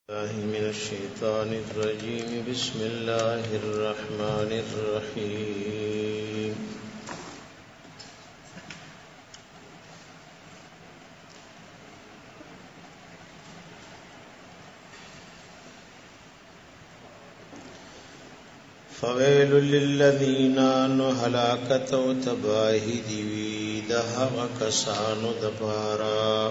الله من الشيطان الرجيم بسم الله الرحمن الرحيم فويل للذين هلاكت وتباهي دي دهغ كسانو دبارا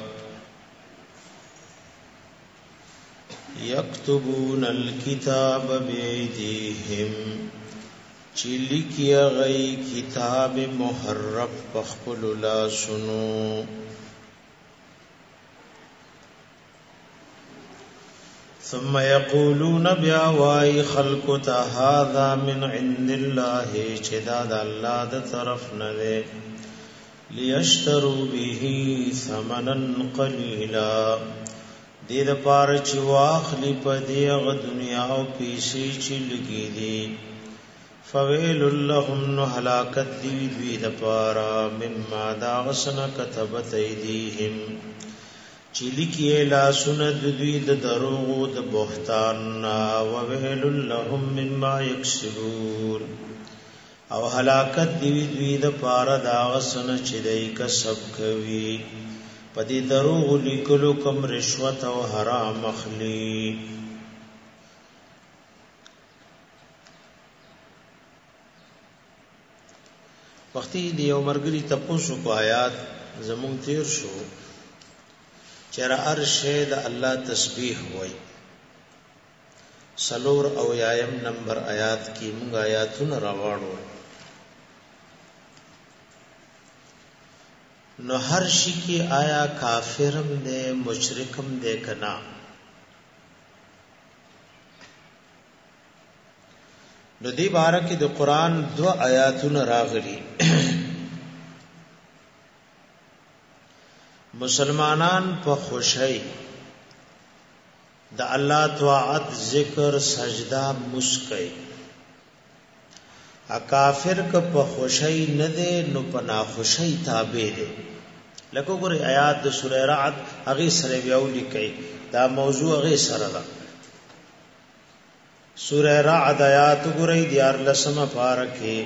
یکتبون الکتاب بیدیهم چلکی غی کتاب محرف بخپل لاسنو ثم یقولون بیاوائی خلقتا هذا من عند اللہ چداد اللہ دا طرف ندے لیشتروا به ثمنا قلیلا دې د پاره چې واخلی په دې غ دنیا او پیسې چې لګي دي فویل لهم نو هلاکت دی دوی د پاره مما دا غسن كتبت ایدیهم چې لګي لا سند دوی د دروغ د بهتان او ویل لهم مما یکسبون او هلاکت دی دوی د پاره دا غسن چې دای کسب کوي پدی دروغ لیکلو کم رشوت او حرام اخلی وختي دی عمرګری تپوسو کو آیات زمون تیر شو چر ارشه د الله تسبیح وای سلور او یایم نمبر آیات کی مونږ آیاتونه راوړو نو هر شي کې آیا کافرم دے مشرکم دے کنا نو دی بارکه د قران دو آیاتونه راغلي مسلمانان په خوشی د الله طاعت ذکر سجدا مسکای کافر ک په خوشی نه ده نو په ناخوشی تابع ده لکه ګوري آیات د سوره رعد هغه سره ویو لیکي دا موضوع هغه سره ده سوره رعد آیات ګوري دیار لسمه پارکه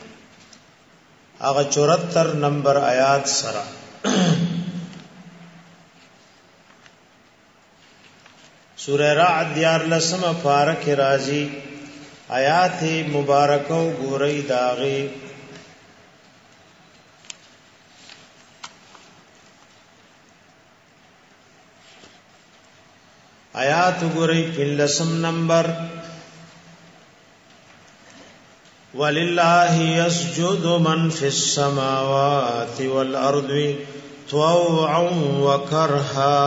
هغه 74 نمبر آیات سره سوره رعد دیار لسمه پارکه راځي آیات مبارکو ګورئ داغه آیات ګورئ پلسم نمبر وللہ یسجد من فی السماوات والارض طوعا وکرها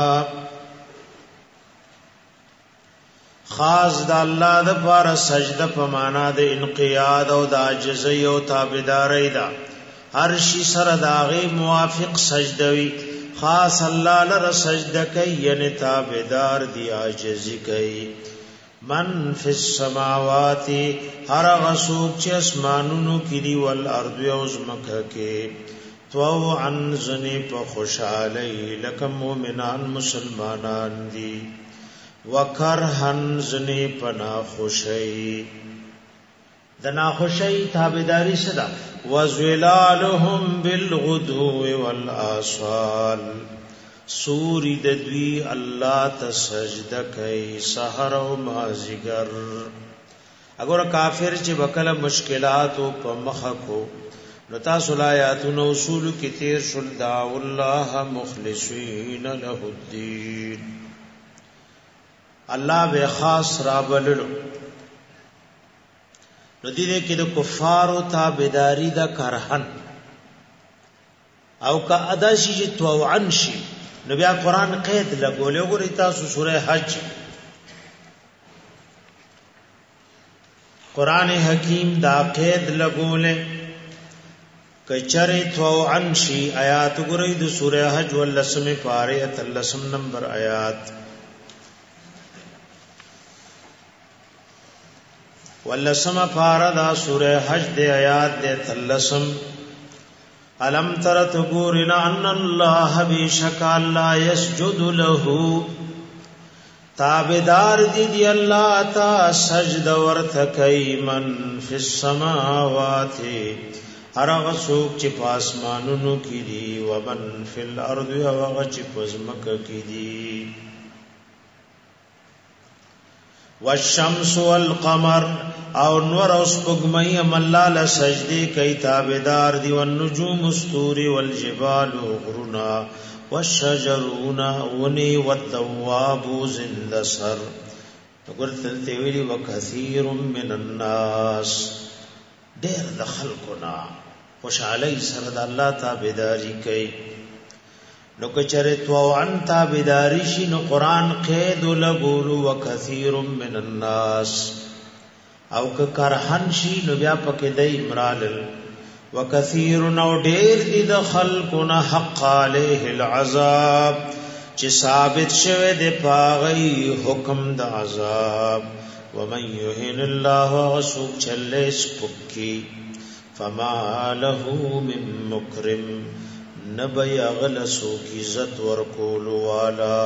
خاص د الله د پر سجده په معنا د انقیاد او د عاجزی او تابعداري دا هر شي سره داغه موافق سجدوي خاص الله لره سجده کوي یعنی تابعدار دی عاجزی کوي من فی السماوات هر غسوک چې اسمانونو کې دی ول ارض او زمکه کې طوعا زنی په خوشاله لکه مؤمنان مسلمانان دي وکرهن زنی پنا خوشی د ناخوشی تابعداری صدا وزلالهم بالغدو والآصال سوری د دوی الله ته سجده کوي سحر او مازیګر اگر کافر چې وکله مشکلات او په مخ کو نو تاسو آیاتونو اصول کې تیر شل دا الله مخلصین له الدین الله به خاص را بللو نو دې کې د کفارو تابعداري د کرهن او کا ادا شي چې توعن شي نو بیا قران قید لګولې وګورئ تاسو سوره حج قران حکیم دا قید لګولې کچره توعن شي آیات وګورئ د سوره حج ولسمه پاره 13 نمبر آیات ولسم فاردا سورہ حج دے آیات دے تلسم علم ترت گورنا ان اللہ بیشک اللہ یسجد له تابدار دی اللہ تا سجد ورتکی من فی السماوات هرغ سوک چی پاسمانونو کی دی ومن فی الارض وغ چی پزمک کی دی والشمس والقمر او نور او سپگمئی اماللہ لسجدی کئی تابدار دی والنجوم استوری والجبال غرنا والشجرون ونی والدواب زندسر نگرتل تیویلی وکثیر من الناس دیر دخل کنا خوشحالی سرد اللہ تابداری کئی نو کچره توعن تابداری شي نو قران قید لګولو وکثیر من الناس او که کرهن شي نو بیا پکې د امرال وکثیر نو ډیر دي د خلقنا حق علیه العذاب چې ثابت شوه د پاغي حکم د عذاب ومن يهن الله وسوق چلس پکی فما له من مکرم نبی اغلسو کی عزت ورکولو والا.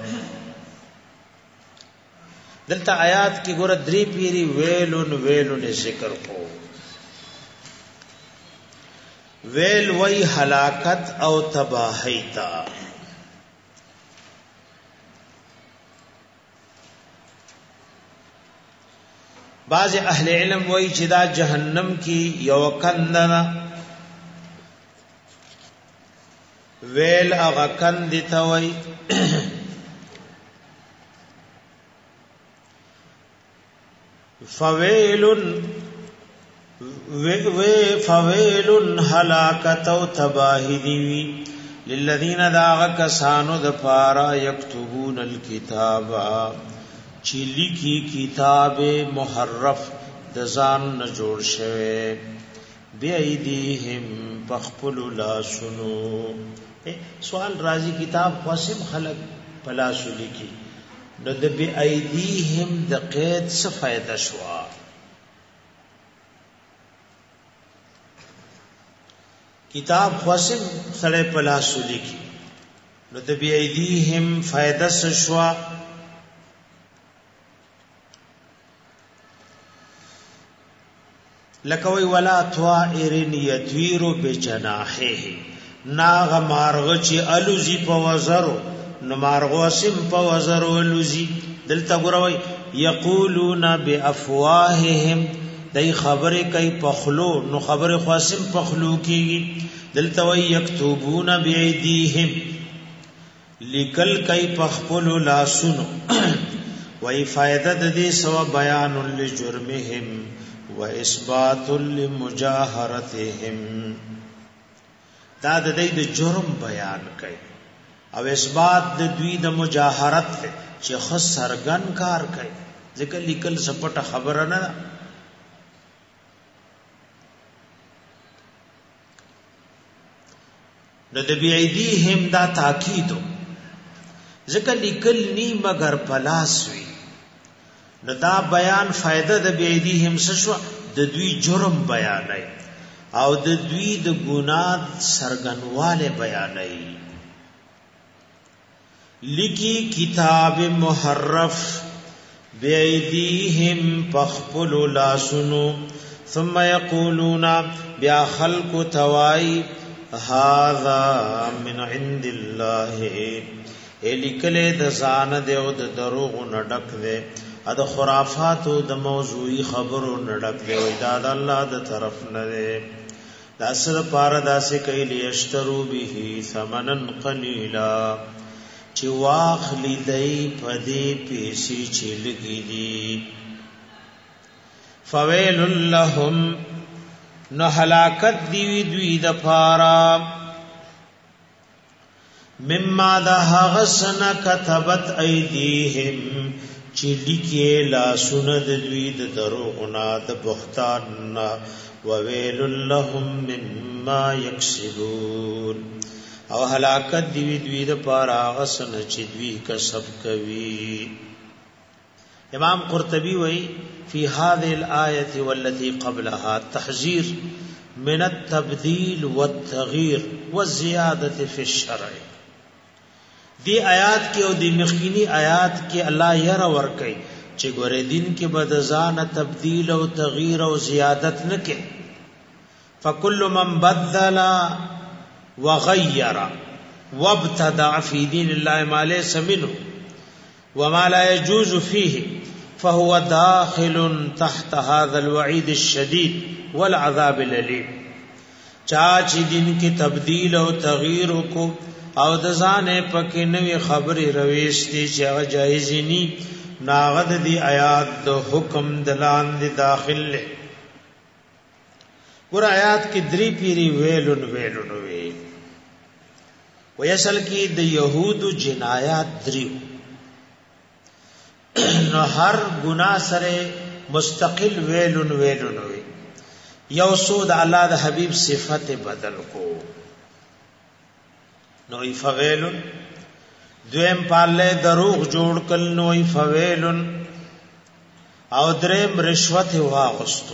دلتا آیات کی گورا دری پیری ویلون ویلون ذکر کو. ویل وی ہلاکت او تباہی تا. بعض اہل علم وی چدا جہنم کی یو کندنا ویل اغا کندی تاوی فویل حلاکت و تباہی دیوی للذین داغ کسانو دپارا یکتبون الکتابا چیلی کی کتاب محرف دزان نجوڑ شوے بی ایدیہم پخپل لا سنو. سوال راضی کتاب قسم خلق پلاسو لکی نو د بی ایدیہم د قید څه فائدہ شوا. کتاب قسم سره پلاسو لکی نو د بی ایدیہم فائدہ څه شوا. لکوی ولا طائر یطیر بجناحه ناغ مارغ چی الوزی پا وزرو نو مارغو سم پا وزرو الوزی دلتا گروی یقولون بی افواههم دی خبر کئی پخلو نو خبر خواسم پخلو کی دلتا وی یکتوبون بی ایدیهم لکل کئی پخپلو لا سنو وی فائدت دی سوا بیان لجرمهم و اثبات لمجاهرتهم دا د دې د جرم بیان کوي او اثبات د دوی د مجاهرت چې خاص سرګن کار کوي ځکه لیکل سپټه خبره نه د بیعیدیهم دا تاکید ځکه لیکل نی مگر پلاس وی نو دا بیان فائدہ د بیعیدیهم شو د دوی جرم بیانای او د دوی د ګناه سرګنواله بیانای. لکی کتاب محرف بیعیدیهم پخپل لا سنو ثم یقولون بیا خلق توائی هذا من عند الله الیکل د زان د او د دروغ نډک دے ا د خرافات او د موضوعی خبرو نډک دی دا د الله د طرف نه دی دا سر پار داسې کوي لیشترو به ثمنن قلیلا چې واخلی دی پدې پیسې چې لګی دي. فویل لهم نو هلاکت دی دوی د پارا مما دا غسن كتبت ایدیهم چې لیکي لا سند دوی د دروغنا د بهتان وویل لهم مما یکسبون او هلاکت دی دوی د پاره غسن چې دوی کسب کوي. امام قرطبی وی فی هذه الآیه والتي قبلها تحذير من التبديل والتغيير والزياده في الشرع. دی آیات کې او دی مخکینی آیات کې الله یې ور کوي چې ګورې دین کې بدزان تبديل او تغییر او زیادت نه کې. فکل من بدل وغیر وابتدع فی دین الله ما ليس منه وما لا يجوز فيه فهو داخل تحت هذا الوعيد الشديد والعذاب الأليم. چاچ دین کی تبدیل او تغییر کو او د ځانې پکې نوې خبرې رويستي چې هغه جایز ني ناغد دی آیات د حکم دلان دی داخل له. ګور آیات کې درې پیری ویلون وی ویسل کې د يهودو جنایات دریو نو هر ګناه سره مستقل ویلون وی یو سود الله د حبیب صفت بدل کو نوې فویلن دویم پاله دروغ جوړ کل نوې فویلن او دریم رشوت واغستو.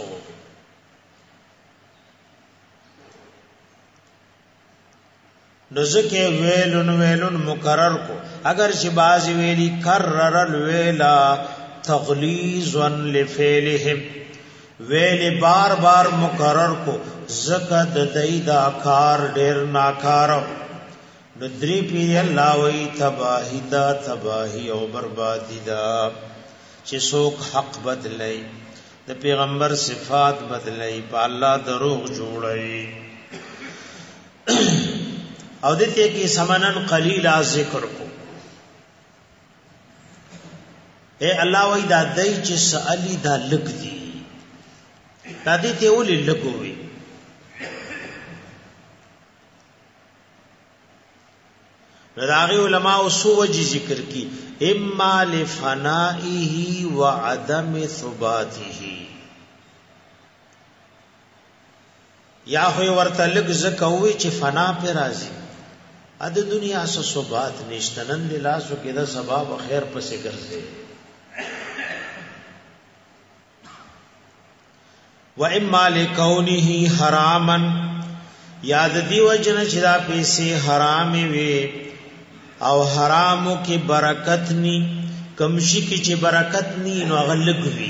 نزکه ویلن مقرر کو اگر چې باز ویلی کرر الویلا تغلیظا لفعلهم ویل بار بار مقرر کو زکد دایدا کار ډیر ناکارو ندری پی الله وی تباہی او بربادی دا چې څوک حق بدلای د پیغمبر صفات بدلای په الله دروغ جوړای او دته کې سمنن قلیلا ذکر کو اے الله وی دا دای چې سالی دا لګ دی دا دې ته ولې لګوي راغی علماء سو وجه ذکر کی اما لفنائه وعدم ثباته یا هو ورته لګ زکوي چې فنا پر راځي ا د دنیا سره ثبات نشتنن لاسو کې دا سبب خیر پسې ګرځي و اما لکونه حراما یاد دی وجنه چې دا پیسې حرام وي او حرامو کې برکت ني کمشي کې چې برکت ني نو غلګ وي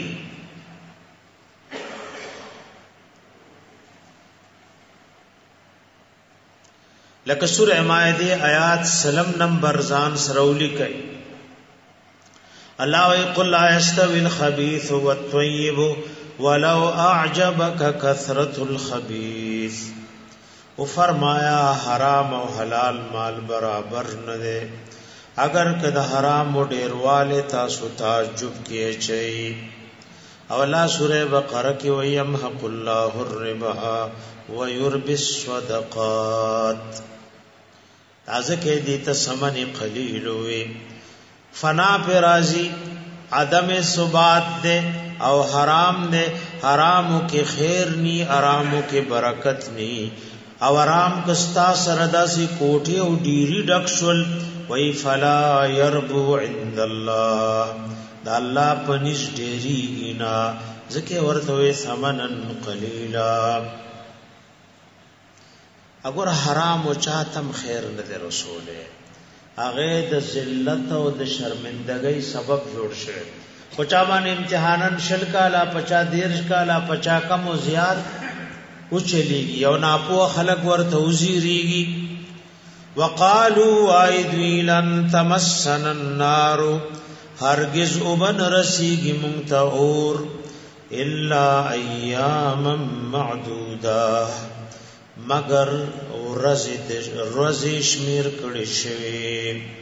لکه سورہ مائده آیات سلام نمبر ځان سرولی کوي الله ويقول لا يستوي الخبيث والطيب ولو اعجبك كثرة الخبيث او فرمایا حرام او حلال مال برابر نه دي اگر کده حرام او ډیرواله تاسو تعجب کې چي او الله سوره بقره کې ويم حق الله الربا ويربي الصدقات تازه کې دي ته سمن قلیل وي فنا پر راضي عدم ثبات دے او حرام دے حرامو کې خیر ني حرامو کې برکت ني او آرام کستا سردا سی کوټي او ډيري ډکشل وای فلا يربو عند الله دا الله پنځ ډيري اینا ځکه ورته وې سمنن قليلا اگر حرام او چاتم خیر نه دی رسوله هغه د ذلت او د شرمندګۍ سبب جوړ شي خو چا باندې امتحانن شل کالا 50 دیرش کالا 50 کم او زیات او چلیږي او ناپو خلق ورته وزيريږي وقالوا ايذ لن تمسنا النار هرگز وبن رسیږي مونته اور الا اياما معدوده مگر ورځ شمیر کړي شوی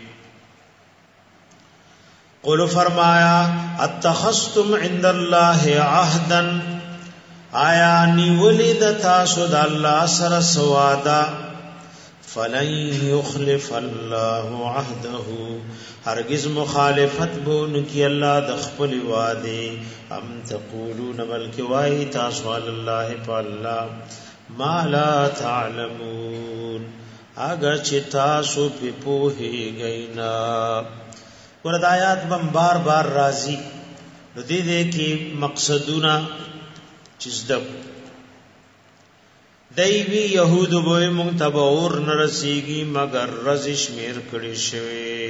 قل فرمایا اتخذتم عند الله عهدا آیا نیولید تاسو د الله سره سوادا فلن يخلف الله عهده هرگز مخالفت بون کی الله د خپل وعده ام تقولون بلک وای تاسو الله په الله ما لا تعلمون اگر چې تاسو په پوهی غینا ورته آیات بم بار بار راضی د دې کې مقصدونه چیز د دیوی یهود به مونږ ته اور نرسیږي مگر رزش شمیر کړي شوی.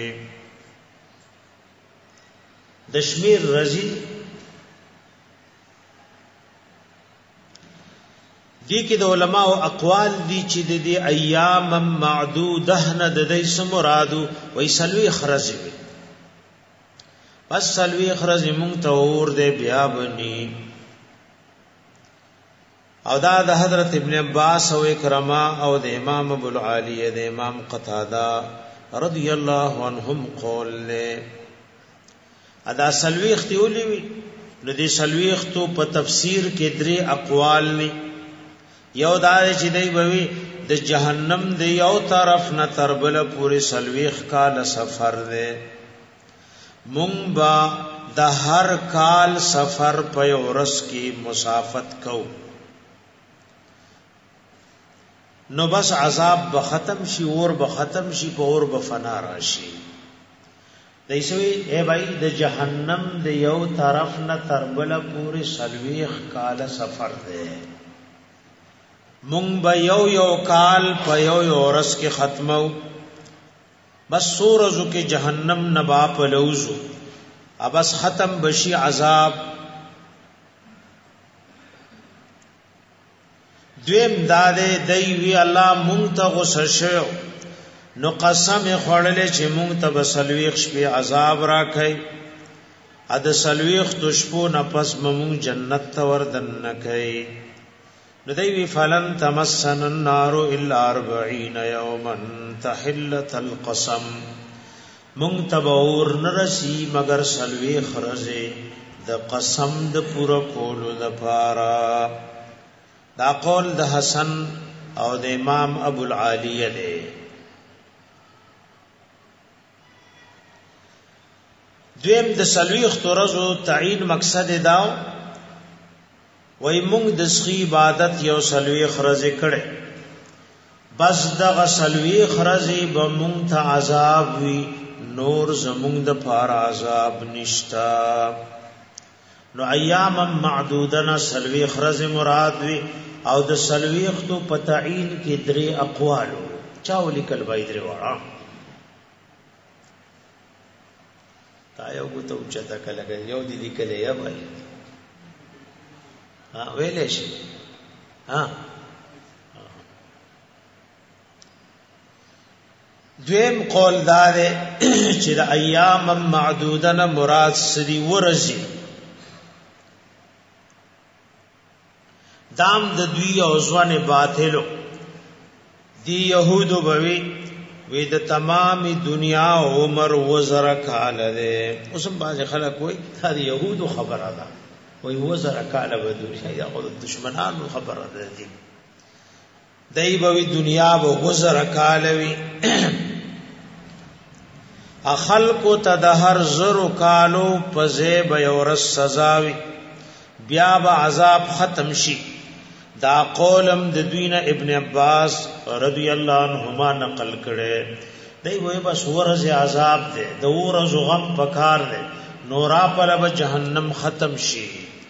د شمیر رزي دی کې د علماء اقوال دي چې د دې ایام معدوده نه د دې سمرادو وې سلوي خرزي بس سلوي خرزي مونږ ته اور دې بیا بني. او دا د حضرت ابن عباس او اکرمه او د امام ابو العالیه د امام قتاده رضی الله عنهم قول له ادا سلويختي ولوي نو دې سلويختو په تفسیر کې درې اقوال ني. یو دا چې دی بوي د جهنم دی یو طرف نه تر بل پورې سلويخ کال سفر دی. مونږ با د هر کال سفر په ورس کې مسافت کو نو بس عذاب به ختم شي اور به ختم شي په اور به فنا راشي. دیسوی اے بھائی د جہنم د یو طرف نه تربل پوری سلویخ کال سفر دے مونږ به یو کال په یو ورځ کې ختمو بس سورزو کې جهنم نه با پلوزو ابس ختم بشي عذاب. دویم داده دیوی الله مونږ ته غوسه شو نو قسم خړلې چې مونږ ته بسلويخ شپې عذاب راکړي ا د سلويخ د شپو نه پس مونږ جنت ته وردن نکړي. نو دیوی فلن تمسن النار الا 40 یوما تحلت القسم مونږ ته اور نرسي مگر سلويخ رزه د قسم د پورا کولو لپاره. دا قول د حسن او د امام ابو العالیه دی. دویم د سلويخ تورزو تعین مقصد داو وای مونږ د سخی عبادت یو سلويخ رزه کړي بس دغه سلويخ رزه به مونږ ته عذاب وی نور زمونږ د پار عذاب نشتا. نو ایام معدودنا سلويخ رزه مراد وی او د سلويخ تو پتعین کې درې اقوالو چاو لیکل وای درې وړه تا یو غوته چتا کله یو دي لیکل یا بل ها ویلې شي ها دویم قول دار چې د ایام معدودنا مراد سری ورزي دام د دوی او ځوان باطلو دی يهودو بوي وې د تمام دنیا عمر وزر کال ده. اوسم باز خلک وای دا يهودو خبره ده وای وزر کال به دنیا یا خود دشمنانو خبره ده دي دای بوي دنیا به وزر کال وي اخلق تدهر زر کالو پزیب یورس سزاوي بیا به عذاب ختم شي. دا قولم د دوینه ابن عباس رضی الله عنهما نقل کړي دی وای بس ورځ عذاب ده د ورځ غم پکار ده نورا پر به جهنم ختم شي.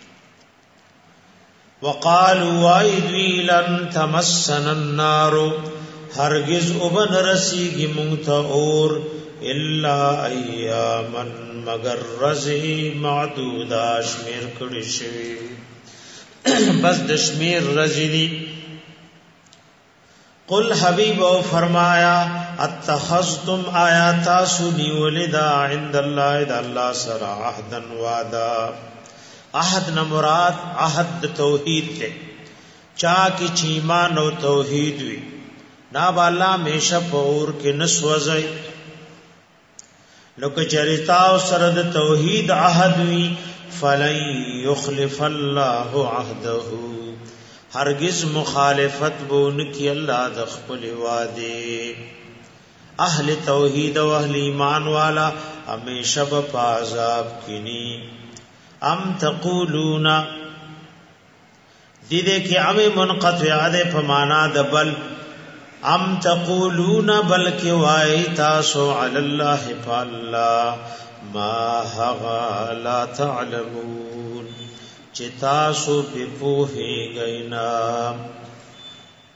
وقالوا وایذی لن تمسنا النار هرگز وبن رسیږي مونږ ته اور الا ایاما مگر رزی معدودا شمیر کړي شي بس د شمیر رزی. قل حبیب او فرمایا اتخذتم آیات سنی ولدا عند الله د الله سره عهدا وعدا. عهد نه مراد عهد توحید ته چا کی چیمان او توحید وی نا بالا همیشه پور کې نسوځي لکه چریتا او سره د توحید عهد وی فلن يخلف الله عهده هرگز مخالفت بون کی الله د خپل وعده. اهل توحید او اهل ایمان والا همیشه په عذاب کینی. ام تقولون دې کې ام منقطع ده په معنا د بل ام تقولون بلکې وای تاسو علی الله فالله ما هغا لا تعلمون چې تاسو په پوهه غینا.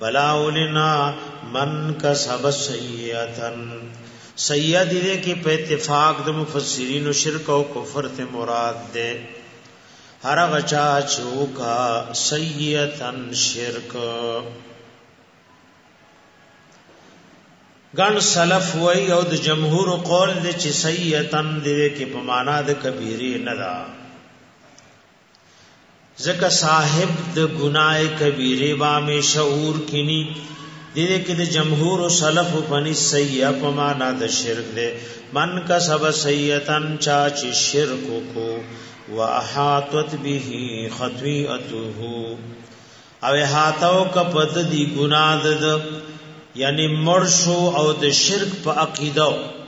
بلاولنا من کسب سیئتن سیئه دې کې په اتفاق د مفسرین شرک او کفر ته مراد ده هر غچا چوکا سیئتن شرک ګڼ سلف وای او د جمهور قول دې چې سیئتن دې کې په معنا د کبیره نه ده ځکه صاحب د ګناه کبیره با می شعور کینی دې کې د جمهور سلف بنی سیئه په معنا د شرک ده من کا سب سیئتن چا چې شرک کو واحاطت به خطیئته او هاتو کپد دی ګناه ده یعنی مرشو او د شرک په عقیده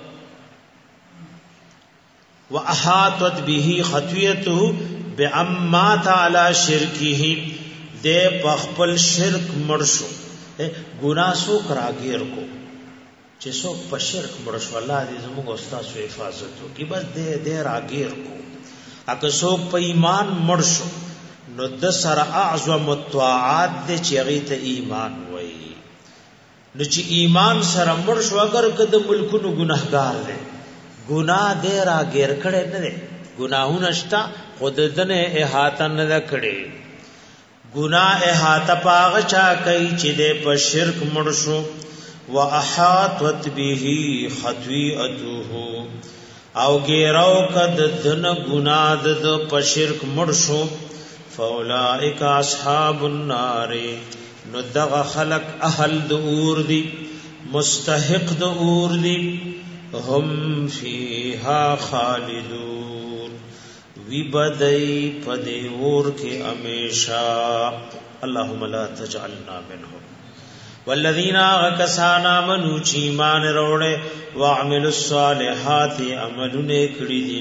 واحاطت به خطیئته بعما تعالی شرکه دے پخپل شرک مرشو گناہ سو کراگیر کو چې سو په شرک مرشو الله دې زموږ استاد سو حفاظت کی بس دے راگیر کو اګه سو په ایمان مرشو نو د سر اعظم الطاعات دې چې هغه ته ایمان وای نو چې ایمان سره مرشو اگر کده ملکونو گناهګار دې گناہ دې راگیر کړي نه دې گناہونه شتا خود دنه احاطه نه کړي گناہ احاطه پاغ چا کوي چې دې په شرک مرشو واحاطت به خطیئته او ګیرو کد دن گناہ د په شرک مرشو فاولائک اصحاب النار نو دغه خلق اهل د اور دی مستحق د اور دی هم فیها خالدون وی بدئی پدی اور کے امیشا اللهم لا تجعلنا منهم والذین آغکسان آمنوا چی ایمان روڑے وعملوا الصالحات عملنے کڑی دی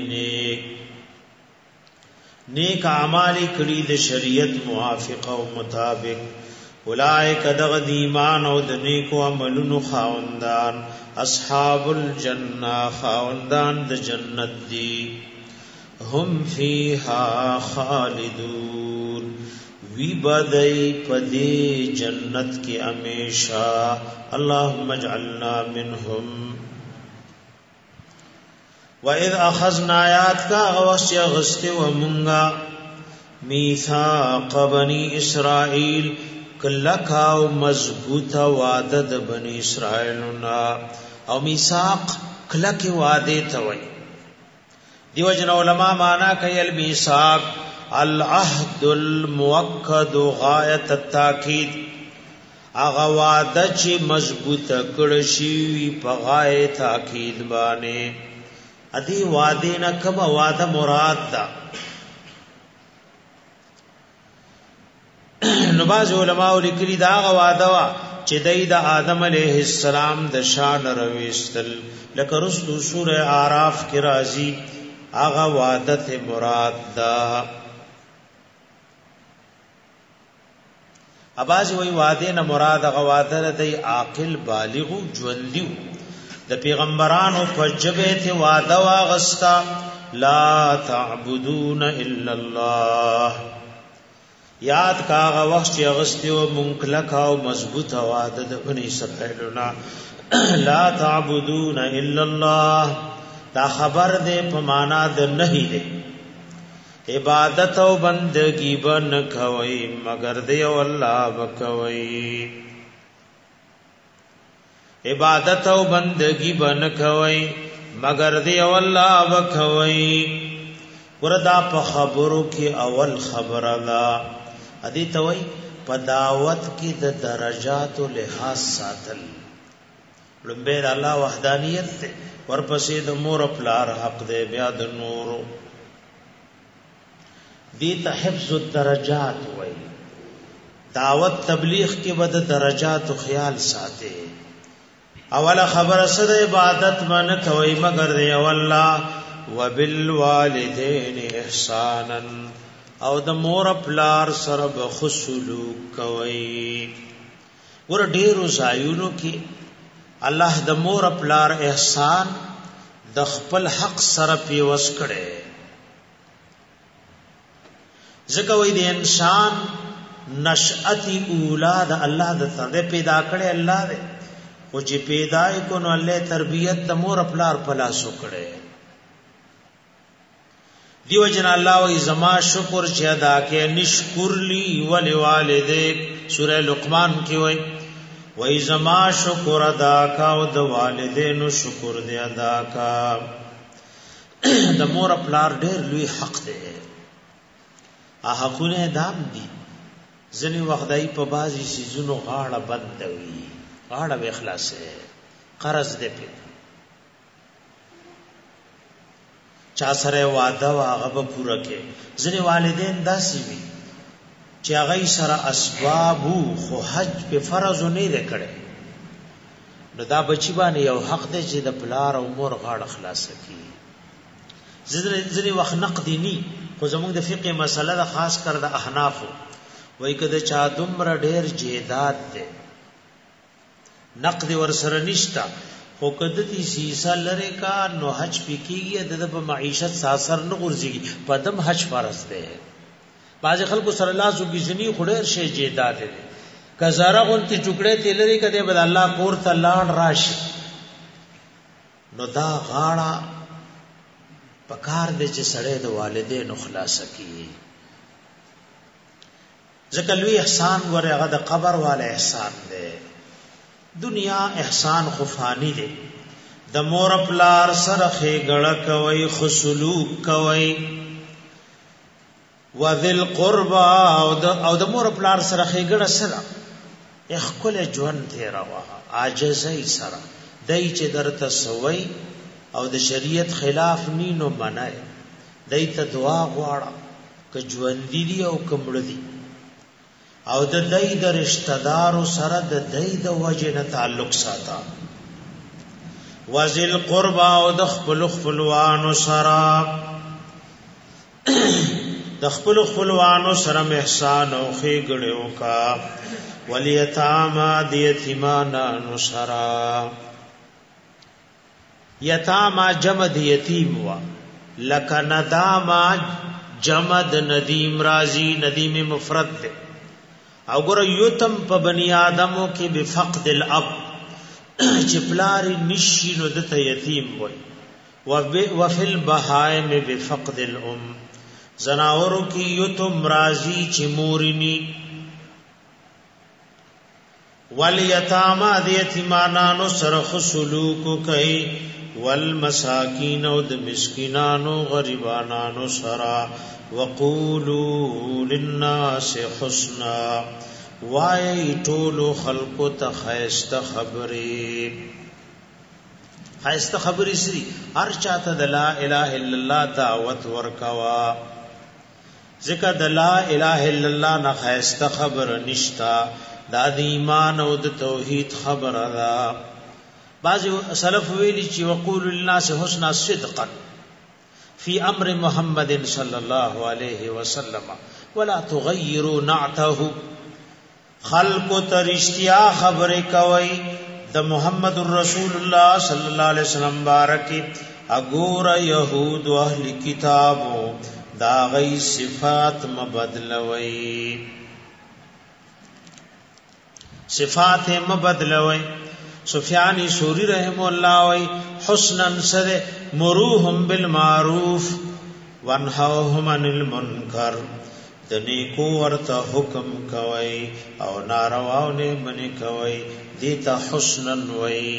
نیک اعمالی کڑی دی شریعت موافق و مطابق اولائک دغد ایمان او د نیکو عملونو خاوندان اصحاب الجنہ خاوندان د جنت دی هم فیها خالدون وی بدئی پدی جنت کی امیشا اللهم اجعلنا منهم وَإِذْ أَخَذْنَا آیات کا غوث غسط و منگا میثاق بنی اسرائیل کلکا و مضبوط وعدد بنی اسرائیلنا او میثاق کلک وعده توئی دیو جن علماء مانا کئی المیثاق العهد المؤکد غایت التاکید اغا وعده چی مضبوط کڑشی پا غایت تاکید بانے ادی وعده نا کم وعده مراد دا نباز علماء لکلی دا اغا وعده وا چی دی دا آدم علیہ السلام دا شان رویستل لکه رسل سور آراف کی رازی آغا وعدت مراد دا ابازی وی وعده نا مراد آغا وعده دی عاقل بالغو جوندیو د پیغمبرانو په جبه ته وعده واغستا لا تعبدون الا الله یاد کاغه وخت چې اغستیو منکلک او مضبوط وعده د بنی اسرائیلنا لا تعبدون الا الله دا خبر دې په معنا د نهي دې عبادت او بندگی بن کوي مگر دې او الله وکوي عبادت او بندگی بن کوي مگر دی او الله وکوي وردا په خبرو کې اول خبره لا ادي توي په دعوت کې د درجات او لحاظ ساتل لمبه الله وحدانیت ته ورپسې د مور پلار حق دی بیا د نور دي ته حفظ الدرجات وای دعوت تبلیغ کې بد درجات او خیال ساتي اولا خبر صد عبادت من کوي مگر دی والله وبالوالدین احسانا او د مور پلار سره بخسلو کوي ور ډیرو ځایونو کې الله د مور پلار احسان د خپل حق سره پیوس کړي ځکه وای د انسان نشأت اولاد الله د تر پیدا کړي الله دې او چې پیدا کو نو الله تربیت د مور پلار پلاسو کړي دیو جن الله و زما شکر چې ادا کې نشکر لی ولوالدیک سورہ لقمان کې وای وای زما شکر ادا کا او د والدینو شکر دې ادا کا د مور پلار ډېر لوی حق دی حقونه دام دي ځنی وخدای په بازي سيزونو غاړه بندوي غاړه به اخلاصه قرض دې په چا سره وعده هغه به پوره کې ځنی والدین داسي وي چې هغه سره اسباب خو حج په فرض نه لري نو دا بچی باندې یو حق دی چې د پلار او مور غاړه خلاصه کی ځنی وخت نقدی ني خو زموږ د فقه مسله ده خاص کر د احناف وای کده چا دومره ډیر جیدات ده نقد ور سره نشتا خو کده دي سیسا لره کا نو حج پکېږي د په معیشت ساسر نه ورځي پدم حج فرض ده باز خلکو سره الله سو بيزني خډر شي جیدات ده کزاره غونتی ټوکړې تلري کده بل الله کور ته لاړ راشي نو دا غاړه پکار دې چې سړی د والدینو خلاصه کی ځکه لوی احسان ور هغه د قبر والا احسان دی دنیا احسان خفانی دی د مور پلار سره خېګړه کوي خسلوک کوي وذل قربا او د مور پلار سره خېګړه سره اخکل ژوند دی روا عاجزۍ سره دای چې درته سوي او د شریعت خلاف نینو منای دای ته دعا غواړه ک ژوند دی او کمړ دی او د دای د رشتہ دارو سره د دای د وجه نه تعلق ساته وذل قربا او د خپل خپلوانو سره د خپل خپلوانو سره احسان او خېګړو کا ولیتاما د یتیمانو سره یتاما جمع د یتیم وا لک نداما جمع د ندیم رازی ندیم مفرد ده او ګره یتم په بنی آدمو کې بفقد الاب چې پلار نشي نو د یتیم وای وفي البهائم بفقد الام زناورو کې یتم رازی چې مورنی والیتاما د یتیمانانو سره خسلوک کوي والمساکین او د مسکینانو غریبانانو سره وقولوا للناس حسنا وای ټول خلق ته خیسته خبرې سری هر چاته د لا اله الا الله دعوت ورکوا ذکر د لا اله الا الله نه خیسته خبر نشتا دا د ایمان او د توحید خبر ده بعض سلف ویلي چې وقول للناس حسنا صدقا فی امر محمد صلی الله علیه وسلم ولا تغیروا نعته خلق ترشتیا خبر کوي د محمد رسول الله صلی الله علیه وسلم بارک اګور يهود او اهل کتابو دا غي صفات مبدلوي صفات مبدلوي سفیانی سوری رحم الله وی حسنن سر مروهم بالمعروف وانهاهم عن المنکر دنیکو ورته حکم کوي او نارواو نه منی کوي دیتا حسنن وی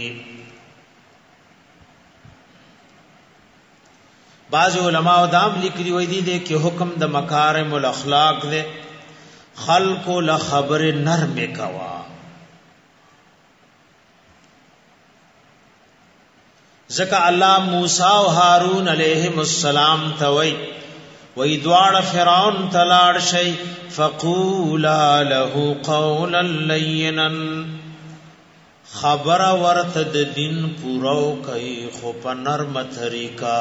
بعض علماء دام لیکلی وی دی دے کہ حکم د مکارم الاخلاق دے خلق له خبر نرم کوا زکا اللہ موسیٰ و ہارون علیہم السلام توئی وی دوار فرعون تلاڑ شئی فقولا له قولا لینا خبر ورتد دین پورو کئی خوپ نرم طریقہ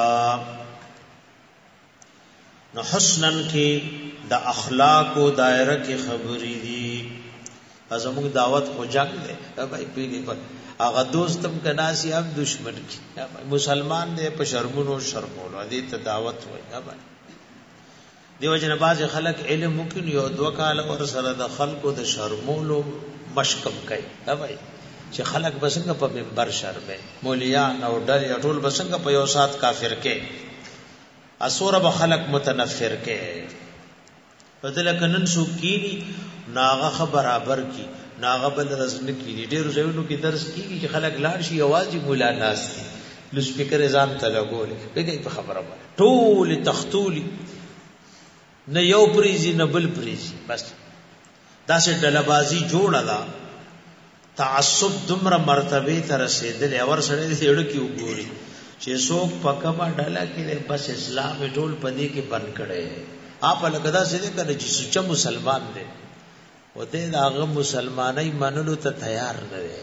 نو حسنن کی دا اخلاق و دائرہ کی خبری دی ازمونگ دعوت کو جنگ دے بھائی پیلی پر اغه دوستم کناسی هم دشمن کی مسلمان دې په شرمونو شرمولو دې ته دعوت وای دیو جن باز خلق علم ممکن یو 2 کال ور سره د خلقو د شرمولو مشکم کوي دا وای چې خلق بسنګ په منبر شرمه مولیان او ډل ټول بسنګ په یو سات کافر کې اسوره به خلق متنفر کې بدل کنن سو کینی ناغه برابر کی ناغه بل رزن کی ډیر ځایونو کې درس کیږي چې خلق لاړ شي یوازې مولا ناس دي لو سپیکر ځان ته لګولې دغه په خبره باندې ټول تختولی نه یو پریزي نه بل پریزي بس دا سه ډلبازي جوړه ده تعصب دمر مرتبه ته رسیدل اور سره دې اړه کې وګوري چې څوک پکما ډاله کې بس اسلام ټول پدې کې بند کړي آپ لګدا سې کړي چې سچ مسلمان دي وته داغه مسلمانای منلو ته تیار نه دي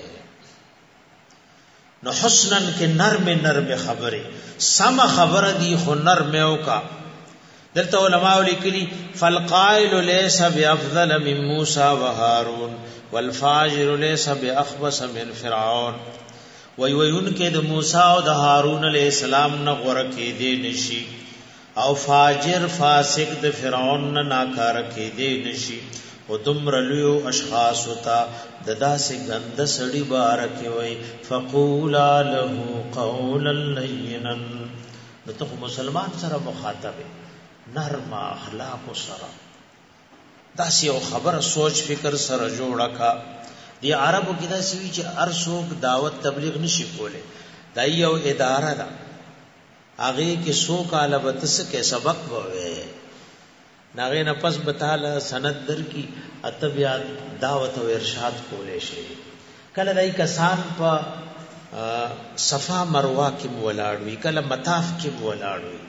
نو حسنن کې نرم خبره سم خبره دی خو نرم او کا دلته علماء لیکلي فالقائل ليس بافضل من موسى وهارون والفاجر ليس باخبث من فرعون ويون کې د موسی او د هارون علیہ السلام نه غوړه کې دی نشي او فاجر فاسق د فرعون نه ناکار کې دی نشي او دمرلیو اشخاص ہوتا ددا سے گند سڑی بارک وئی فقولا له قولا لینا نو مسلمان سره مخاطب نرم اخلاق سره داسې او خبر سوچ فکر سره جوړه کا دی عربو کې داسې وی چې ارسوک دعوت تبلیغ نشي کوله دای یو اداره ده هغه کې سو کاله بتس کې سبق ووي ناغه نه پس بتاله سند در کی اتبیا دعوت او ارشاد کولې شي کله دای کسان په صفا مروه کې ولاړوي کله مطاف کې ولاړوي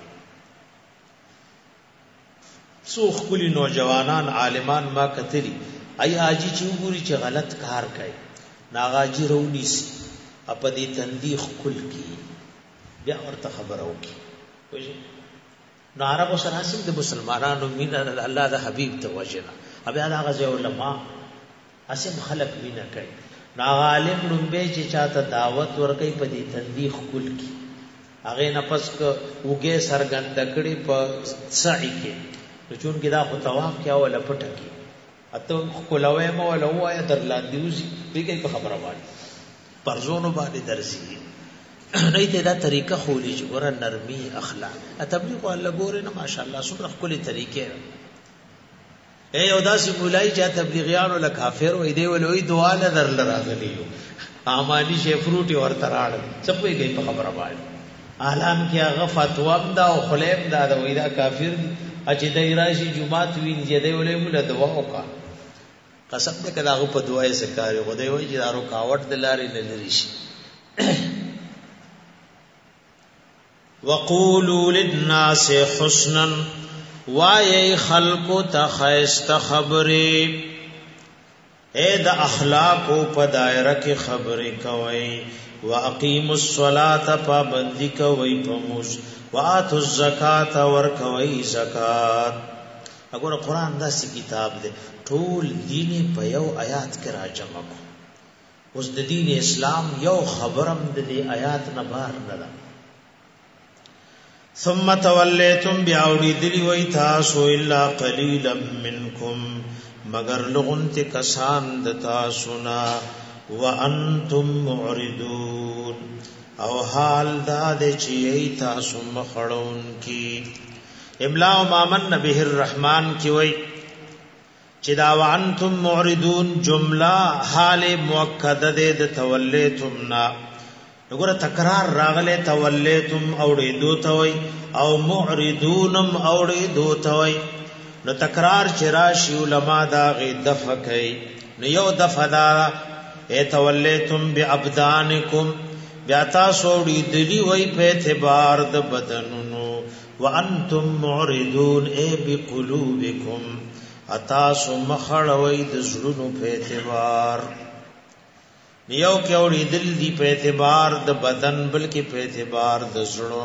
سوخ کلی نوجوانان عالمان ما کتلی ای حاجی چې وګوري چې غلط کار کوي ناغاجی رونی سي اپدی تندیخ کل کی بیا ورته خبر او کی وایي نو عربو سره حاصل د مسلمانانو مين الله د حبيب ته وجنا بیا دا غزه علماء اسیم خلق مینا کوي نا عالم لومبه چې چاته دعوت ورکي په دې تندیخ کل کی هغه نفس کو وګه سرګند کړي په سعی کې چون کې دا خو طواف کیا ولا پټه کې اته کولوي مو ولا وای درلاندیوزي پیګي په خبره باندې پرزونو باندې درسي نه ته دا طریقه خولي چې ګور نرمي اخلاق تبلیغ الله ګور نه ماشاءالله سره خپل طریقې اے او داسې مولای چې تبلیغیانو له کافر وې دی ولوي دعا نه در لراغلیو امانی شي فروټي ورته راړ څپې گئی په خبره باندې اعلان کې هغه فتوا دا او خلیب دا وې دا کافر اچې دای راشي جمعات وینځي دی ولې موږ دعا وکړه قسم دې کله هغه په دعای سکاري غوډي وای چې دارو کاوت د لارې نه لري شي وقولوا للناس حسنا وای خلق تخیست خبرې اے د اخلاق په دایره کې خبرې کوي واقیموا الصلاة پابندی کوي پموش واتوا الزکات ور کوي زکات وګوره قران داسې کتاب دی ټول دین په یو آیات کې راجمع کو اوس د دین اسلام یو خبرم د دې آیات نه بار نه ده ثم تولیتم بیاوری دلی وی تاسو الا قلیلا منکم مگر لغنت کسان د تاسونا وانتم معرضون او حال دا د چی تاسو مخړون کی املا مامن به الرحمن کی وی چې دا وانتم معرضون جمله حال مؤکده د تولیتم نا وګوره تکرار راغله تولیتم اوړې دوتوي او معرضونم اوړې دوتوي نو تکرار چې راشي علما دا غي دفع کوي نو یو دفع دا اے تولیتم بابدانکم بیا تاسو اوړې دلی وای په اعتبار د بدنونو وانتم معرضون اے بقلوبکم اتاسو مخړوي د زړونو په اعتبار یو کې اوري دل دی په اعتبار د بدن بلکې په اعتبار د زړه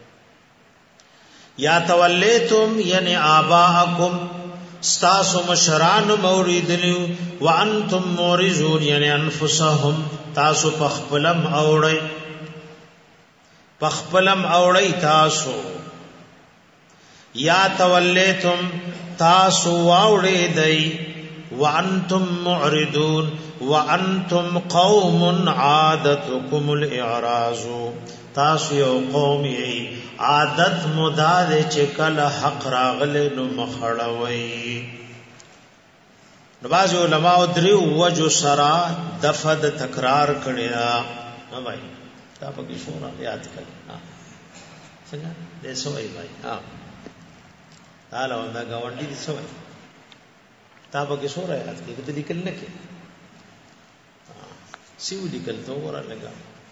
یا تولیتم یعنی آباءکم استاسو مشران موریدلیو وانتم مورزون یعنی انفسهم تاسو پخپلم اوړی تاسو یا تولیتم تاسو واوړې دی وانتم معرضون وانتم قوم عادتكم الاعراض تاسو یو قوم یې عادت مداد چې کله حق راغله نو مخړوي. نو باز علماء دریو وجو سرا دفد تکرار کړیا ها بھائی تا پکې شورا یاد کړه څنګه دې سوې بھائی ها تعالی دا گاونډي دې سوې تا پکې شورا یاد کړه ته لیکل نه کې سیو لیکل تو ورا لگا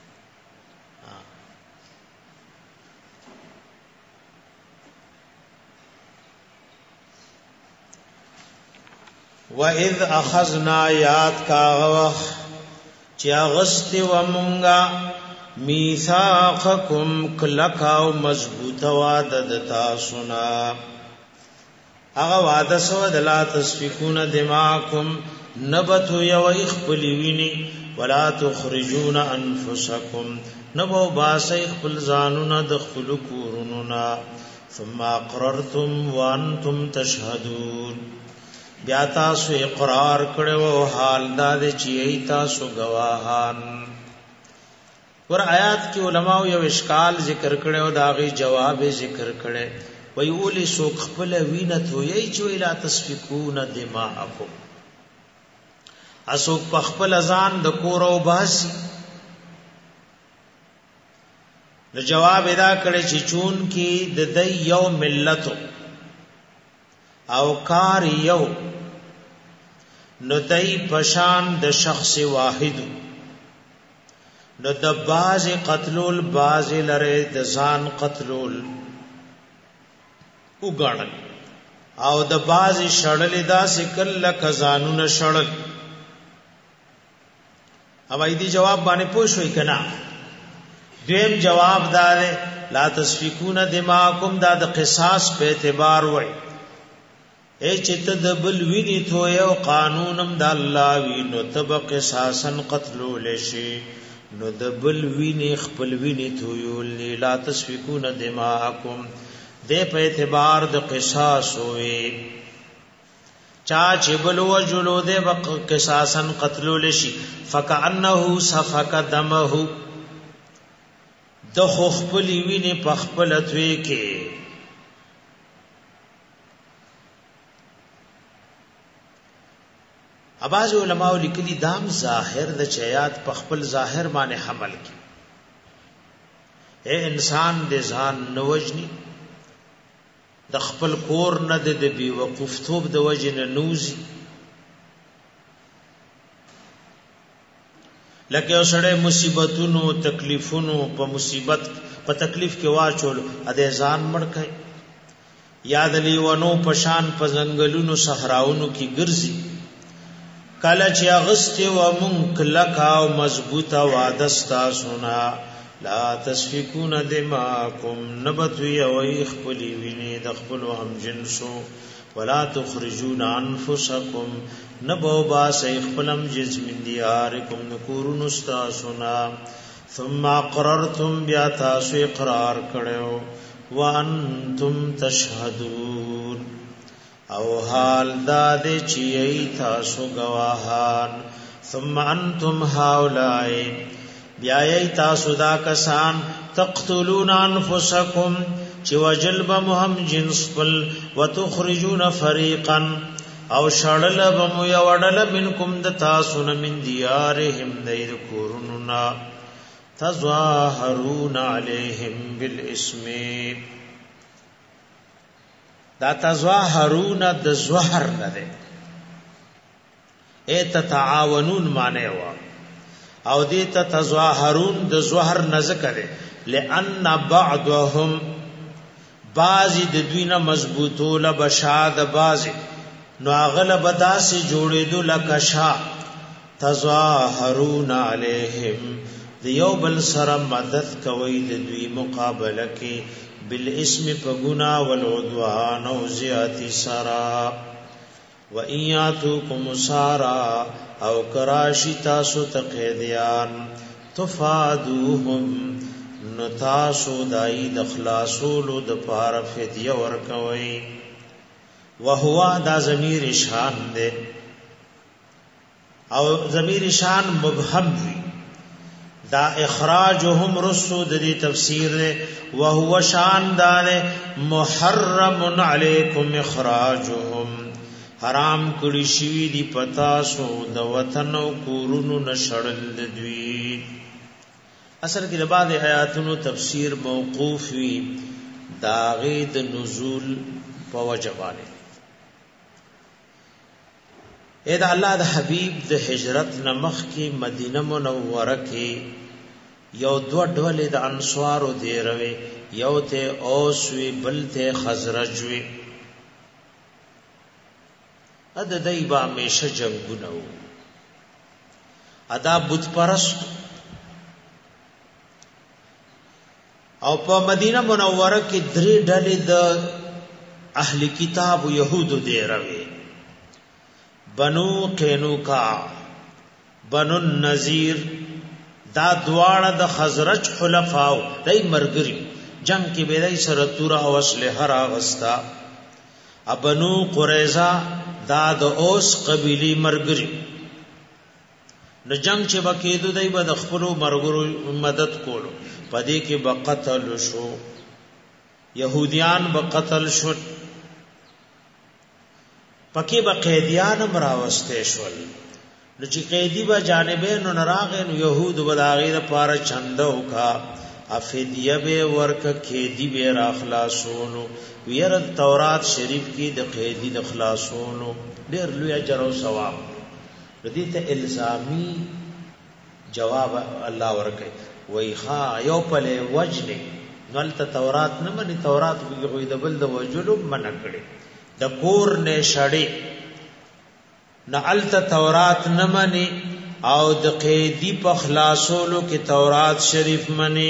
وَإِذْ أَخَذْنَا يَاتْ كَاغَوَخْ چِيَا غَسْتِ وَمُنْغَا مِيثَاقَكُمْ كَلَكَاو مضبوط وعدد تاسنا اغا وعده سو دلا تسفكون دماءكم نبتو یو اخپلوینی ولا تخرجون انفسكم نبو باسی خپل ځانونه د خپل کورونو ثم اقررتم وانتم تشهدون بیا تاسو اقرار کړو حال دا چې تاسو گواهان. ور آیات کې علماء یو اشکال ذکر کړو دا غي جواب ذکر کړي وی اولی سو خپل وینت وی چې لا تسفكون دماءکم اسو خپل ځان د کور او باسي نو جواب ادا کړي چې چون کې د دې یو ملت او کار یو نو دای پشان د شخص واحد نو د باز قتلول باز لره د ځان قتلول وګڼل او د باز شړل دا سکل کزانونه شړل او ایدی جواب باندې پوښوي کنا دیم جواب دار لا تسفكون دماءکم دا د قصاص په اعتبار وای اے چت د بل ویني تو یو قانونم د الله وینو تب قصاصن قتلول شي نو د بل ویني خپل ویني تو یو لا تسفكون دماءکم د په اعتبار د قصاص وې چا چې بل وجلو د قصاصن قتلول شي فكانه سفك دمه د خپل ویني په خپل توي کې اباظ علماء لیکلي دام ظاهر د چیات په خپل ظاهر باندې حمل کی اے انسان د ځان نوجنی د خپل کور نه د بی وقفتوب د وجن نوزي لکه اوسړه مصیبتونو تکلیفونو په مصیبت په تکلیف کې واچول اده ځان مړ کړي یاد لیونو پشان په ځنګلونو صحراونو کې ګرځي کله چې اغست و منک لک او مضبوطه وعدستا سنا لا تسفكون دماءکم نبت وی خپلی ویني د خپل هم جنسو ولا تخرجون انفسکم نبو با خپلم جز من دیارکم نکورن استا سنا ثم اقررتم بیا تاسو اقرار کړو وانتم تشهدون او حال دا دې چې تاسو گواهان ثم انتم هؤلاء بیا تاسو دا کسان تقتلون انفسکم چې وجلب مهم جنس بل وتخرجون فريقا او شړل بم یوړل منکم د تاسو من دیارهم دیر کورنا تظاهرون علیهم بالاسم دا تظاهرون د زهر نه ده اے تتعاونون معنی وا او دې تظاهرون د زهر نه ذکر لئن بعضهم بعضی د دوینه مضبوطول بشاد بعضی نو اغلب داسې جوړېدو لکه شا تظاهرون علیهم دیو بل سره مدد کوي د دوی مقابله کې بالاسم پغنا والعدوان او زیاتی سرا و ایاتکم سارا او کراشی تاسو تقیدیان تفادوهم نو تاسو دای د خلاصولو د پاره فدیه ورکوي. وهو دا ضمیر شان ده او ضمیر شان مبهم وی. دا اخراجهم رسو د دې تفسیر ده. وهو شان دار محرم علیکم اخراجهم، حرام کړی شوی دی پتا سو د وطن او کورونو نشړل دوی. اصل کې د بعض آیاتونو تفسیر موقوف وی دا غید نزول په وجبانه. اې دا الله د حبیب د هجرت نمخ کې مدینه منوره کې یو دوه ډولې د انصارو دی روي، یو ته اوس وی بل ته خزرج وی. ا د دای با همیشه جنگونه وو، ادا بت پرست او په مدینه منوره کې درې ډلې د اهل کتاب يهودو دی روي. بنو قینوقاع، بنو النذیر، دا دواړه د خزرج خلفاو دای مرګري جنگ کې به دای سره تور او اسلحه راغستا. ابنو قریظه دا د اوس قبیلی مرګري نو جنگ چې وکیدو دای به د خپل مرګرو مدد کولو. پدې کې به قتل شو، يهوديان به قتل شو، پکې به قیدیان مراوسته شول. نو چې قیدی به جانبین نراغ نو يهود وداغې د پاره چندو کا افدیه به ورک قیدی به را خلاصونو. وير تورات شریف کې د قیدی د خلاصونو ډېر لوی اجر او ثواب. دې ته الزامی جواب الله ورکړي وای ها یو په وجنه نلته تورات نه مني، تورات وګړي د بل د وجلو منع کړي. د کور نه شړې نه الته تورات نه مني او د قیدی په خلاصولو کې تورات شریف مني.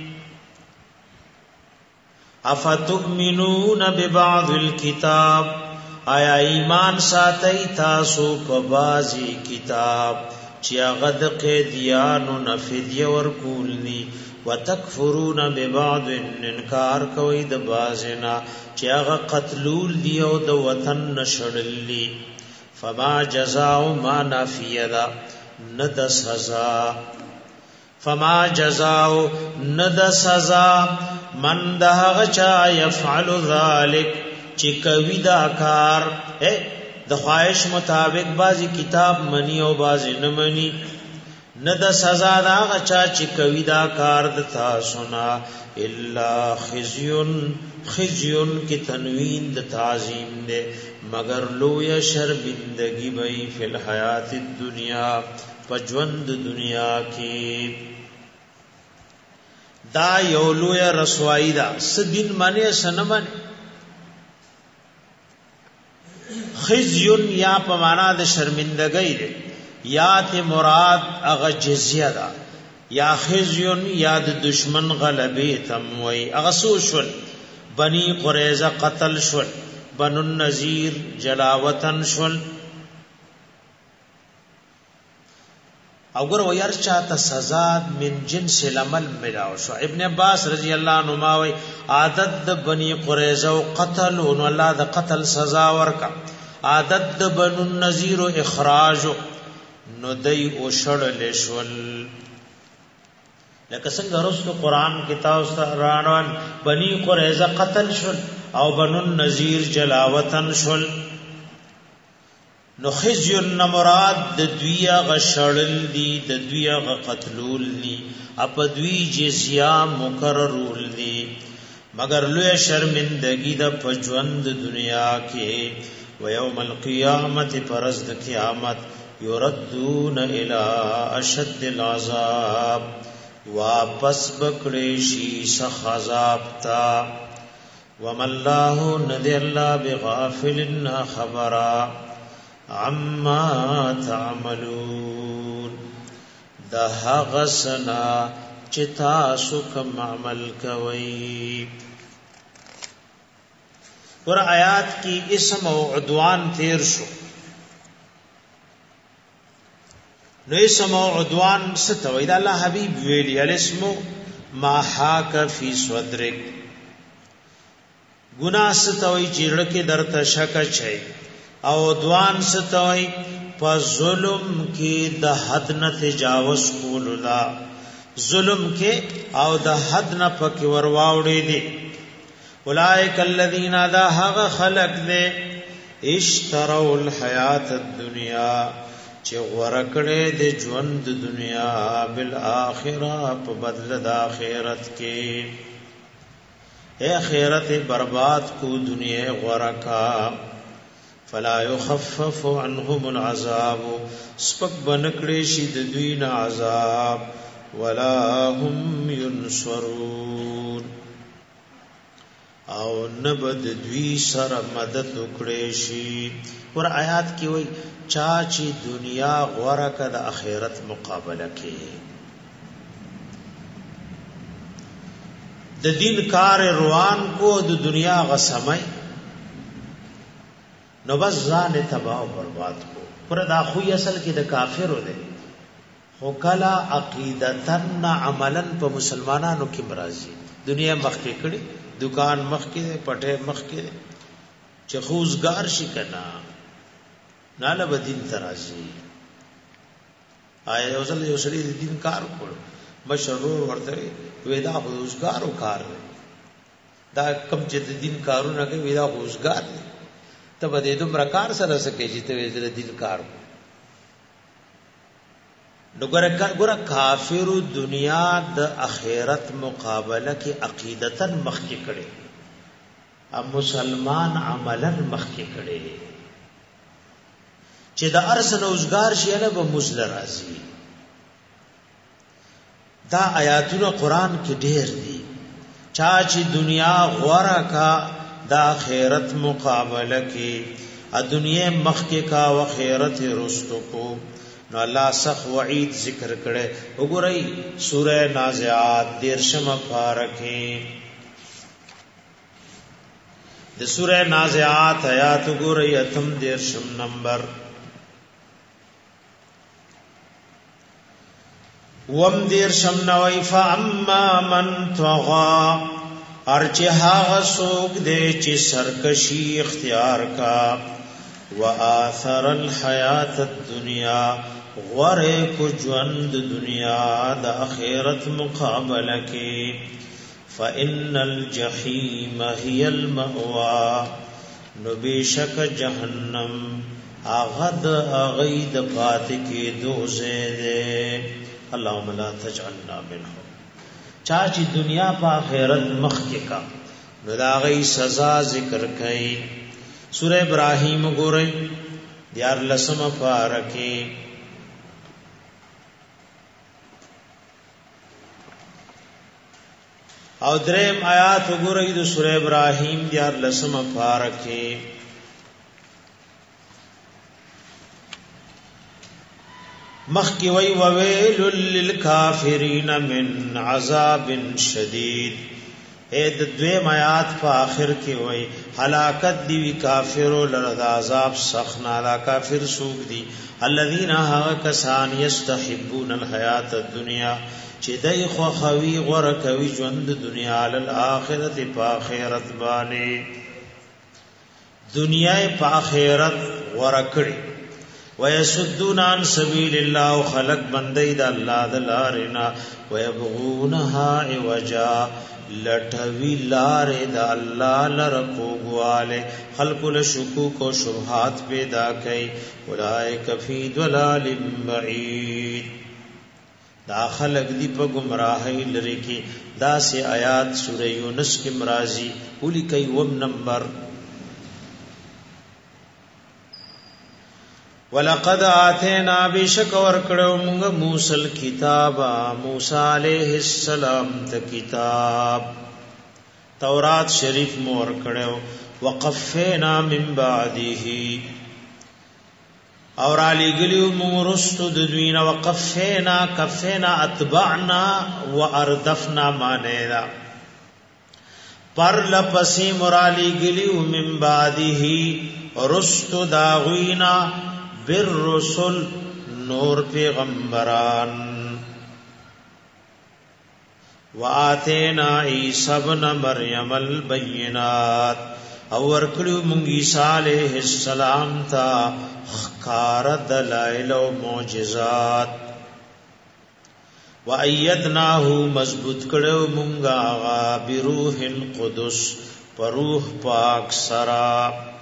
افتؤمنون ببعض الكتاب، آیا ایمان ساتي تاسو په بازي کتاب چې هغه د قیدیانو نفدیه ورکول دي. وتکفرون ببعض، انکار کوي د بازنا چې هغه قتلول دی او د وطن نشړل دي. فما جزاء ما نافیدا، ند سزا، فما جزاء ند سزا من دهغه چا يفعل ذلك چې کوي دا کار د خواهش مطابق بازي کتاب منی او بازي نه منی. نه د سزا دا غچا چې کوي دا کار د تاسو نه الا خزيون، خزيون کی تنوین د تعظیم دے مگر لوی شرمندگی بئی فی الحیات الدنیا، پجوند دنیا کی. دا یو لوی رسوائی دا سدین مانی سنمن. خزیون یا پمانا د شرمندگی دے، یا تی مراد اغا جزیه دا، یا خزیون یا د دشمن غلبی تموی. اغا سو شل بنی قریظه قتل شل، بنو النذیر جلاوطن شل. او گر ویر چاہتا سزا من جنس العمل ملاو شو. ابن عباس رضی اللہ عنہ ماوی عادت د بنی قریظه و قتل و اللہ د قتل سزا ورکا، عادت د بنو النذیر و اخراجو نو دی او شړل شول. لکه څنګه رسول قرآن کتاب سرانوان بنی قریظه قتل شول او بنو النذیر جلاوطن شول. نو خزي مراد د دویا غشړل دي، د دویا غ قتلول دي، اپ دوی جزیا مقررول دي. مگر لوی شرمندگی د پجوند دنیا کې و یوم القیامت پرز د قیامت یردون الی اشد العذاب، واپس بکړی شي سخ عذاب تا. وما الله ندی الله بغافل خبرا عما تعملون، دا غسنا چې تاسو کوم عمل کوي. ور آیات کی اسم او عدوان تیر شو. نو اسم او عدوان ستوي دا الله حبيب ویلی الاسم ما حاک فی صدرک گناہ ستوئی چیرڑ کے در تشک چھ او عدوان ستوئی پا ظلم کی دا حد نہ تجاوز کوللا ظلم کے او دا حد نہ پکی ورواوڑی دی اولئک الذین دا حق خلق دے اشتروا الحیات الدنیا چه ورکڑے دے ژوند دنیا بالآخرہ په بدل د آخرت کې اے آخرت برباد کو دنیا ورکا فلا يخفف عنهم العذاب سپک بنکڑے شي د دوی نه عذاب ولا هم ينصرون او نبد دوی سره مدد وکړي شي ور آیات کې وای چاچی دنیا غوړه کړه د آخرت مقابله کې د دین کار روان کو د دنیا غسمای نو بس ځان تباہ او برباد کو پر دا خو اصل کې د کافرو دی خو کلا عقیدتن عملا په مسلمانانو کې مرাজি دنیا مخکې کړي دکان مخکې پټه مخکې چې خوزګار شي کنا ناله بدین ترازی آیا یو ځل یو سړي د دین کار وکړ مشرور ورته وېدا خوزګار او کار دا کم چې د دین کارونه کوي وېدا خوزګار ته به د دومره کار سره سکے چې ته د دین کار نو ګره کافر دنیا د آخرت مقابله کې عقیدتن مخکې کړي اب مسلمان عملا مخکې کړي چې د ارس روزگار شي نه به مزل راځي دا آیاتونه قران کې ډېر دي چا چې دنیا غوړه کا د آخرت مقابله کې ا دنیا مخکې کا او آخرت رستو کو نو الله سخ وعید ذکر کړي وګورئ سوره نازعات 13 پارکه د سوره نازعات آیات وګورئ اتم 13 نمبر وم 13 نوئی فاما من طغى ارچها سوق دے چې سرکشی اختیار کا وآثر الحیات الدنیا غره کو ژوند دنیا د آخرت مقابله کې فإن الجحیم هی المأوا نو بشک جهنم اغد اغید پات کې دوزه دے اللهم لا تجعلنا منهم چاچی دنیا پا آخرت مخ کې کا نو دا غي سزا ذکر کړي سورہ ابراہیم گورئی دیار لسم پارکی او دریم آیات گورئی دو سورہ ابراہیم دیار لسم پارکی مخ کی وی وویل للکافرین من عذاب شدید اے د دویم آیات په آخر کې وای هلاکت دی کافرو لرد عذاب سخنا لا کافر سوق دی الذين ها کسان یستحبون الحیات الدنیا چې دای خو خوي غره کوي ژوند دنیا ال الاخرت په آخرت باندې دنیا په آخرت غره کړي ويسدون عن سبيل الله خلق بندي د الله د لارنا ويبغونها عوجا لټوی لارې د الله لرکوواله خلق له شکوک او شبهات پیدا کوي اولئک فی ضلال بعید دا خلق دی په گمراهی لري کې دا سه آیات سوره یونس کې مرাজি اولی کوي و نمبر ولقد آتینا بشک ورکړو موږ موسی کتاب موسی علیہ السلام ته کتاب تورات شریف مور کړو وقفینا من بعده اور علی گلیو مورستو د دوینا وقفینا کفینا اتبعنا واردفنا مانیدا پر لپسی مرالی گلیو من بعده رستو داغینا بالرسل نور پیغمبران وآتینا عیسی ابن مریم البینات او ورکړو مونږ عیسی علیہ السلام ته خکار دلائل او معجزات وایدناه مضبوط کړو مونږ هغه بروح القدس پروح پاک سرا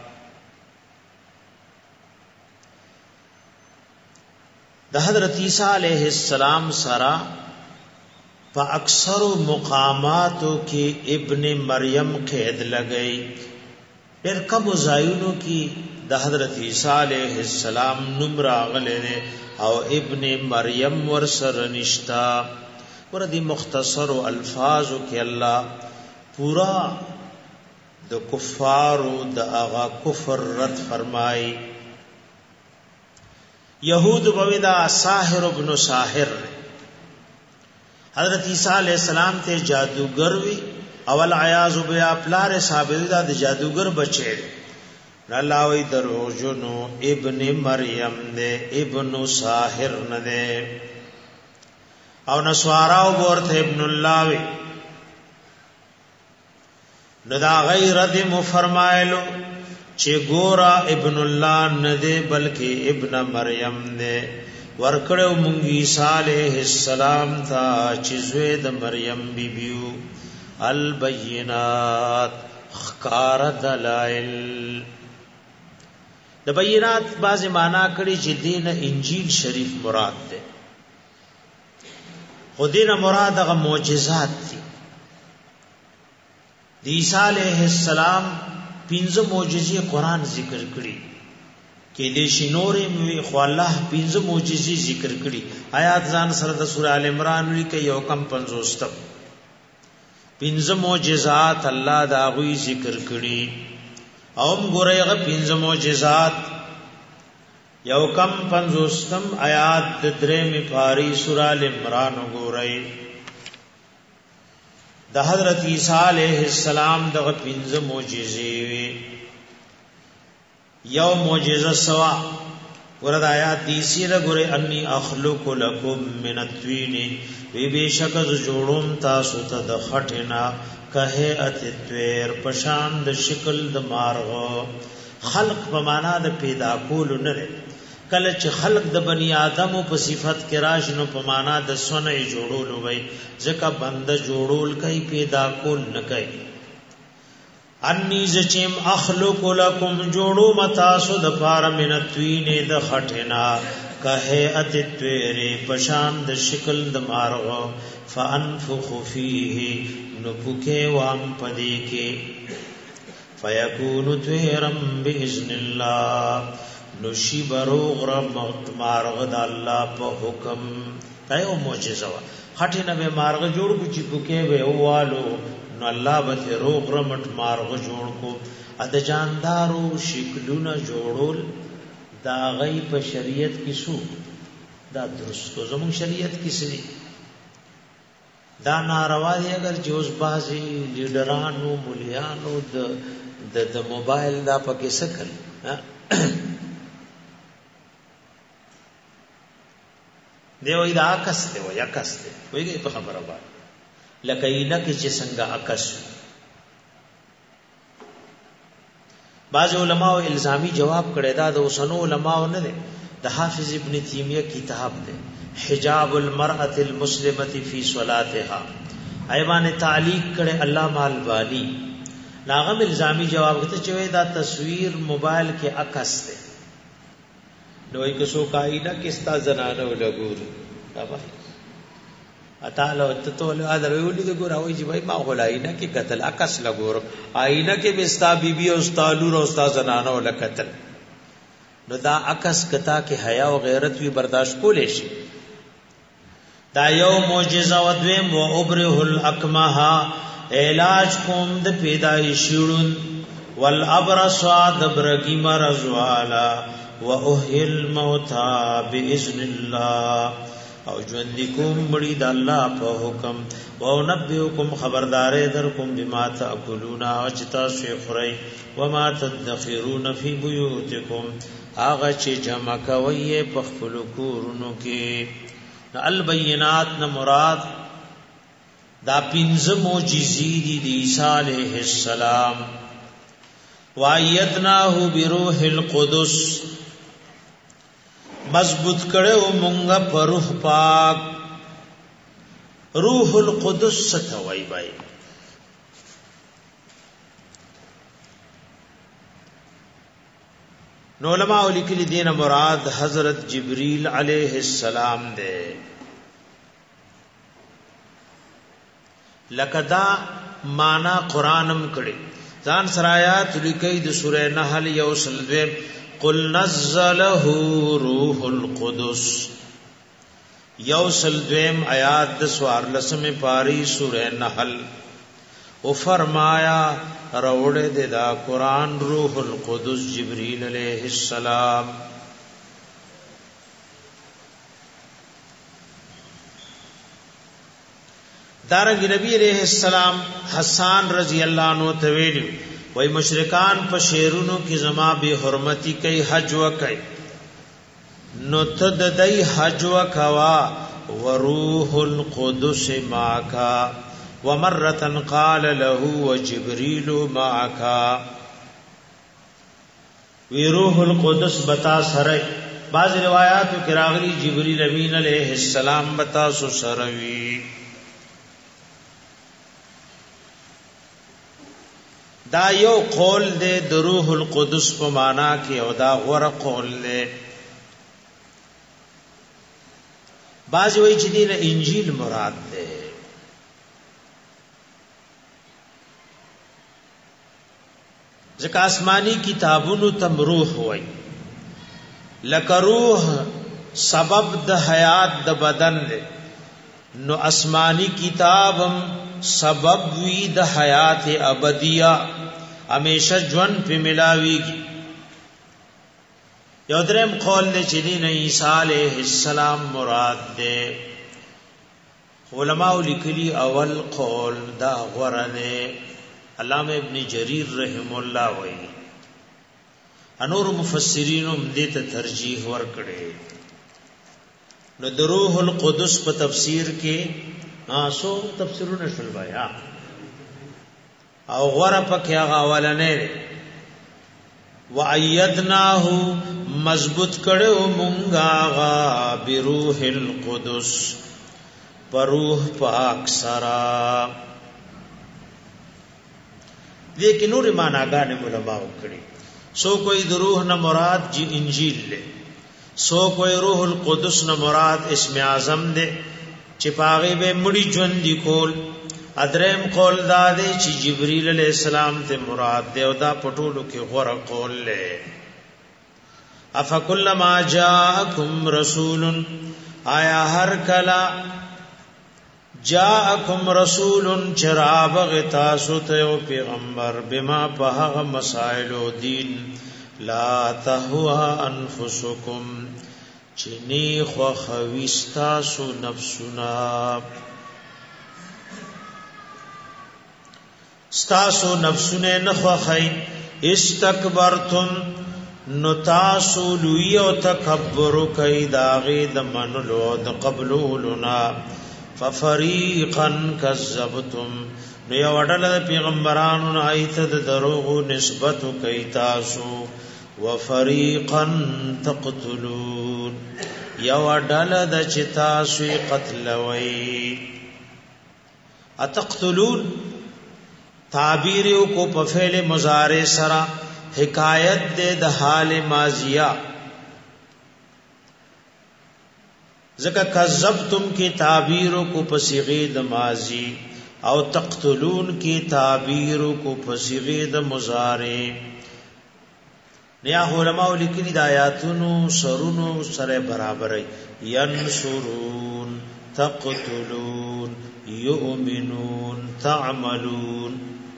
د حضرت عیسی علیہ السلام سرا په اکثر مقاماتو کې ابن مریم قید لګئی ډېر کم ځایونو کې د حضرت عیسی علیہ السلام نوم راغلی او ابن مریم ورسره نشتا ور دي مختصر الفاظو کې الله پورا د کفارو د اغا کفر رد فرمای یہود بویدا ساحر ابن ساحر حضرت عیسی علیہ السلام ته جادوگر وی اول عیاذ بیا پلار ثابت دا د جادوگر بچی الله وی دروژنو ابن مریم دے ابن ساحر نه دے او نسواراو ورته ابن الله وی ندا غیر دې مو فرمایلو چې ګورا ابن الله نه دے بلکې ابن مریم دے ورکړو مونږ عیسی علیہ السلام ته چې زوی د مریم بیبیو البینات خکار دلائل د بینات باز معنا کړي چې دین انجیل شریف مراد ده خو دین مراد هغه معجزات دي د عیسی علیہ السلام 15 معجزې قران ذکر کړي کې دې شنورې مې خو الله 15 معجزې ذکر کړي آیات ځان سره د سوره ال عمران لیکي یو کم 50 15 معجزات الله دا غوي ذکر کړي اوم ګورېغه 15 معجزات یو کم 50 آیات د درې می پاری سوره ال عمران ګورې د حضرت عیسی علیہ السلام دغه 15 معجزې وي یو معجزه سوا ورته آیات دي سیره ګوره انی اخلق لكم من الطين وی بشک ز جوړوم تاسو ته د خټینا کہے اتویر پشان د شکل د مارغو خلق په معنا د پیدا کول نه کله چې خلق د بنی آدم په صفت کې راشنو په معنا د صنع جوړول وای ځکه بنده جوړول کوي پیدا کول نه کوي انی زچم اخلق لکم جوړو متاسو د پار منتوین د خټینا کہے اتویر پشان د شکل د مارغو فانفخ فیه نپوکے وام پدی کے فیکون تویرم باذن اللہ نشی بروغ رمت مارغ دا اللہ پا حکم تایو موجزہ وا خٹی نبی مارغ جوڑ کو چی پوکے وے اوالو نو اللہ بتی روغ رمت مارغ جوڑ کو اد جاندارو شکلون جوڑول دا غی پا شریعت کسو دا درست کو زمون شریعت کسی دی دا ناروا دی اگر چې اوس بازي لیډرانو مولیانو د موبایل دا پکې سکل دیو دا عکس دی و یا عکس دی وایي په خبره باندې لکه اینکه چې څنګه عکس بعض علماء الزامی جواب کړی دا د اوسنو علماء نه دی د حافظ ابن تیمیہ کتاب دی حجاب المرأة المسلمة فی صلاتها ایوان تعلیق کړي علامہ البانی لاغم الزامی جواب کته چې دا تصویر موبایل کې عکس ده نو یې کسو قاعده کستا زنانه ولګور دا وایي اتاله ته له اذر ویولې د ګور او چې وای ما غلاینا کې قتل عکس لګور آینه کې بستا بیبي او استالور او استاد زنانه ولکتل نو دا عکس کتا کې حیا او غیرت وی برداشت کولې شي دا یو معجزه و دویم و ابره الاکمها علاج کوم د پیدایشون والابرص دبرگی مرض والا و اهل موتا باذن الله او ژوند کوم مړي د الله په حکم او نبئکم خبردارې در کوم بما تاکلون او چتا سو خوري و ما تدخرون فی بیوتکم هغه چې جمع کوي په خپل کورونو کې البینات نه مراد دا پنځه معجزې دي د عیسی علیه السلام. وایدناه بروح القدس مضبوط کړو مونږه په روح پاک. روح القدس څه وایي بای؟ نو علماء لیکلي دین مراد حضرت جبريل علیہ السلام دے. لکدا معنا قرانم کړي ځان سرایات لیکي د سوره نحل یو سلوه قل نزله روح القدس یو سلوه آیات د سوار لسمه پاری سوره نحل او فرمایا روڑے دے دا قرآن روح القدس جبریل علیہ السلام. دارنگ نبی علیہ السلام حسان رضی اللہ عنہ تویلی وی مشرکان پا شیرونو کی زما بی حرمتی کئی حج وکئی نو تد دی حج وکوا وروح القدس ماکا ومرتن قال له وجبريل معك وی روح القدس بتا سره. بعض روایاتو کې راغلي جبريل امین علیہ السلام بتا سو سروي. دا یو قول دے د روح القدس په معنا کې او دا غوړه قول دے. بعض وایي چې دین انجیل مراد ده. ځکه آسمانی کتابونو تم روح وای لکه روح سبب د حیات د بدن دی نو آسمانی کتابم سبب وی د حیات ابدیه همیشه ژوند په ملاویږي. یو دریم قول دی چې دین عیسی علیہ السلام مراد دی. علماء لیکلی اول قول دا غرنه علامہ ابن جریر رحم الله وایي انور مفسرین هم دې ته ترجیح ورکړي. نو د روح القدس په تفسیر کې سو تفسیرونه شول بیا او غره پکې هغه اولنې وایدناه مضبوط کړو مونږه غا بروح القدس پر روح پاک سرا. لیکن نور معناګانې علماء کړي. سو کوئی د روح نه مراد جی انجیل لے، سو کوئی روح القدس نه مراد اسم اعظم دے چې پاغه به مړي ژوند دی کول. ادریم قول دا دی چې جبرئیل علیہ السلام ته مراد دی او دا پټولو کې غوړه قول لے. افکلما جاءکم رسول آیا هر کلا جاءکم رسول چراب غتاسو ته پیغمبر بما په مسائل او دین لا تهوا انفسکم چنی خو خويستا سو نفسنا ستاسو نفسونه نخوا خی استکبرتم نتاسو لوی او تکبر کای داغه د منلو د قبولنا ففریقا کذبتم نو یو وړل پیغمبرانو ایت د دروغ نسبت کوي تاسو وفریقا تقتلون یو وړل د چتا سو قتل وای اتقتلون تعبیر کو په فعل مضارع سرا حکایت د حال ماضیہ ذکر کذبتم کی تعبیر کو پسیغه د ماضی او تقتلون کی تعبیر کو پسیغه د مضارع. نیا علماء لیکلي د آیاتونو سرونو سره برابر ینصرون تقتلون یؤمنون تعملون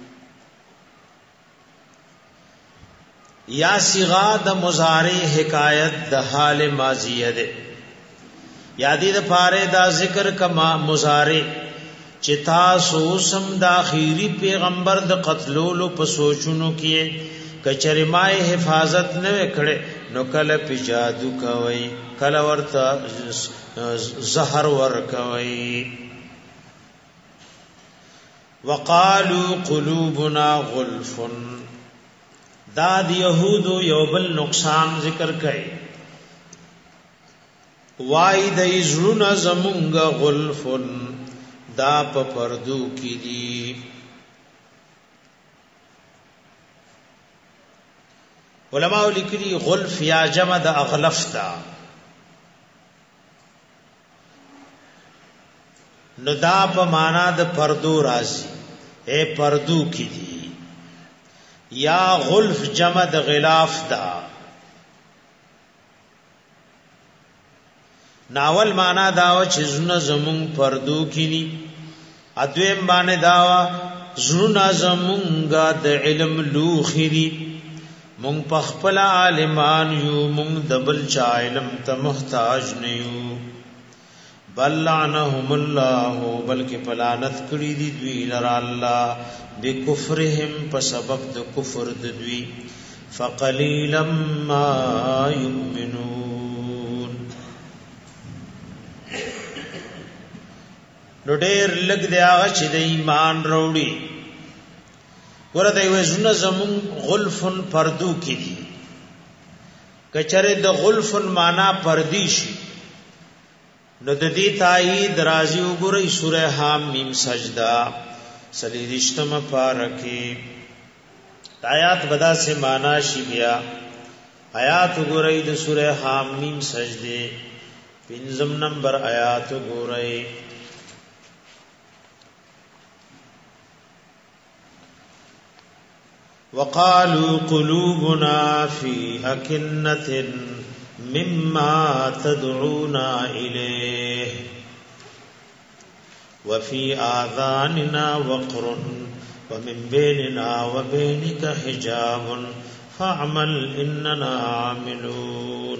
یا صیغه د مضارع حکایت د حال ماضیه ده یادی د پاره دا ذکر کما مضارع چتا سو سم د اخیری پیغمبر د قتلولو په سوچونو کې کچری مای حفاظت نه کړي نو کله په جادو کوي کله ورته زهر ور کوي وقالوا قلوبنا غلف دا د یهودو یو بل نقصان ذکر کړي وای د زړونه زمونږ غلف دا په پردو کې دي علماء لیکلي غلف یا جمع د اغلف دا نو دا په معنا د پردو راځي اے پردو کی دی یا غلف جمع د غلاف دا ناول معنا داوا چې زونه زمون پردو کی دی ادویم باندې داوا زونه زمونګه د علم لوخری مونږ په خپل عالمان یو مونږ دبل چا علم ته محتاج نه یو بل لعنهم الله بلکې پلانت کړی دی دوی لرا الله بکفرهم په سبب د کفر د دوی فقلیلا ما یؤمنون نو ډېر لګ دی هغه چې د ایمان وروړي ورته وي زنه زمون غلفن پردو کی دي کچره د غلفن معنا پردی شي نو د دې تایید راځي وګورئ سوره حامیم سجدہ سلیریشتم پارکی آیات بدا سے مانا شی بیا آیات وګورئ د سوره حامیم سجدے پنځم نمبر آیات وګورئ وقالوا قلوبنا في أكنة مما تدعونا إليه وفي آذاننا وقر ومن بيننا وبينك حجاب فاعمل إننا عاملون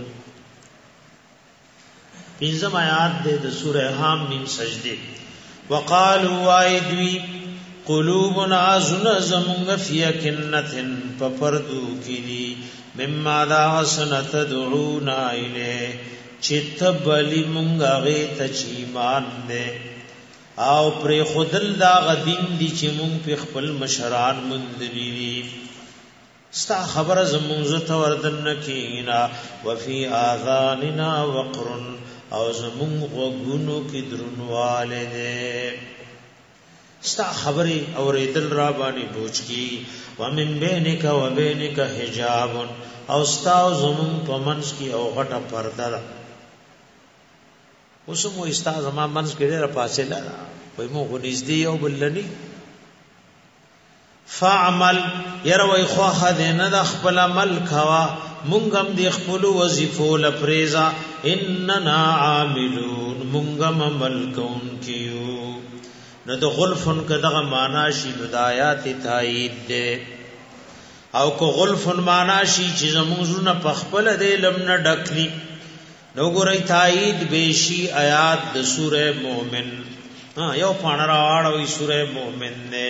پنځم آیات د سورہ حامیم سجدے وقالوا وایدوی قلوبنا زن زمونگ فی کنتن پپردو کی دی مما دا حسنت دعونا ایلے چت بلی مونگا غیت چیمان دے او پر خودل دا غدین دی چی مونگ پی خپل مشران مندلی دی ستا خبر زمونزت وردن نکینا وفی آذاننا وقرن او زمونگ غگونو کی درنوالے دے ستا خبری اوریدل را بانی بوچ کی ومن بینک و بینک حجاب او ستا او زمون پمنس کی او غټه پرده ده اوسمو استا زما منس کې ډېره فاصله ده وای مو غنځدي او بلنی فعمل يروي خوخه دینه د خپل عمل کوا مونږم د خپل وظیفو لپریزا اننا عاملون مونږم عمل کون کیو نو د غلفن کدغه معنا شی بدایات تایید ده او کو غلفن معنا شی چې زموږونه پخپل د علم نه ډکلی نو ګورای تایید بشی آیات د سوره مومن یو پاڼه راوړوي سوره مومن نه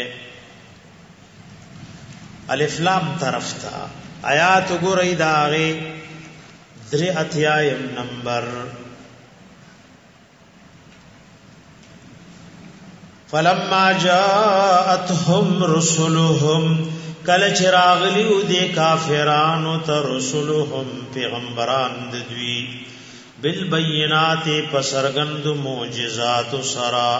الف لام طرف تا آیات ګورای داغه درې اتیایم نمبر فلما جاءتهم رسلهم کل چراغلیو دے کافرانو ته رسلهم پیغمبران دوی بالبینات پسرگند معجزات سرا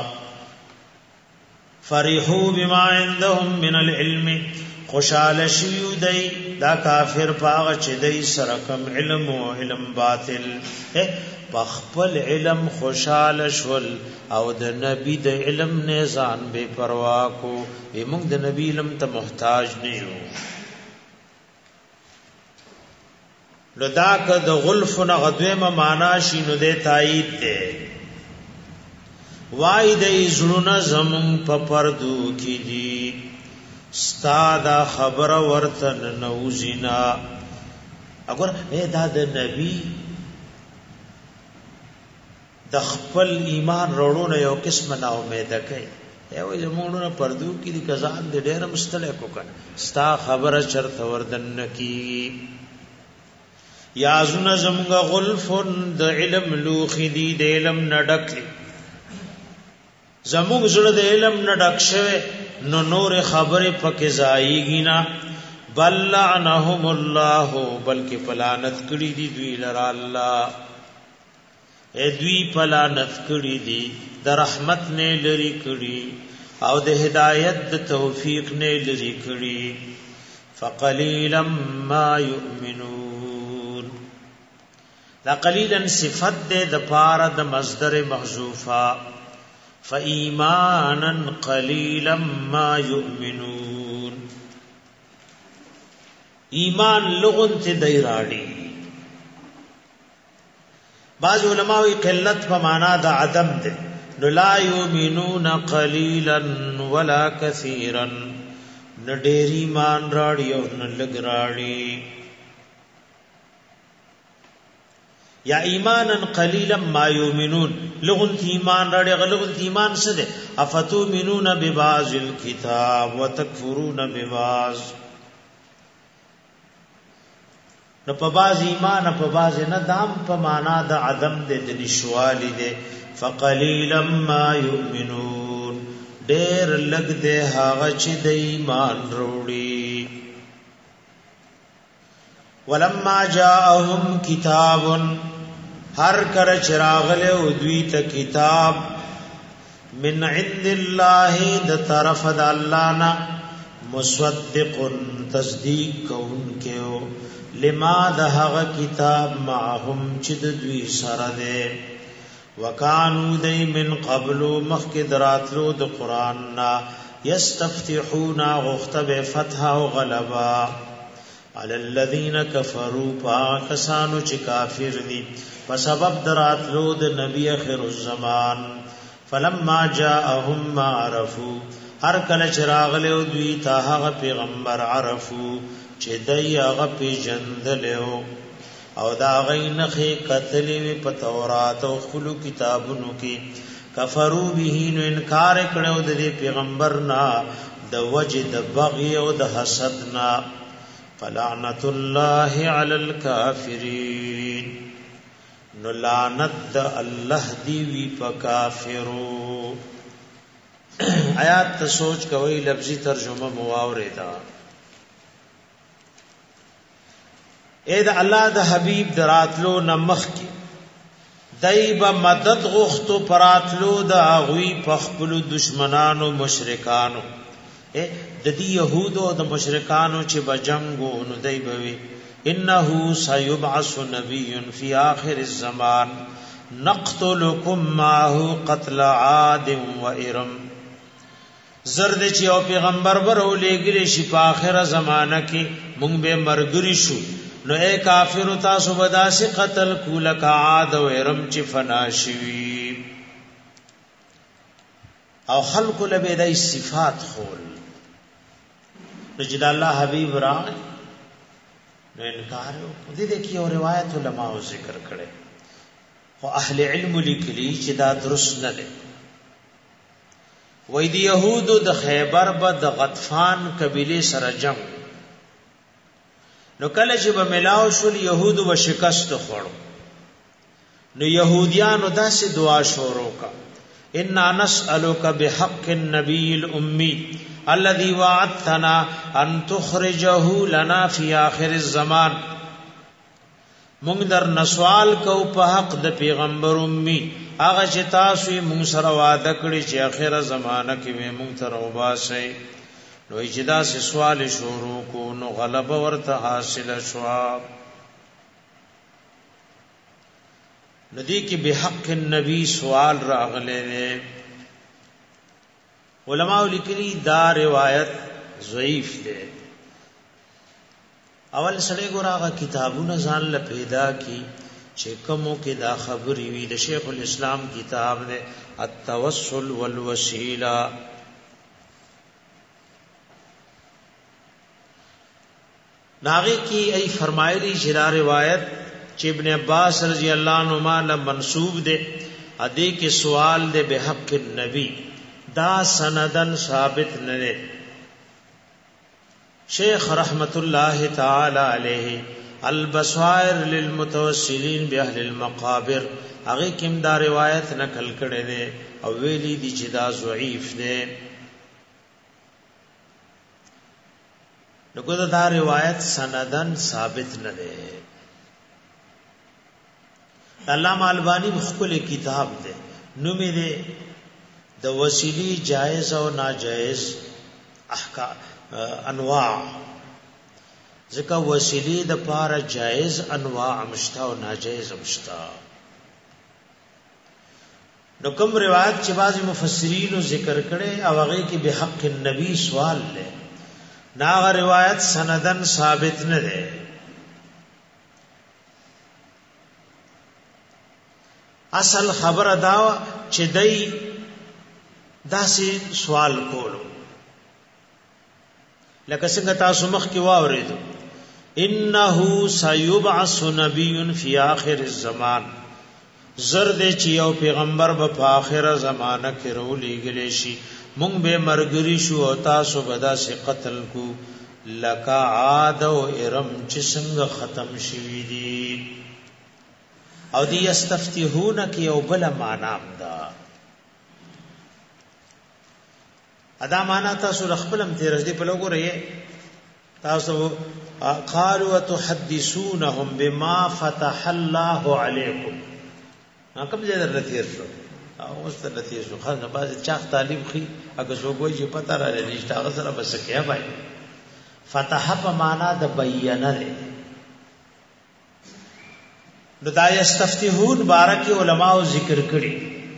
فرحوا بما عندهم من العلم خوشال شیو دی دا کافر پاغ چ دی سرکم علم او علم باطل پخپل علم خوشال شول او د نبی د علم نه ځان بے پروا کو موږ د نبی علم ته محتاج نه یو لدا ک د غلف نه غدویمه معنا شینو د تایید ده وای د زړونه زمون په پردو کې دي ستاده خبر ورتن نوزینا اگر دا د نبی د خپل ایمان وروړو یو قسم نا امید کوي یو زمونږه پردو کې د کزان د ډېر مستلق وکړ ستا خبره چرته وردن کی یا زونه زمونږه غلف د علم لوخ دی د علم نډک زموږ زړه د علم نه ډک شوی نو نور خبره پکې ځایږي نه بل لعنهم الله بلکې پلانت کړي دي دوی لرا الله دوی پلانت کړي دي د رحمت نه لري کړي او د هدایت د توفیق نه لري کړي فقلیلا ما یؤمنون دا قلیلا صفت ده د پاره د مصدر محذوفه فایمانا قلیلا ما یؤمنون ایمان لغن ته دی راړي بعض علماوی قلت په معنا د عدم ده نو لا یؤمنون قلیلا ولا کثیرا نه ډېر ایمان راړي او نه لږ راړي یا ایمانا قلیلا ما یؤمنون لغن ایمان راړي غلغن ایمان څه ده افتؤمنون ببعض الكتاب وتکفرون ببعض نو په باز ایمان په باز نه دام په معنا د عدم د نشوالي ده فقلیلا ما یؤمنون ډېر لګ ده هغه چې د ایمان وروړي ولما جاءهم کتاب هر کر چراغله او دوی ته کتاب من عند الله د طرف د الله نه مصدق تصدیق کوونکو لما دهغه کتاب معهم چې د دوی سره ده وکانو دای من قبل مخک دراتلو د قران نا یستفتحون غختب فتح او غلبا علی الذین کفروا پاکسانو چې کافر دي په سبب دراتلو د نبی اخر الزمان فلما جاءهم ما عرفوا هر کله چراغله دوی ته هغه پیغمبر عرفو چې دای هغه پیژندلو او دا غینخه قتلې په تورات او خلو کتابونو کې کفرو به نو انکار کړو د پیغمبر نا د وجد بغي او د حسد نا فلعنت الله علی الکافرین نو لعنت د الله دی وی په کافرو آیات ته سوچ کوي لفظي ترجمه مواوردا اے دا الله د حبیب دراتلو نمخ کی دایبا مدد غختو پراتلو د اغوی پخپل دشمنانو مشرکانو د دې يهودو د مشرکانو چې بجنګو نو دایبوي انه سيبعث نبي في اخر الزمان نقتلكم معه قتل عاد وارم زرد چې او پیغمبر ورولېګل شي په اخر زمانہ کې مونږ به مرګري شو نو اے کافر تاسو بداسه قتل کولک عاد و ارم چې فنا شوی او خلق لبه دای صفات خول نجد الله حبیب را نو انکار دې کې او روایت علماء ذکر کړي او اهل علم لیکلي چې دا درست نه ده وای دی يهودو د خیبر بد غطفان قبيله سره جنگ نو کله چې به ملاو شول يهودو و شکست خورو نو يهوديانو داسې دعا شروع کا ان نسالک بحق النبي الامي الذي وعدتنا ان تخرجه لنا في اخر الزمان مونږ در نسوال کو په حق د پیغمبر امي هغه چې تاسو مونږ سره وعده کړی چې اخر زمانہ کې مونږ تر وباسي نو اجدا سے سوال شروع کو نو غلب ورته حاصل شوا ندی کی بحق النبی سوال راغله علماء لیکلی دا روایت ضعیف ده اول سړی ګورغه کتابونه ځان له پیدا کی چې کومو کې دا خبرې وی د شیخ الاسلام کتاب ده التوسل والوسیله ناغی کی ای فرمایلی جرا روایت چې ابن عباس رضی اللہ عنہما له منسوب ده ادی کې سوال ده بحق النبی دا سندن ثابت نه شیخ رحمت الله تعالی علیہ البصائر للمتوسلین باهل المقابر هغه کوم دا روایت نقل کړي ده او ویلی دی چې دا ضعیف دی. نو دا روایت سندن ثابت نه دی. علامہ البانی خپل کتاب دی نوم دی د وسیلی جائز او ناجائز احکام انواع. ځکه وسیلی د پاره جائز انواع مشتا او ناجائز مشتا. نو کوم روایت چې بعض مفسرین ذکر کړي او هغه کې به حق النبی سوال لې نا روایت سندن ثابت نه ده. اصل خبر دا چې دای داسې سوال کولو لکه څنګه تاسو مخ کې واورېدو انه سيبعث نبي في اخر الزمان. زرد چې یو پیغمبر په آخره زمانہ کې رولېږي شي مونږ به مرګري شو او تاسو به دا سي قتل کو لکا عاد او ارم چې څنګه ختم شوي دي. او دی یستفتحون کې یو بل معنا ده. ادا معنا تاسو خپلم تیر دې په لګو رہی تاسو قالوا تحدثونهم بما فتح الله عليكم. کوم ځای درته شو او اوس درته شو خاصه بعض چاغ تعلیم خي اګه زوګوي چې پتا را لې نشته سره بس کیا بای فتح په معنا د بیان ده. نو دا یستفتحون بارک علماء ذکر کړي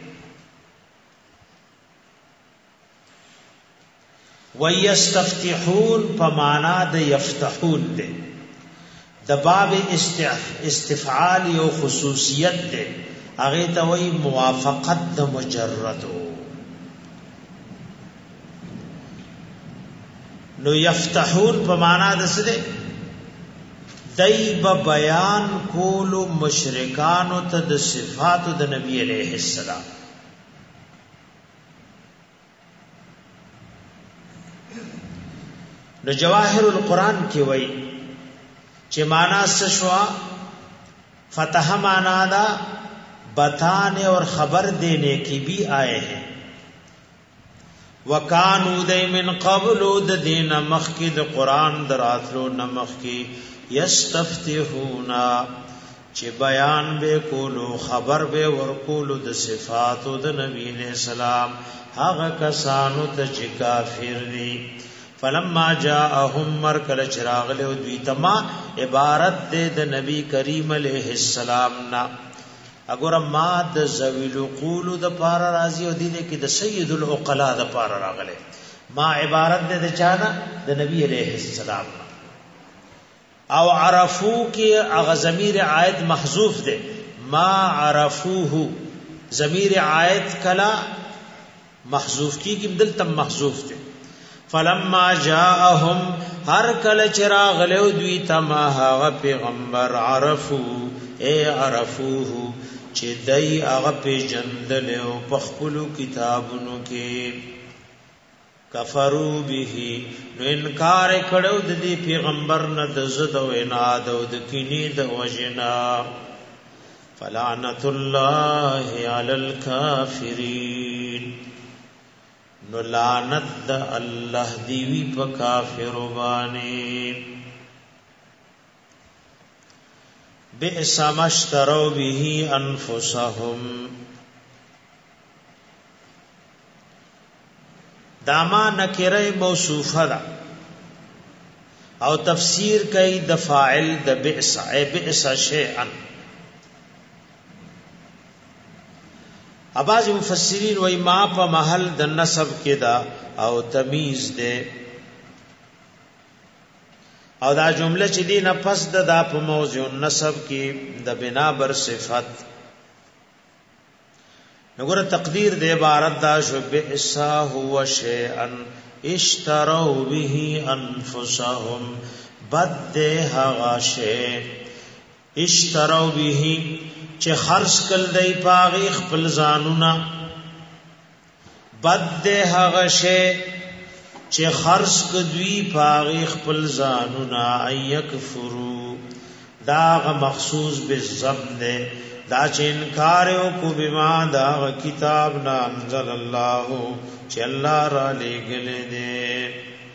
ويستفتحون په معنا د یفتحون ده. د باب استفعال یو خصوصیت ده هغه ته وی موافقت د مجردو. نو یفتحون په معنا د څه ده دایب بیان کولو مشرکانو ته د صفات د نبی علیہ السلام. نو جواهر القرآن کی وی چې معنا څه شو فتح معنا دا بتانے اور خبر دینے کی بھی آئے ہیں. وَكَانُوا دَيْ مِنْ قَبْلُ دَدِينَ مَخْكِ د قرآن دراتلو نمخ کی یستفتحونا چې بیان به کولو خبر به ورکولو د صفاتو د نبی علیہ السلام هغه کسانو ته چې کافر دي. فلما جاءهم مرکل چراغ له دوی تما عبارت د نبی کریم علیہ السلام نا اگر ما د ذویل قول د پار راضی او دي کې د سید العقلاء د پار راغله ما عبارت د چانا د نبی علیہ السلام او عرفو کې اغه ضمیر عائد محذوف ده ما عرفوه ضمیر عائد کلا محذوف کی بدل تم محذوف ده. فلما جاءهم هر کله چراغ له دوی تما هغه پیغمبر عرفو اے عرفوه چې دای هغه په جندل او پخپلو کتابونو کې کفرو به نو انکار کړو د دې پیغمبر نه د زد او عناد او د کینې د وجنا. فلعنت الله علی الکافرین نو لعنت د الله دیوی په کافر باندې. بئس ما اشتروا به انفسهم داما نکره موصوفه ده او تفسیر کوي د فاعل د بئس ای بئس شیئا. اباظ مفسرین وای ما په محل د نسب کې دا او تمیز ده او دا جمله چې دی نه پس دا په موضوع نسب کې د بنا بر صفت. نګور تقدیر د عبارت دا شو بئسا هو شیئا اشتروا به انفسهم بد هغه شی اشتروا به چې خرج کړل دی پاغي خپل ځانونه بد هغه شی چې خرج کدوی پاغي خپل ځانونه ايکفرو دا مخصوص بالضم دے دا چې انکار کو بما دا کتاب نا انزل الله چې الله را لګل دے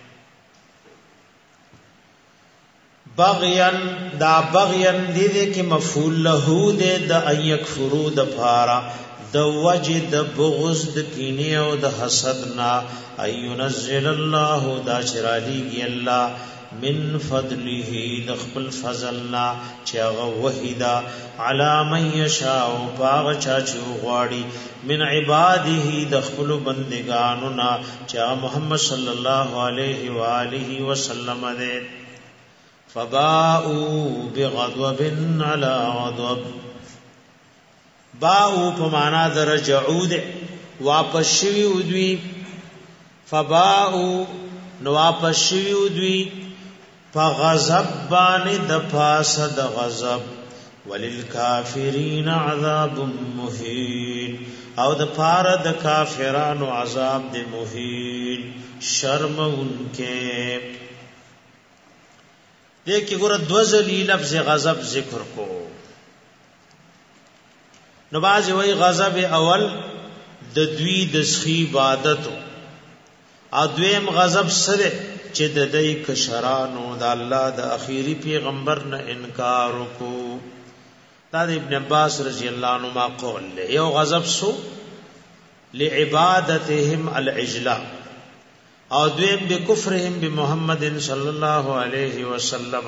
بغیان دا بغیان دې کې مفعول له دے د ايکفرو د پارا د وجد بغض د کینه او د حسد نا اينزل الله دا چرالیږي الله من فضله د خپل فضلنا چې هغه وحیدا علی من یشاء باغ چا چې غواړي من عباده د خپل بندگانو نا چې محمد صلی الله علیه و آله وسلم دې فباءوا بغضب علی غضب باءوا په معنا درجعوا دې واپس شوی ودوی فباءوا نو واپس شوی ودوی فغضب باندې د پاسه د غضب وللکافرین عذاب مهین او د پاره د کافرانو عذاب د مهین شرمونکه دې کې ګور دوزلی لفظ غضب ذکر کو نو باز وی غضب اول د دوی د سخی عبادت او دویم غضب سره چې د دې کشرانو د الله د اخیری پیغمبر نه انکار وکړو دا د ابن عباس رضی الله عنهما قول له یو غضب سو لعبادتهم العجله او دویم بکفرهم بمحمد صلی الله علیه وسلم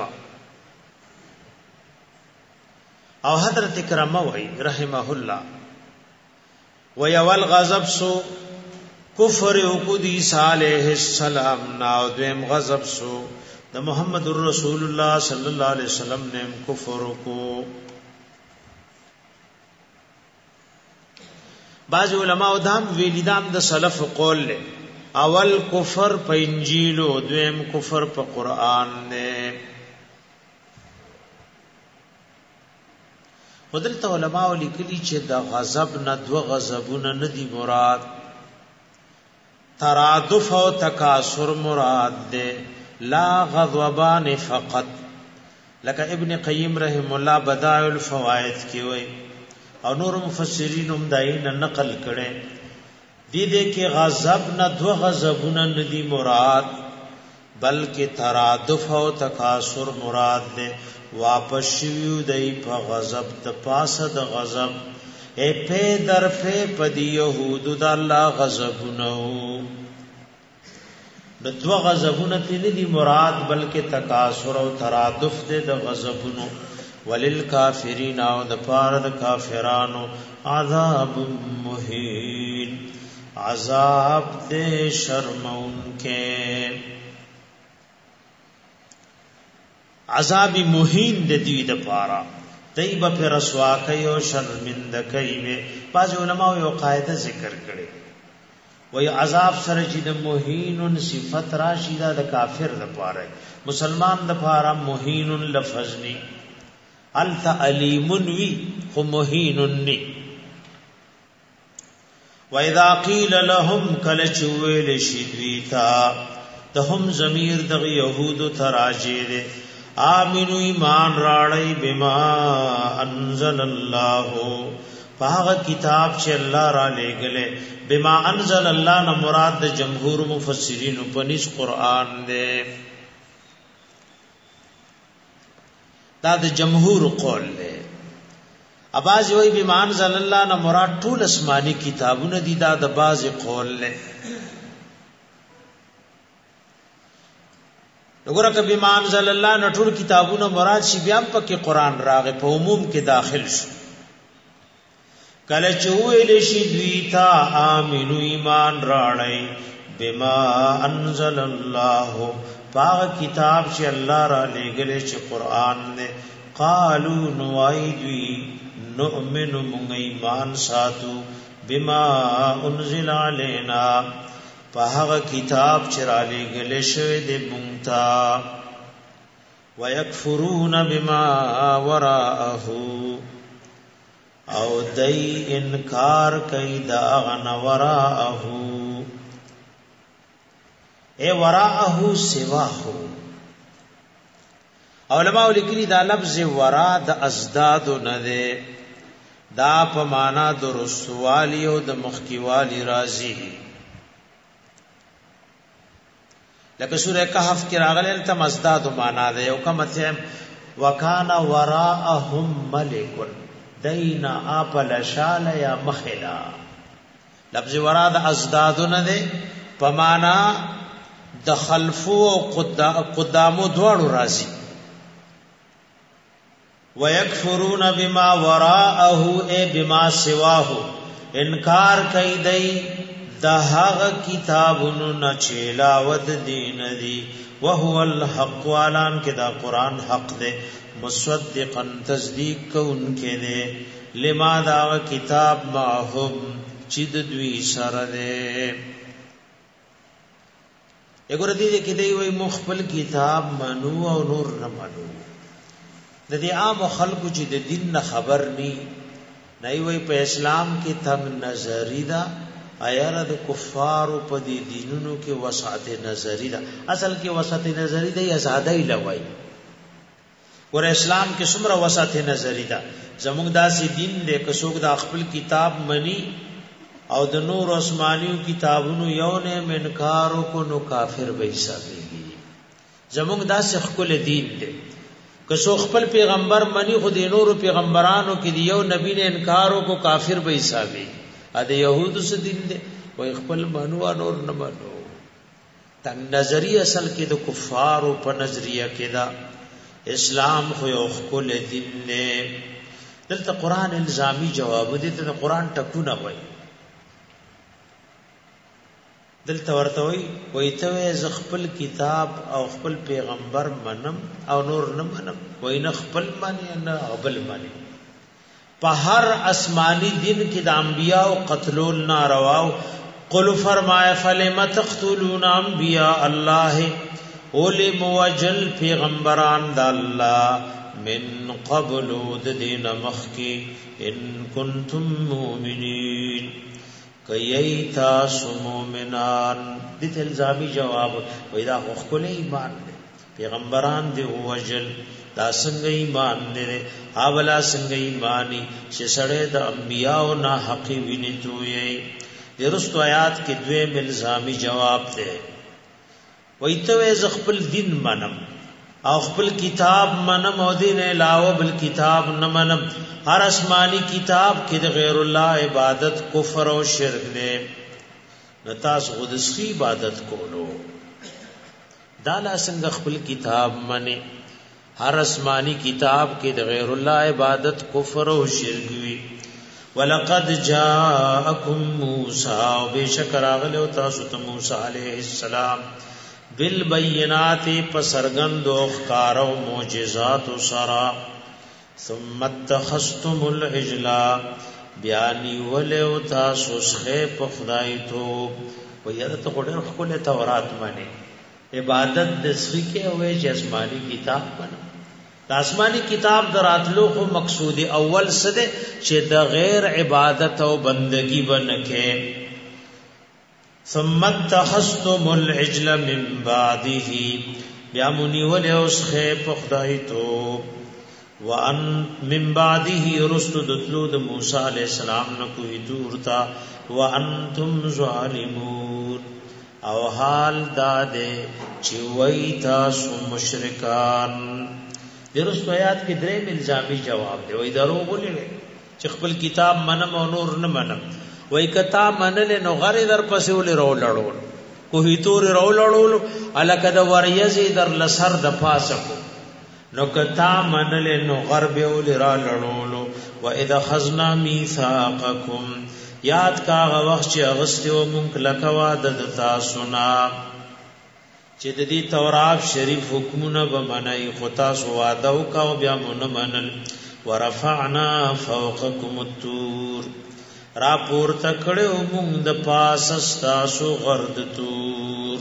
او حضرت کرامه وی رحمه الله ويول غضب سو کفر او دی صالح السلام نا او دیم غضب سو د محمد رسول الله صلی الله علیه وسلم نے کفر کو بعض علماء دام ویلیدام د سلف قول له اول کفر په انجیل او دیم کفر په قران نه حضرت علماء لیکلی چې د غضب نه دو غضبونه نه دی مراد ترادف او تکاثر مراد دے لا غضبان فقط لکه ابن قیم رحم الله بدائع الفوائد کی وای او نور مفسرین هم داین نقل کړي دې کې غضب نه دو غضبونه ندي مراد بلکې ترادف او تکاثر مراد دے واپس شیو دی په غضب د پاسه د غضب اے په در په پدی یهود د الله غضبونو د دو غضبونه تل دی مراد بلکې تکاثر او ترادف د غضبونو وللکافرین او د پاره د کافرانو عذاب مهین عذاب دې شرمون کې عذاب مهین د دې د پاره دیبا پی رسوا کئی و شرمند کئی وی بعض علماء یو قاعده ذکر کړي وی عذاب سره چې د مهین صفت راشي دا د کافر د پاره مسلمان د پاره مهین لفظ ني الت علیم وی خو مهین ني و اذا قيل لهم کل چویل شدویتا تهم ضمیر د یهود تراجه آمینو ایمان راړی بما انزل الله پاغه کتاب چې الله را لېګلې بما انزل الله نه مراد د جمهور مفسرین په نس قران دی دا د جمهور قول دی اباظ وی بما انزل الله نه مراد ټول اسماني کتابونه دي دا د باز قول دی وګوره کبه بما انزل الله نه ټول کتابونه مراد شي بیا په کې قران راغی په عموم کې داخل شو کله چې ویل شي دوی تا امنو ایمان راړی بما انزل الله پاک کتاب چې الله را لېګلې چې قران نه قالو نوایدوی نؤمن من ایمان ساتو بما انزل علینا پاغه کتاب چرالی گله شوی دی مونتا ويكفرون بما وراءه او دای انکار کوي دا غن وراءه اے وراءه سواه علماء لیکلي دا لفظ ورا د ازداد نه ده، دا په معنا د رسوالی او د مخکیوالی راځي. لکه سورہ کهف کې راغلی تم ازداد معنا ده یو کوم ته وکانا وراءهم ملک دینا اپل شال یا مخلا. لفظ ورا د ازداد نه ده په معنا د خلفو او قدامو دواړو راځي. وَيَكْفُرُونَ بِمَا وَرَاءَهُ اے بما سواه، انکار کوي دی د هغه کتابونو نه چې علاوه د دین دی. وهو الحق، علان کې دا قران حق دی، مصدقا تصدیق کوونکې دی، لما دا کتاب معهم چې د دوی سره دی. وګوره دې کې دی وای مخبل کتاب منو او نور نه منو. د دې عام خلکو چې د دین نه خبر نه وي په اسلام کې تنگ نظری دا ایاره د کفارو په دې دینونو کې وسعت نظری دا. اصل کې وسعت نظری دی آزادۍ لوي، ور اسلام کې څومره وسعت نظری دا. زموږ داسې دین دې که څوک د خپل کتاب منی او د نور آسمانیو کتابونو یو نه منکار کو نو کافر به حسابيږي. زموږ داسې خپل دین دی که څو خپل پیغمبر منی خو د نورو پیغمبرانو کې یو نبی نه انکار کو کافر به حسابي. ا د يهودو څخه دین دی وای خپل منو نور نه منو. تنگ نظری اصل کې د کفارو په نظریه کې دا. اسلام خو یو خپل دین نه. دلته قران الزامی جواب دي ته قران ټکونه وای. دلته ورته وای ته ز خپل کتاب او خپل پیغمبر منم او نور نه منم، وای نه خپل مانی نه قبل مانی. په هر آسمانی دین کې د انبیاء او قتلول ناروا. قل فرمایا فلم تقتلون انبیاء الله، اول موجل پیغمبران د الله من قبل د دین مخکی ان کنتم مؤمنین کئی تاسو مومنان. دې الزامی جواب وای دا خپل ایمان دی، پیغمبران دی وجل دا څنګه ایمان دی، اولا څنګه ایمانی چې سړی د انبیاء نه حق ویني توي. د رستو آیات کې دوی الزامی جواب دی. وای ته ز خپل دین منم او خپل کتاب منم او دین علاوه بل کتاب نه منم. هر آسمانی کتاب کې د غیر الله عبادت کفر او شرک دی. نتاس غدسخی عبادت کولو دا لا څنګه خپل کتاب منی. هر آسمانی کتاب کې د غیر الله عبادت کفر او شرک وی. ولقد جاءکم موسی، بشکر اغله تاسو ته موسی علیہ السلام بالبینات پسرګند او ښکار او معجزات سرا. ثم اتخذتم العجل، بیانی ولو تاسو څخه په خدای تو. و یاره ته ګډر خپل تورات باندې عبادت د سخی کې او چې آسمانی کتاب باندې. د آسمانی کتاب دراتلو خو مقصود اول څه ده چې د غیر عبادت او بندگی بنکه. ثم اتخذتم العجل من بعده، بیا مونی ولو څخه په خدای تو. وان من بعده رسل دتلود موسی علیہ السلام نہ کوئی دور تا. وانتم ظالمون، او حال داده چې وای تاسو مشرکان. درست آیات کې درې الزامی جواب دی. وای درو بولې چې خپل کتاب منم او نور نه منم. وای کتا منل نو غری در پسې ولې رو لړول کوهی تور رو لړول الکه د وریزي در لسر د پاسه نو کتا منل نو غرب ولې را لړول. و اذا خذنا میثاقکم، یاد کا وخت چې اغستو مونږ لکوا د تاسو نه چې د دې تورات شریف حکمونه به منای خو تاسو وعده وکاو بیا مونږ منل. ورفعنا فوقکم الطور، را پورته کړو مونږ د پاس تاسو غرد تور.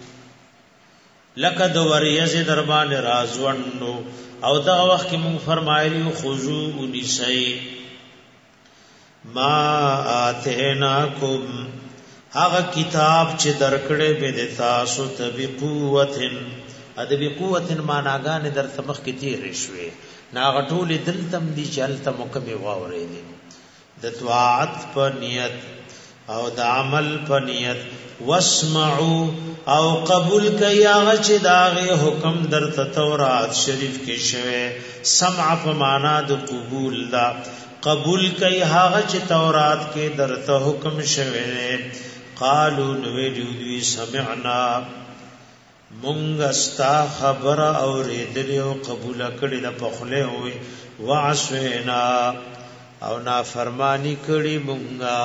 لکه د وریځ دربان رازوندو او دا وخت کې مونږ فرمایلی خذو نسی ما آتیناکم، هغه کتاب چې درکړې به د تاسو ته بقوتن ادبی قوت معناګان در تمخ کې تیر شوي ناغټول دلتم دي چلته مکمه واورې دي د طاعت په نیت او د عمل په نیت واسمعوا او قبول کړئ هغه چې داغه حکم در تورات شریف کې شوه سمع په معنا د قبول دا قبول کړئ هغه چې تورات کې در ته حکم شوه قالو نو دوی سمعنا مونږ استا خبر اورېدل او قبول کړی د پخله وي وعسینا او نافرمانی کړی مونږه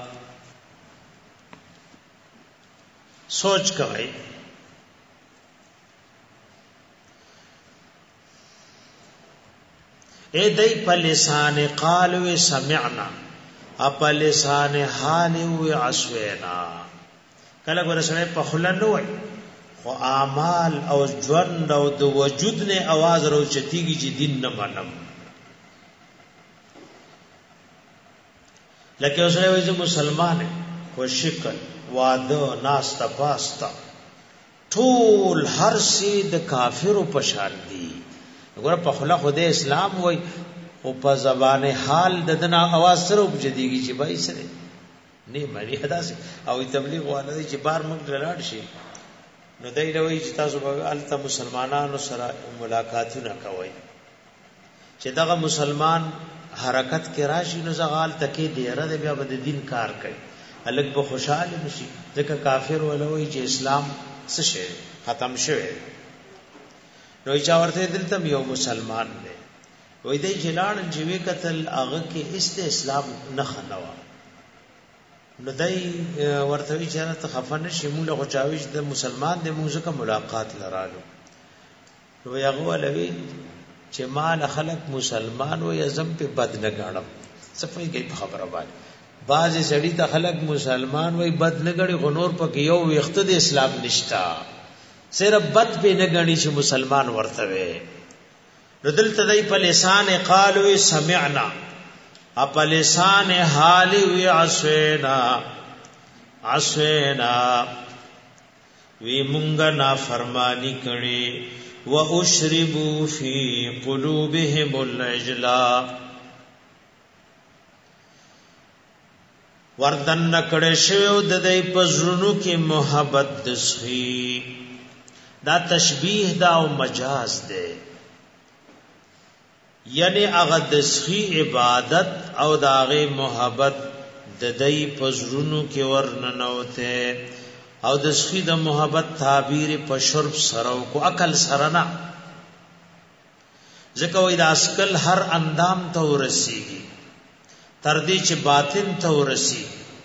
سوچ کوي اے دای په لسان قال و سمعنا په لسان حال و عسینا کله ورسره په خله نه وای خو اعمال او ژوند او د وجود نه आवाज راوچتیږي چې دین نه منم لکه اوسه وایي چې مسلمان خو شکل واده ناستا پاستا ټول هر څه د کافرو په شان دي وګوره په خلا خدای اسلام وای او په زبان حال ددنا आवाज سره وبجديږي چې بای سره نه مری ادا سي او تبلیغ والے چې بار موږ لاړ شي نو دای دوی چې تاسو به الته مسلمانانو سره ملاقاتونه کوي چې دغه مسلمان حرکت کې راشي نو زغال تکي دیره د بیا د دین کار کوي الګ به خوشاله نشي ځکه کافر ولوي چې اسلام څه شي ختم شوی نو چا ورته دلته یو مسلمان دی وای دی جلان جیوی قتل هغه کې اسلام نه خنوا نو دای ورته چې ته خفن شموله غچاوي د مسلمان د موزه ملاقات لرالو نو هغه ولوي چې مال خلق مسلمان و یزم په بد نه غړم صفای گئی خبره باندې بعض سړی ته خلق مسلمان وای بد نه غړي غنور په یو وخت د اسلام نشتا صرف بد به نه غړي چې مسلمان ورته وي ردل تدای په لسان قالو سمعنا په لسان حال وی عسینا وی مونږ نا فرمانی کړي واشربوا فی قلوبهم العجلا وردن نکړې شو د دې پزړونو کې محبت دسخي دا تشبیه دا او مجاز ده یعنی هغه دسخي عبادت او داغه محبت د دې پزړونو کې ورننوته او دسخي د محبت تعبیر په شرب سره کو عقل سره نه ځکه وې د اسکل هر اندام ته ورسیږي تر دې چې باطن ته ورسی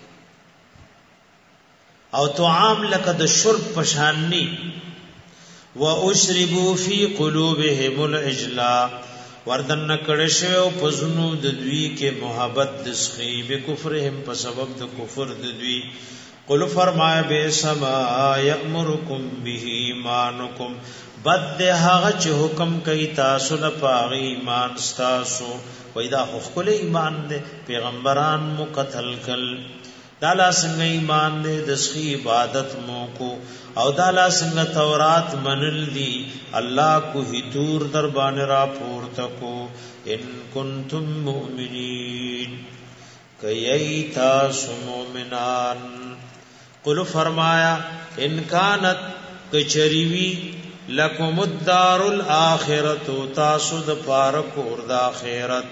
او طعام لکه د شرب پشاننی واشربوا فی قلوبهم العجلا وردن نکړې شو پزنو د دوی کې محبت دسخي به کفرهم په سبب د کفر د دوی قل فرمایا بے سما یامرکم به ایمانکم بد هغه چې حکم کوي تاسو نه پاغي ایمان تاسو وېدا خپل ایمان دې پیغمبران مو قتل کل دالا څنګه ایمان دې دسخي عبادت مو کو او دالا څنګه تورات منل دي الله کو هتور در باندې را پورته کو ان کنتم مؤمنین کای تاسو مؤمنان قل فرمایا ان کانت کچریوی لکم الدار الاخرت تاسو د پارک اور د اخرت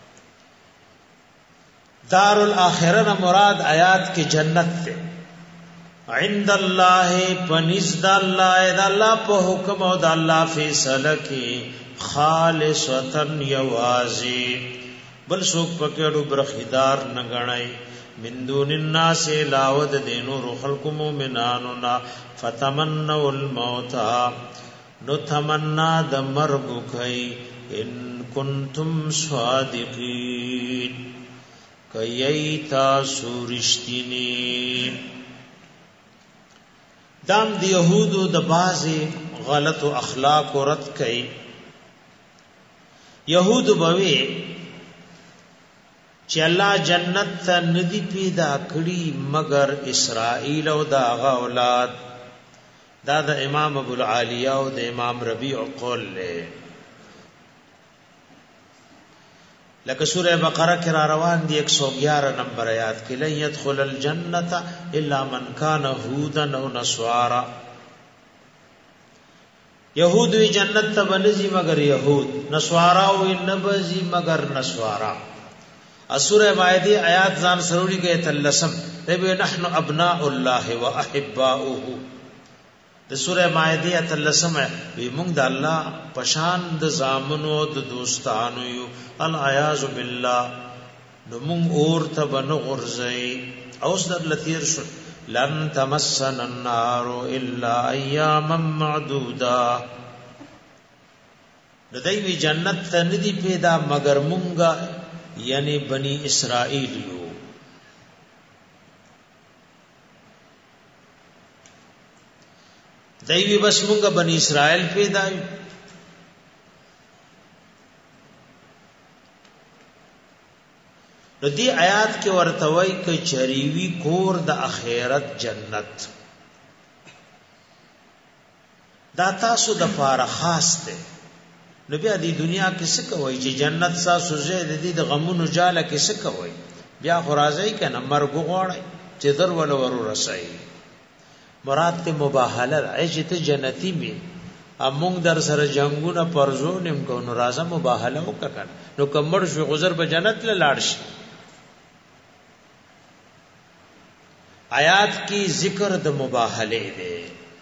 دار الاخرت مراد آیات کی جنت ته عند الله پنځ د الله په حکم او د الله فیصله کی خالصتن یوازی بل څوک پکړو برخیدار نه غړای من دون الناس لاود دینو خلق مومناننا فتمنوا الموت نو تمنا د مرګ کوي ان کنتم صادقین کای تاسو رښتینی دام د يهودو د بازي غلط اخلاق رد کوي يهود بوي چې الله جنت ته ندی پیدا کړی مگر اسرائیل او دا اولاد دا د امام ابو العالیہ او د امام ربیع قول له لکه سورہ بقرہ کې را روان دي 111 نمبر آیات کې لن يدخل الجنه الا من كان هودا او نصارا یهود وی جنت ته بنځي مگر یهود نصارا وی نبځي مگر نصارا سورہ مائده آیات ځان سروړي کې تلسم ربي نحن ابناء الله واحباؤه د سورہ مائده تلسم وی موږ د الله پشان د زامنو د دوستانو یو العیاذ بالله نو موږ اور ته بن غرزي اوس د لثیر شو لن تمسنا النار الا اياما معدودا د دوی جنت ته ندی پیدا مگر مونږه یعنی بنی اسرائیل یو دوی بس مونږه بنی اسرائیل پیدا یو نو دی آیات کې ورتوي ک چریوی کور د اخرت جنت دا تاسو د فار خاص ده نو بیا د دنیا کې څه کوي چې جنت تاسو زه د دې د غمونو جاله کې څه کوي بیا خرازي کنه مرګ غوړی چې در ول ورو رسای مراد ته مباهله راځي ته جنتی می امونږ در سره جنگونه پرزونم کو نو راځه مباهله وکړه نو کمر شو غزر به جنت لاړ شي آیات کی ذکر د مباهله ده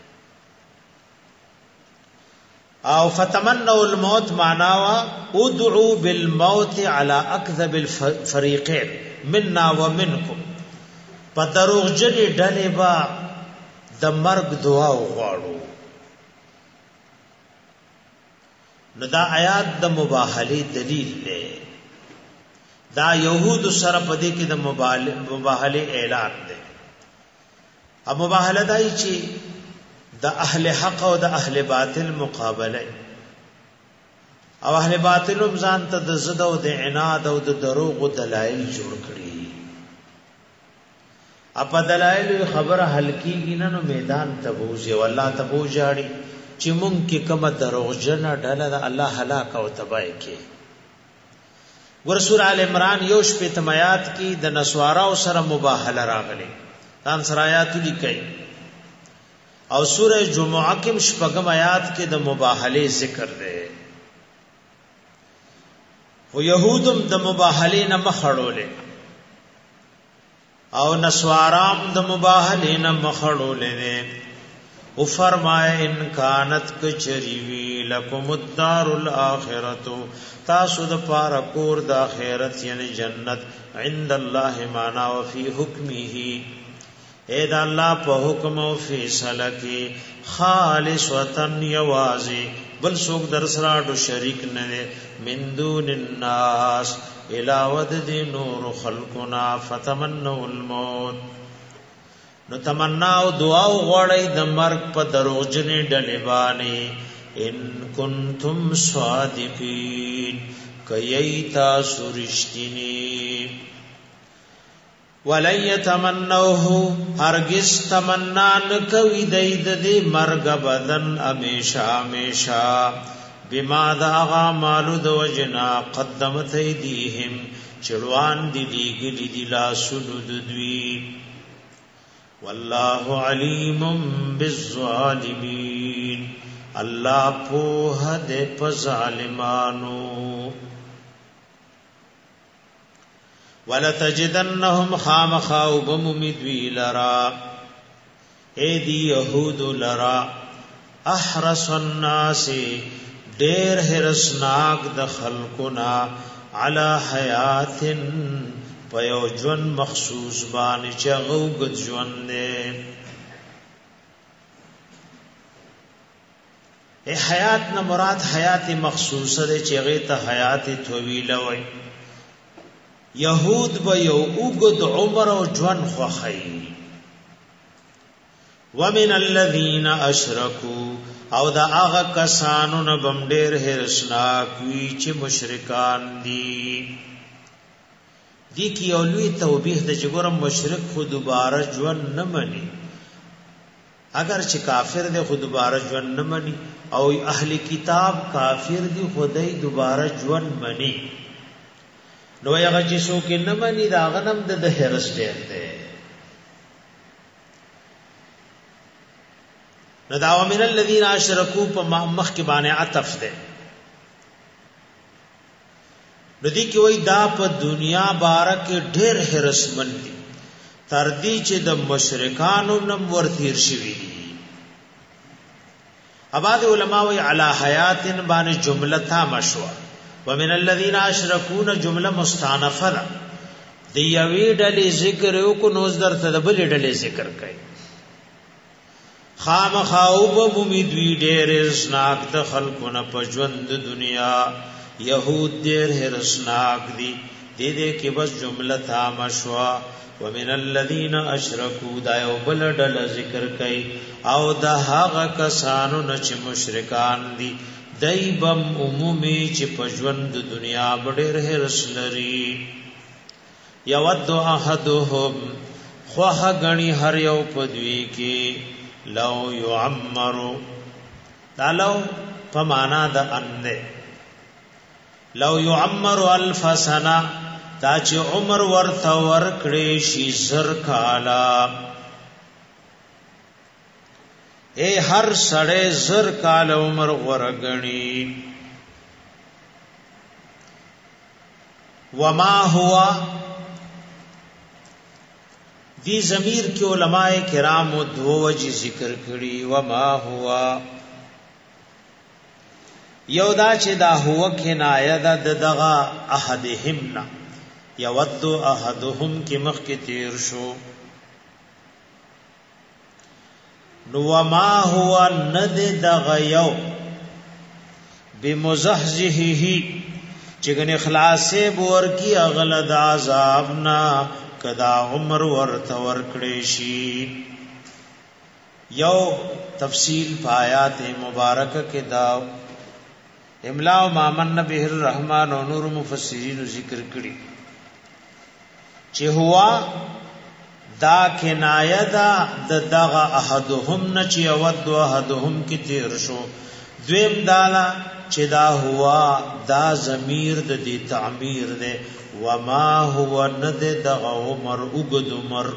او فتمنوا الموت معناوا ادعوا بالموت على اكذب الفريقين منا ومنكم پدروغ جنې ډلې با د مرګ دعا وغواړو نو دا آیات د مباهله دلیل ده دا يهود سره پدې کې د مباهله اعلان ده اب مباهله دای چې د اهل حق او د اهل باطل مقابله او اهل باطل هم ځان ته د زد او د عناد او د دروغ دلایل جوړ کړي اپا دلائل خبر حل کیږي نو میدان ته بوځي والله ته بوځاړي چې مونږ کې کوم دروغجن ډله د الله هلاک او تباہی کې ور سورہ ال عمران یو شپه تمیات کې د نسوارا سره مباهله راغلي تان سره آیات لیکي او سورہ جمعہ کې شپږم آیات کې د مباهله ذکر ده او يهودم د مباهله نه مخړولې او نسوارام د مباهله نه مخړولې او فرمائے ان کانت کچریوی لکم الدار الاخرۃ تاسو د پاره کور د اخرت یعنی جنت عند الله معنا او فی حکمه اے دا الله په حکم او فیصله کې خالص وطن یوازي بل څوک در سره ډو شریک نه من دون الناس الاود دی نور خلقنا فتمنوا الموت نو تمنا او دعا غوړی د مرګ په دروغجنې ډلې باندې ان کنتم صادقین کایتا سرشتنی ولن يتمنوه هرگز تمنا نکوي دید دی مرګ بدن امیشا امیشا بما داغا مالو دو جنا قدمت ایدیهم چړوان دی دیګلی دی لا سود دوی والله علیم بالظالمین الله په دې په ظالمانو ولتجدنهم خامخاو بممدوی لرا ایدی یهود لرا احرس الناس دیر حرسناک د خلقنا علی حیات پیو جون مخصوص بانی چغو گد جون دے اے حیات نا مراد حیات مخصوص دے چغی تا حیات طویل وی یهود با یو اوگد عمر و جون خوخی ومن الذین اشرکو او دا آغا کسانو نبم دیر حرسناک وی چی مشرکان دی کی اولوی توبیح دا چگورم مشرک خود دوباره جون نمانی اگر چې کافر دی خود دوباره ژوند نه مني او اهل کتاب کافر دی خدای دوباره ژوند مني نو هغه چې څوک نه مني دا غنم د هرس ډیر دی نو دا ومن الذين اشركوا په مخ کې باندې عطف ده ندی کې وای دا په دنیا بارک ډېر هرسمن دي تر دې چې د مشرکانو نم ورثیر شوی دي اباد علماء وی علی حیات باندې جمله تا مشوا ومن الذين اشركوا جمله مستانفه ده دی یوی ډلې ذکر یو کو نوز درته د بل ډلې ذکر کوي خامخاوب امید وی ډېر اسناک ته خلقونه په ژوند دنیا یهود ډېر هرسناک دي دې دې کې بس جمله تا مشوا ومن الذين اشركوا دا یو بل ډله ذکر کوي او دا هغه کسانو نه چې مشرکان دي دایبم عمومي چې په ژوند دنیا ډېر هرس لري یود احدهم خوه غني هر یو پدوي کې لو يعمروا دا لو فمانا دا ان لو يعمر الف سنه دا چې عمر ورته ورکړي شي زر کالا اے هر سړی زر کال عمر ورغني وما هو دی ضمیر کې علماء کرام دو وجه ذکر کړي وما هو یو دا چې دا هو کنایه د دغه احدهمنا یود احدهم کې مخ کې تیر شو نو وما هو ند دغه یو بمزحزحه چې ګنې خلاصې بور کی اغلد عذابنا کدا عمر ورته ورکړې شي یو تفصیل پایات مبارکه کې دا املا او مامن به الرحمن او نور مفسرین ذکر کړي چې هوا دا کنایه دا دغه احدهم نه چې اود احدهم کې تیر شو دویم دالا چې دا هوا دا ضمیر د دې تعمیر ده وما هو ند دغه عمر وګد عمر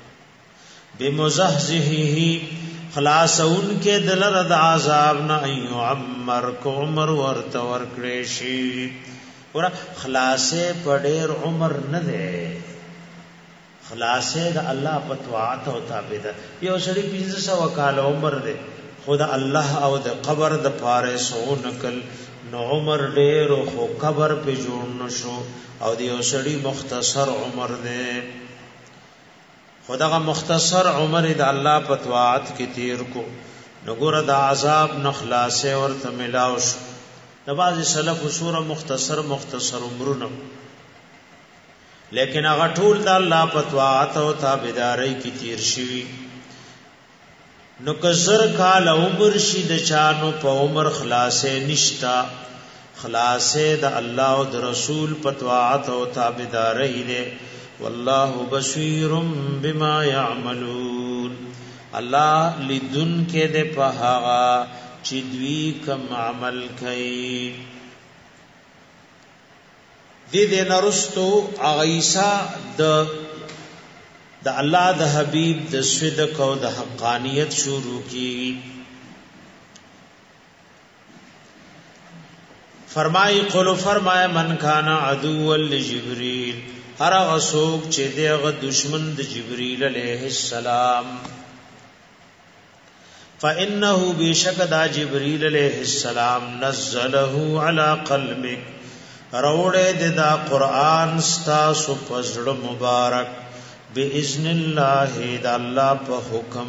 بمزحزحه خلاصون کې دلر د عذاب نه ایو عمر کو عمر ورته ورکړې شي ور خلاصې پډېر عمر نه ده خلاصې د الله په طاعت او تابعدار یو سړي 500 کال عمر ده خدا الله او د قبر د پاره سو نکل نو عمر ډېر خو قبر په جوړ نشو او د یو سړي مختصر عمر ده خدغه مختصر عمر د الله په طاعت کې تیر کو نګور د عذاب نخلاصه ورته ملاوش د بعض سلف سوره مختصر عمرونه لیکن هغه ټول د الله په طاعت او تابعداري کې تیر شي نو کزر کال عمر شي د چانو په عمر خلاصه نشتا خلاصه د الله او د رسول په طاعت او تابعداري ده والله بصير بما يعملون الله لذن کې ده په هغه چې دوی کوم عمل کوي دې نرستو عیسی د الله د حبیب د صدق او د حقانیت شروع کی فرمای من کان عدو لجبريل هر غسوک چې دغه دشمن د جبريل عليه السلام فانه بشک دا جبريل عليه السلام نزله على قلبك روړې د قرآن ستاسو پزړه مبارک باذن الله د الله په حکم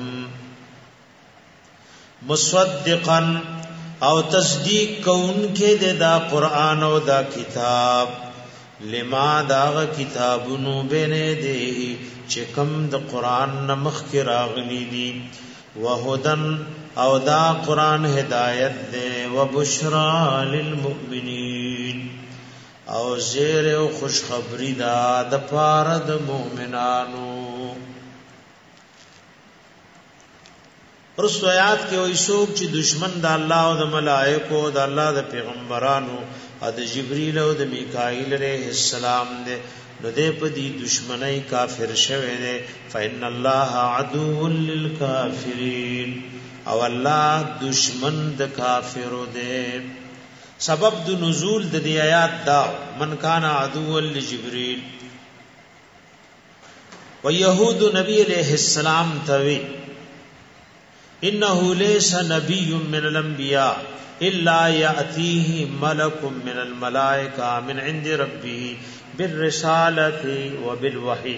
مصدقا او تصدیق کون کې د قرآن او د کتاب لما دا کتابونو بینه دی چې کوم د قرآن نمخ کې راغلي دي وهدن او دا قرآن هدایت دی وبشرا للمؤمنین او زیر او خوشخبری دا د پاره د مؤمنانو رسو آیات کې وایي څوک چې دشمن د الله او د ملائکو او د الله د پیغمبرانو او د جبرئیل او د میکائیل علیہ السلام دې نو دې په دې دشمنی کافر شوه دې فإن الله عدو للکافرین او الله دشمن د کافرو دې. سبب د نزول د دې آیات دا من کان عدو لجبرئیل و یهود نبی علیہ السلام توی انه ليس نبي من الانبیاء الا یاتیه ملک من الملائکه من عند ربه بالرسالة وبالوحی.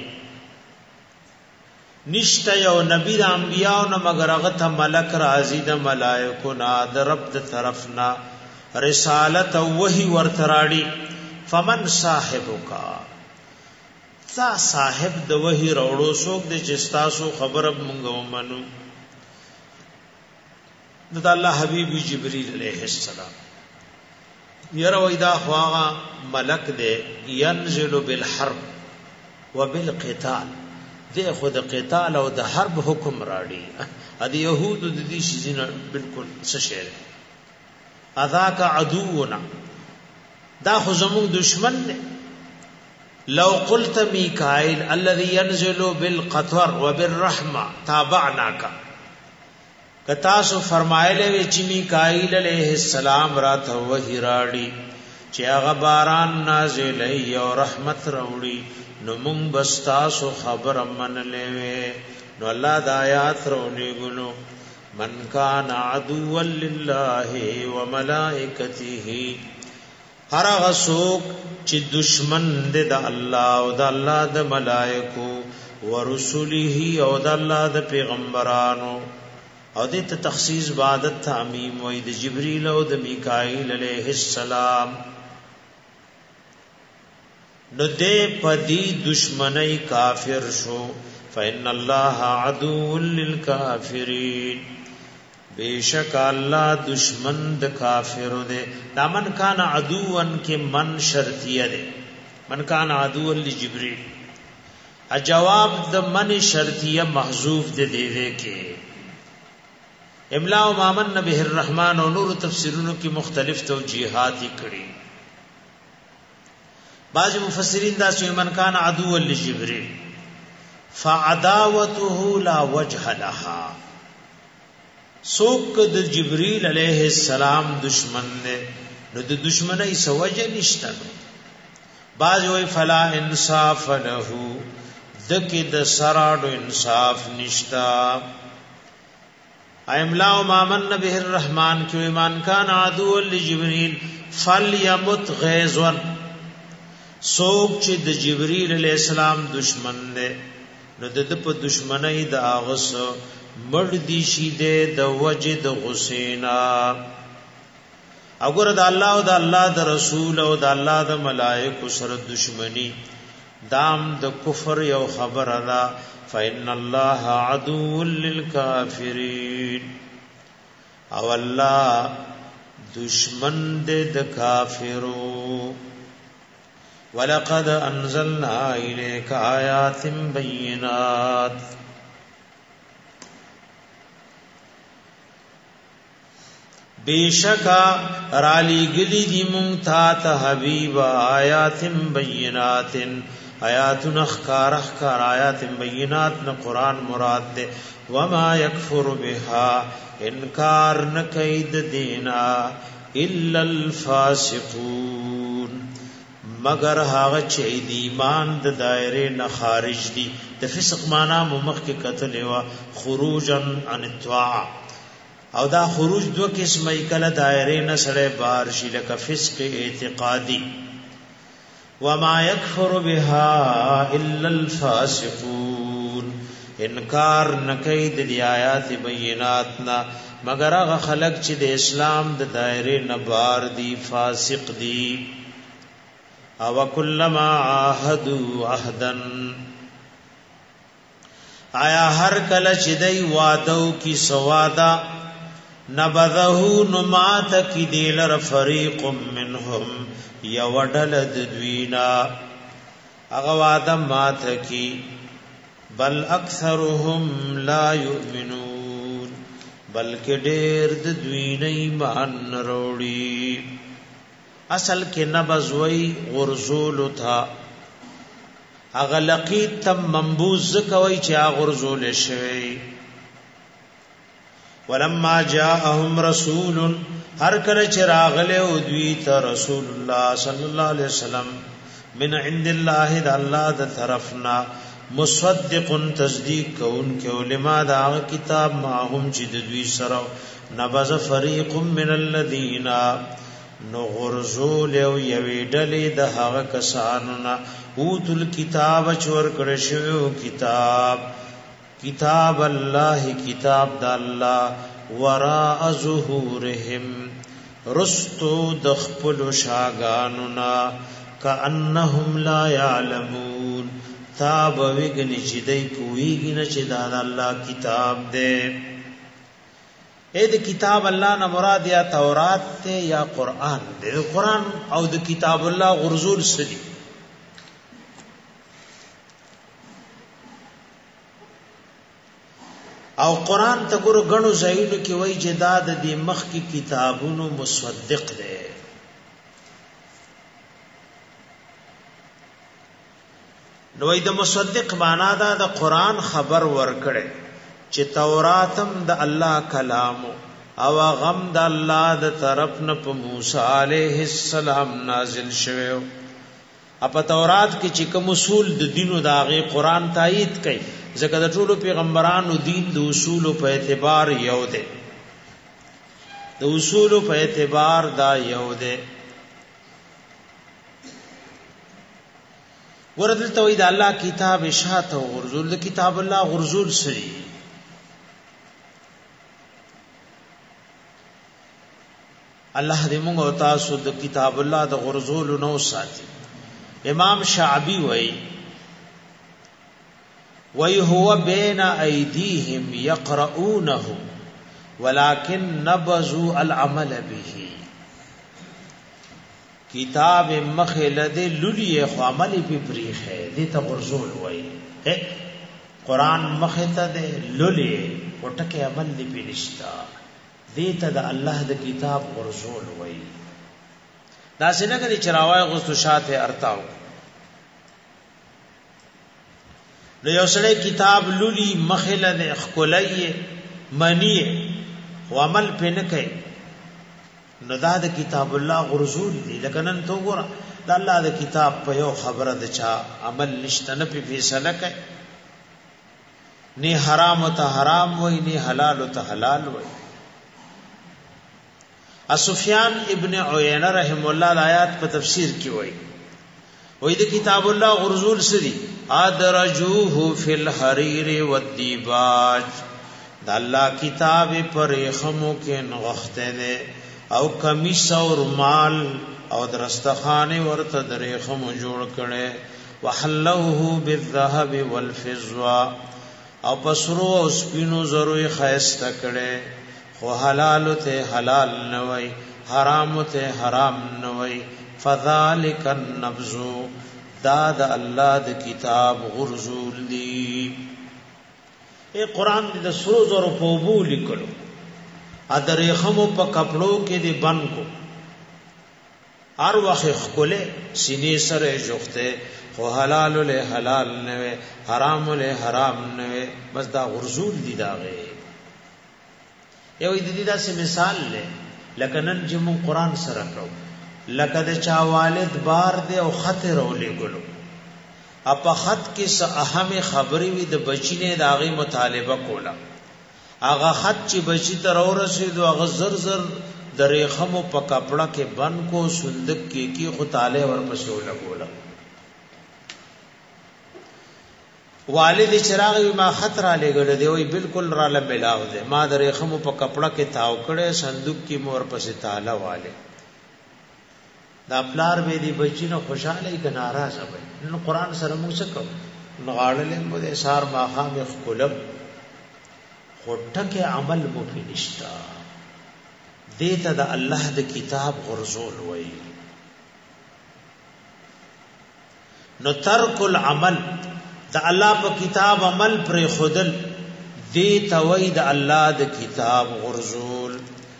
نشته یو نبی د انبیاء نو مگر هغه ته ملک راځي د ملائکو نه د رب د طرفنا رسالت او وحی ورتراړي. فمن صاحبک تا صاحب د وحی وروړو څوک د چستاسو خبر مونږ ومنو د الله حبیب جبرئیل علیہ السلام یره وېدا خواغه ملک دے ينزل بالحرب وبالقتال دے خود قتال او د حرب حکم راړي. ا دې يهود د دې شيزونه بالکل سشهره اذاک عدونا دا خو زموږ دشمن دی. لو قلت میکائیل الذي ينزل بالقطر وبالرحمه تابعناک کتاسو فرمایله وی چې میکائیل علیہ السلام راته وحی راړي چې هغه باران نازل او رحمت راوړي نو مونږ بستاسو خبر منلې وې. نو الله د آیات راولې ګلو من کان عدو لله وملائکته هر هغه څوک چې دشمن دی د الله او د الله د ملائکو ورسوله او د الله د پیغمبرانو او دې ته تخصیص عبادت تعمیم وې د جبرئیل او د میکائیل علیہ السلام. نو دې پدی دشمنی کافر شو. فإن الله عدو للکافرین بیشک الله دشمن د کافر دے. دا من کان عدوان کې من شرطیه دے من کان عدو لجبرئیل جواب د من شرطیه محذوف دے دے کې املا و مامن به الرحمن او نور تفسیرونو کې مختلف توجیهات کړي. بعض مفسرین دا چې من کان عدو لجبرئیل فعداوته لا وجه لها سوک د جبرئیل علیہ السلام دشمن نے نو د دشمنی سوجه نشته. بعض وی فلا انصاف له دکې د سراډو انصاف نشتا. ایملا و مامن به الرحمن کی ایمان کان عدو لجبرئیل فلیمت غیظا سوک چې د جبرئیل علیہ السلام دشمن دی نو د په دشمنی د اغس مړ دی شي د وجد غسینا. اگر د الله او د الله د رسول او د الله د ملائکه سره دشمنی دام د کفر یو خبر ادا. فإن الله عدو للکافرین او الله دشمن د کافرو. ولقد انزلنا الیک آیات بینات بیشکا رالی گلی دی مونتا تا حبیب آیات بینات آیات اخکار آیات بینات نا قرآن مراد دے. وما یکفر بها انکار نکید دینا الا الفاسقون مگر هاغه چې د ایمان د دایره نه خارج دي. د فسق معنا مخ کې قتل وا خروجا عن الطاعه او دا خروج دو قسمه کله دایره نه سره بار شي لکه فسق اعتقادي. وما يكفر بها الا الفاسقون انکار نکید دی آیات بیناتنا مگر هغه خلق چې د اسلام د دایره نه بار دي فاسق دي. او کلما عاهدوا عهدا آیا هر کله چې دی وعده کی سوادا نبذه نمات کی دیلر فریق منهم یوډل د دوینا هغه وعده مات کی بل اکثرهم لا یؤمنون بلکې ډېر د دوی نه ایمان وروړي. اصل کې نبذ وی غرزول تھا، اغه لقیت تم منبوذ کوي چې غرزول شوی. ولما جاءهم رسول، هر کله چې راغله او دوی ته رسول الله صلی الله علیه وسلم من عند الله د الله د طرفنا مصدق تصدیق کون کې علما دا کتاب ما هم چې د دوی سره نبذ فريق من الذين نغرزول او یوی ډلې د هغه کسانو نه اوتل کتاب چور کړه شو کتاب الله کتاب د الله وراء ظهورهم رستو د خپل شاګانونا کأنهم لا يعلمون تاب وګنی چې دای پویږي نه چې دا الله کتاب دی. اې د کتاب الله نه مراد یا تورات ته یا قران دی. قران او د کتاب الله غرزول سدي. او قران ته ګورو غنو زایلو کې وای چې دا د دې مخ کی کتابونو مصدق دی. نو د مصدق معنا دا د قران خبر ورکړي چې توراتم د الله کلام او غم د الله د طرف نه په موسی عليه السلام نازل شوه. په تورات کې چې کوم اصول د دینو داغه قران تایید کوي، ځکه د ټولو پیغمبرانو دین د اصول په اعتبار یو دی. د اصول په اعتبار دا یو دی. ورته توحید الله کتاب اشاعت او غرزول د کتاب الله غرزول سری. الله دې موږ او تاسو د کتاب الله د غرزول نو ساتي. امام شعبی وی هو بین ایدیهم یقرؤونه ولكن نبذوا العمل به. کتاب مخلد للی خو عمل په بریخ ہے دې ته غرزول وای. قران مخته ده للی وټکه عمل دی پینشتا دې ته د الله د کتاب غرزول وای. دا څنګه کوي چراوای غوستو شاته ارتاو نو یو سړی کتاب للی مخلد خلای منی او عمل پې نه کوي نو دا د کتاب الله غرزول دی. لکه نن تو ګور د الله د کتاب په یو خبره د چا عمل نشته نه په فیصله کوي، نه حرام ته حرام وای نه حلال ته حلال وای. سفیان ابن عیینه رحم الله د آیات په تفسیر کې وای د کتاب الله غرزول سری ادرجوه فی الحریر والدیباج. د الله کتاب پر خمو کې نغخته ده او کمیس او رومال او درستخانه ورته درې خمو جوړ کړي. وحلوه بالذهب والفضه او پسرو او سپینو زرو خیسته کړي. خو حلال ته حلال نه وای، حرام ته حرام نه وای. فذلک النبذ دا د الله د کتاب غرزول دی. قرآن د سرو زرو په بو لیکلو ادرې خمو په کپړو کې دی بن کو ار وخت خله سینې سره جوخته. خو حلال له حلال نه وي، حرام له حرام نه وي. بس دا غرزول دی. داغه یو دې داسې مثال لې لکه نن چې مون قرآن سره کړو لکه د چا والد بار دی او خط رولې ګلو اپا خط کې څه اهم خبرې وي د بچی نه داغه مطالبه کوله. اغه خط چې بچی ته ورسېدو هغه زر زر درې خمو په کپڑا کې بن کو صندوق کې خو تعالی ورپسې ولګوله. والد چراغ ما خطر علی ګل دی وی بالکل را لملاو دی. ما درې خمو په کپڑا کې تاو کړي صندوق کې مور پسې تعالی والے دا پلار به دی بچی نو خوشاله ای ناراضه وي. نو قران سره موږ څه کوو نغاړلې مو دې سار ما خام خپلم خټکه عمل مو کې نشتا. دیتا دا الله د کتاب غرزول وای. نو ترک العمل دا الله په کتاب عمل پر خودل دی توید الله د کتاب غرزول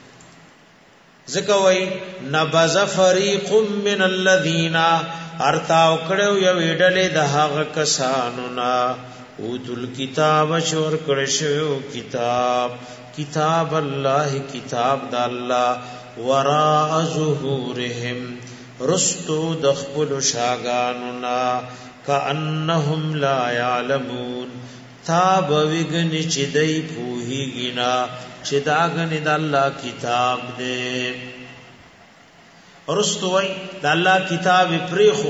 زکوی نبذ فریق من الذین ارتاو کړو یو ډلې د هغه کسانو نا اوتل کتاب شور کړشو کتاب الله کتاب د الله وراء ظهورهم رستو دخل شاگانو نا کأنهم لا يعلمون تاب وگنی چی دی پوہی گنا چی داگنی دا اللہ کتاب دے رستوئی دا اللہ کتاب پریخو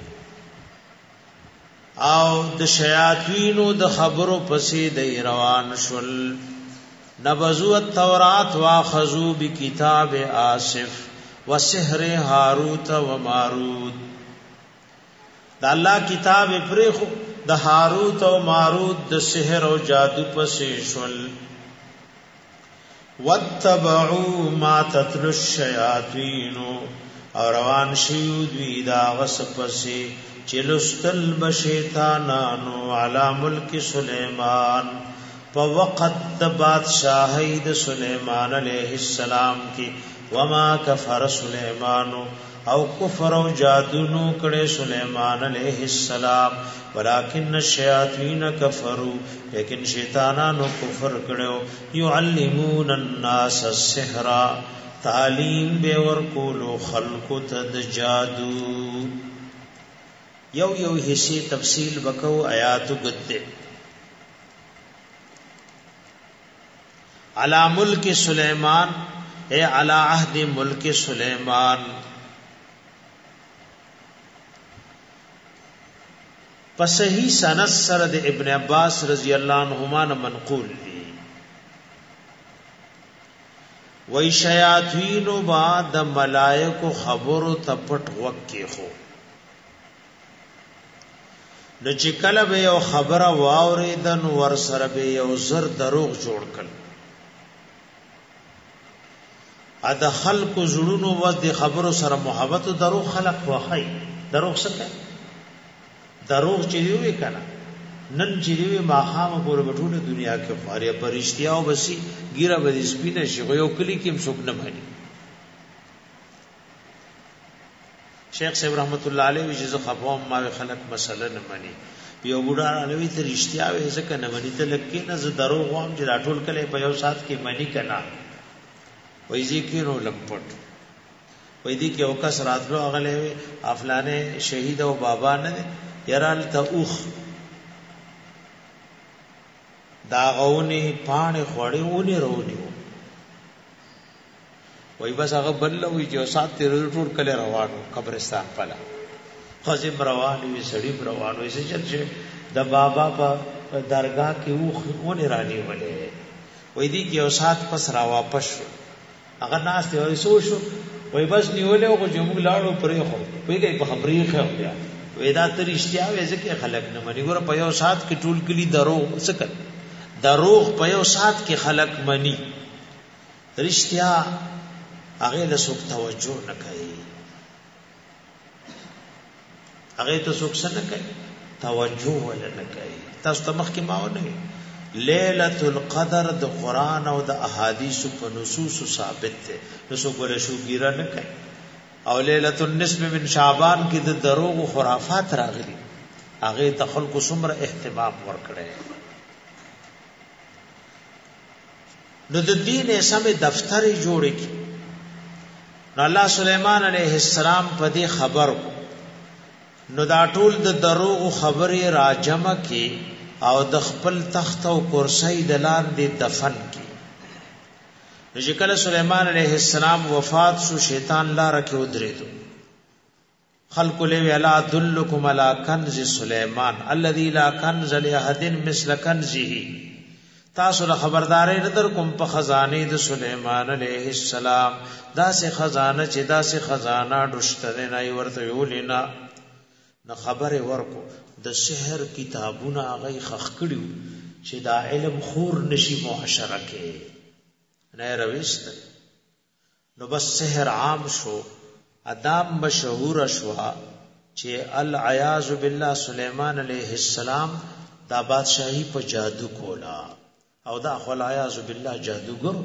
او د شیاطینو د خبرو پسی دی روان شل نبذو التورات واخذو بکتاب آصف وسحر هاروت و ماروت دا اللہ کتاب پریخو د هاروت او ماروت د سحر او جادو پسې شول واتبعوا ما تتلو الشیاطین او روان شیو دوی دا غس پسې چلستل بشیطانانو علی ملک سلیمان په وقت د بادشاہی د سلیمان علیہ السلام کی وما کفر سلیمان او کفر او جادو نو کړه سلیمان علیہ السلام ولکن الشیاطین کفروا لیکن شیطانانو کفر کړو يعلمون الناس السحر تعلیم به ورکولو خلق ته جادو یو حصے تفصیل وکاو آیات گدے علی ملک سلیمان اے علی عہد ملک سلیمان پسہی سند سرد ابن عباس رضی اللہ عنہما منقول دی وی شیاطین بعد ملائکو خبرو تپٹ وکی خو نو چې کله به یو خبره واوریدن ور سره به یو زر دروغ جوړ کړ ا د خلق زړونو و د خبرو سره محبت او دروغ خلق واخی دروغ څه دروغ چې وی کنه نن چې وی ماخامه پورې بټوله دنیا کې فاریا پرشتیا او بسی ګیره به سپینه شي یو کلی کې مسوک نه مانی شیخ صاحب رحمت الله علیه وی چې خفوم ما خلق مسله نه مانی یو بوډا علی ته رښتیا وې ځکه نه مانی ته لکه نه ز دروغ وام چې راټول کله په یو سات کې مانی کنا وای ذکر لمپټ وای دي کې او کس راتلو اغله افلانه شهید او بابا نه یرال ته اوخ دا غونی پانه خوړې ونی رونی وای بس هغه بل وی جو سات تیر ټول کله روانو قبرستان پلا خزم روان وی سړی روان وی چې چل د بابا په درگاه کې اوخ ونی رانی ولې وای دي کې او سات پس را واپس هغه ناس ته وای سو شو وای بس نیولې او جمع لاړو پرې خو وای کې په خبرې خو بیا ودا تر اشتیا وې ځکه خلق نه مني ګور په یو سات کې ټول کلی دروغ څه دروغ په یو سات کې خلق مني رښتیا هغه له څوک توجه نه کوي هغه ته څوک څه نه کوي توجه ولا نه کوي تاسو ته مخکې ماونه ليله القدر د قران او د احادیث په نصوص ثابت ده نو څوک له شو ګیره نه کوي او ليله النصف من شعبان کې د دروغ او خرافات راغلي هغه ته خلکو څومره اهتمام ورکړي نو د دین سم دفتر جوړ کی نو الله سليمان عليه السلام په دې خبر نو دا ټول د دروغ خبرې راجمع کی او د خپل تخت او کرسی د لاندې دفن کی چې کله سليمان عليه السلام وفات شو شیطان لار کې ودرېدو خلق له ویلا دلکم علی کنز سليمان الذي لا کنز لاحد مثل کنزه تاسو له خبرداري ندر کوم په خزانه د سليمان عليه السلام داسې خزانه چې داسې خزانه دشته نه ورته ویلینا نو خبره ورکو د سحر کتابونه هغه خخ کړیو چې دا علم خور نشي معاشره کې نه رويست نو بس سحر عام شو ادم مشهور شو چې العیاذ بالله سليمان عليه السلام دا بادشاہي په جادو کولا او دا خلایاذ بالله جادوګر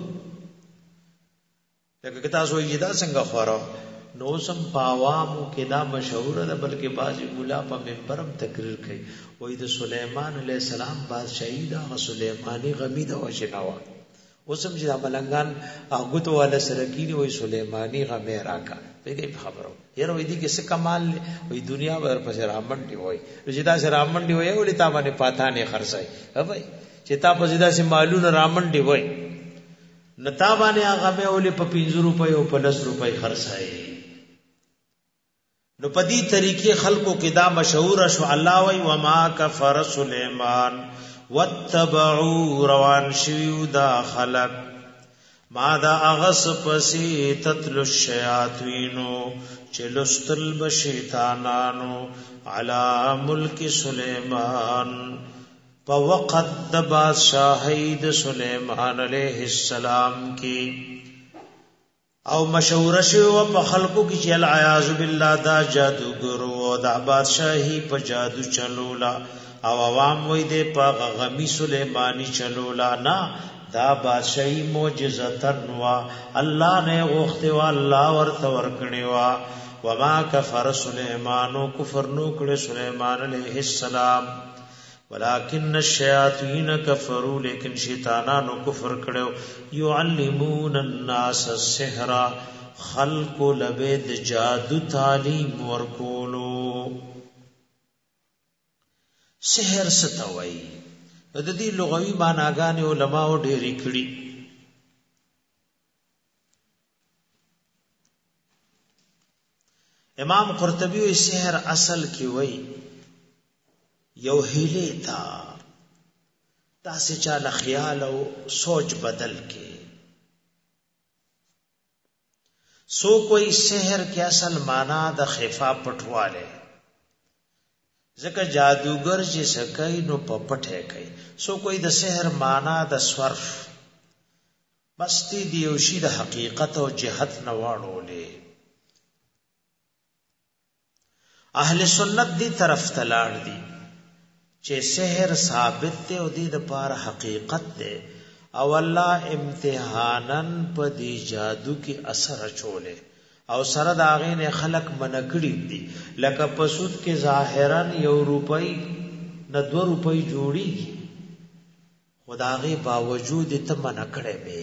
لکه تاسو یې دا څنګه خورو نو سم پاوامو کې دا مشهور ده بلکې بازي مولا په منبرم تقریر کوي وای د سليمان عليه السلام بادشاہي دا سليماني غمی دا وشناوه اوسم چې ملنګان هغه ته ولا سره کینی وای سليماني غمه راکا دغه خبرو هر وای دي کې څه کمال وای دنیا ور پسې رامنډي وای چې دا سره رامنډي وای ولې تا باندې پاتانه خرڅای هوای چې تا په زیاده سي مالونه رامنډي وای نتا باندې هغه مې ولې په 50 روپۍ او په 10 روپۍ خرڅای نو پدی طریقې خلقو کې دا مشهور شو الله وای وما کفر سليمان واتبعوا روان شیو دا خلق ما دا اغس پسی تتلو الشیاطینو چلستل بشیطانانو علی ملک سلیمان پا وقت دا بادشاہید سلیمان علیہ السلام کی او مشهور شو په خلقو کې چې العیاذ بالله دا جادوګر او دا بادشاہي په جادو چلولا او عوام وې دې په غمی سليماني چلولا نا دا بادشاہي معجزتن وا الله نه غوښته وا الله ورته ورکړي وا وما کفر سليمان کفر نو کړ سليمان عليه السلام ولكن الشياطين كفروا لیکن شیطانانو کفر کړو يعلمون الناس السحر خلق لبد جادو تعلیم ورکولو سحر ستوي د دې لغوي معناګانې علما او ډېری کړي امام قرطبي وی سحر اصل کې وی یو هیله تا تاسو چاله خیال او سوچ بدل کې سو کوئی سحر کې اصل معنا د خفا پټواله ځکه جادوګر چې سکای نو پپټه کوي سو کوئی د سحر معنا د صرف مستی دی او شی د حقیقت او جهت نه واړولې اهل سنت دی طرف تلاړ دي چې سحر ثابت دی او دی د پاره حقیقت دی او الله امتحانن په دی جادو کې اثر چولې او سره دا غي نه خلق منکړي دي لکه پسود کې ظاهرا یو روپۍ نه 2 روپۍ جوړي خدای باوجود ته منکړې به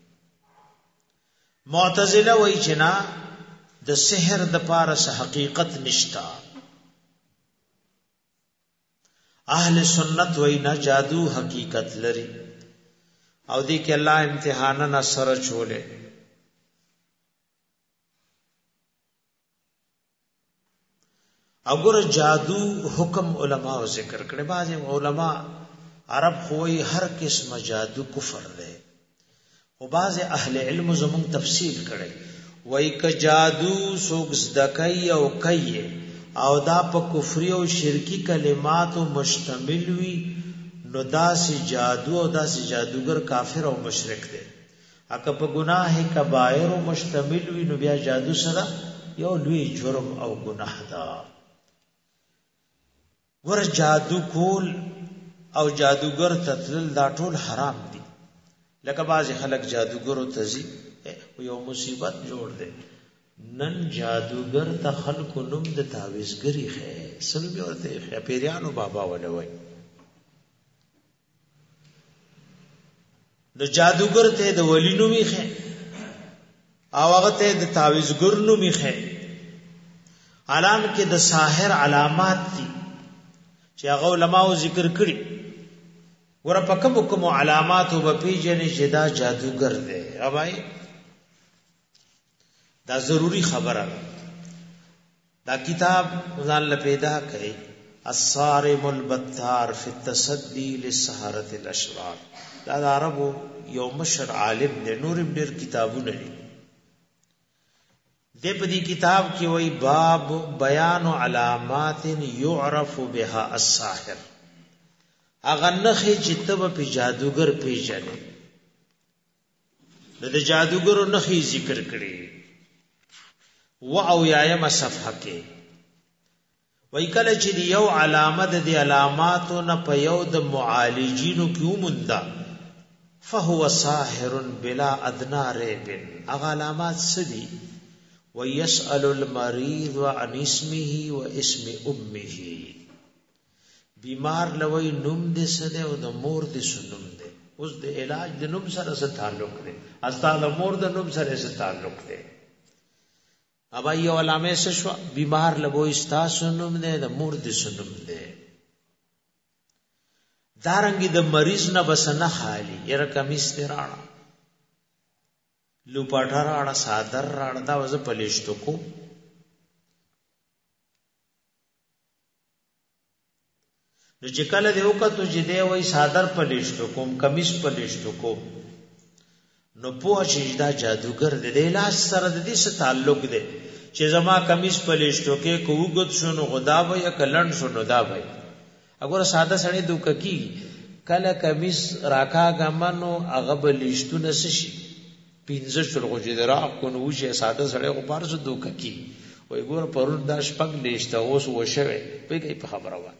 معتزله وای چې نه د سحر د پاره حقیقت نشتا اهل سنت وای نه جادو حقیقت لري او دی کې الله امتحانن اثر چولې اگر جادو حکم علماء ذکر کړي بعض علماء عرب خوې هر قسم جادو کفر دی او بعض اهل علم زمون تفصیل کړي وای ک جادو سوګ زدکای او کوي او دا په کفر او شرکی کلماتو مشتمل وي نو داسې جادو او داسې جادوګر کافر او مشرک دی اګه په گناه کبایر او مشتمل وي نو بیا جادو سره یو لوی جرم او گناه ده ور جادو کول او جادوګر تتل دا ټول حرام دي لکه بعض خلک جادوګر او تزي یو مصیبت جوړ دي نن جادوګر ته خلق نوم د تعویذګری خې سلوبي ورته پیریانو بابا ولوي د جادوګر ته د ولی نومي خې او هغه ته د تعویذګر نومي خې علام کې د ساحر علامات دي چې هغه علماء ذکر کړي ور په کوم علامات او په پیجنې چې دا جادوګر دی اوبای دا ضروری خبره دا کتاب ځان له پیدا کړي الصارم البتار فی التصدی للسحرة الاشرار دا عربو یو مشر عالم دی نور ډېر کتابونه دي د دې کتاب کې وایي باب بیان علامات يعرف بها الساحر اغه نخې چې تب په جادوګر پیژنې د جادوګر نخې ذکر کړي او یایم صفحه کې وای کله چې یو علامه د علاماتو نه په یو د معالجینو کې ومندا فهو ساحر بلا ادنى ريب اغه علامات سدي ويسأل المريض عن اسمه واسم امه بیمار لوی نوم دې سده او د مور دې سنوم دې اوس د علاج د نوم سره څه تعلق دی استاد مور د نوم سره څه تعلق دی ابا یو علامه څه شو بیمار لوی استا سنوم دې د مور دې سنوم دې دارنګي د مریض نه بسنه خالی ير کمیس تراړه لوپاټا راړه صادر راړه دا وز پلیشتو کو نو چې کله دی وکړو چې دی وای صادر پلیشتو کوم کمیس پلیشتو کو نو پوه چې دا جادوګر دی د علاج سره د دې څه تعلق دی چې زما کمیس پلیشتو کې کوګت شونو غدا وای کلن شونو دا وای اگر ساده سړی دوک کی کله کمیس راکا غمنو هغه بلیشتو نسشي پینځه شلغو چې راک کو نو چې ساده سړی غو پارسو دوک کی وای ګور پرون دا شپږ لیشته اوس وشوي په خبره و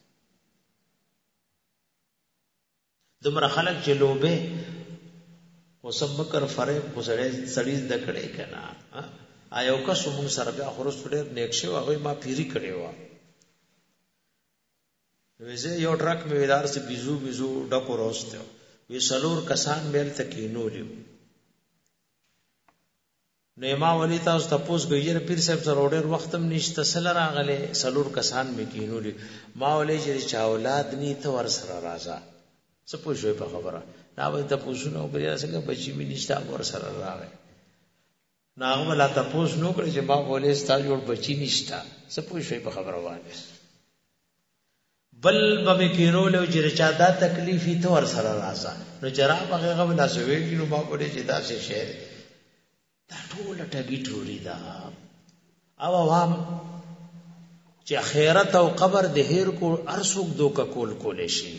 دمر خلق چې لوبه وسبکر فرق سړی د کړي کنا آیو کا سوم سره بیا خورس ډېر نیک شو هغه ما پیری کړي و ویزه یو ټرک می ودار سے بيزو ډکو روسته وی سلور کسان بیل تکینو لیو نو ما ولی تاسو تاسو ګیر پیر صاحب سره ډېر وختم نشته سره راغله سلور کسان می کینو لی ما ولې چې چا اولاد ني ته ور سره راځه څه پوښوي په خبره دا به تاسو نو بیا څنګه بچی می نشته ور سره راغی ناغه ولا تاسو نو کړی چې ما ولې ستاسو جوړ بچی نشته څه پوښوي په خبره وانه بل به کینو له چې چا دا تکلیفي ته ور سره راځه نو جراب هغه ولا سوي کینو ما ولې چې دا څه شی دا ټول ټګي ټوري دا او عوام چې خیرت او قبر د هیر کو ارسوک دوکا کول کول شي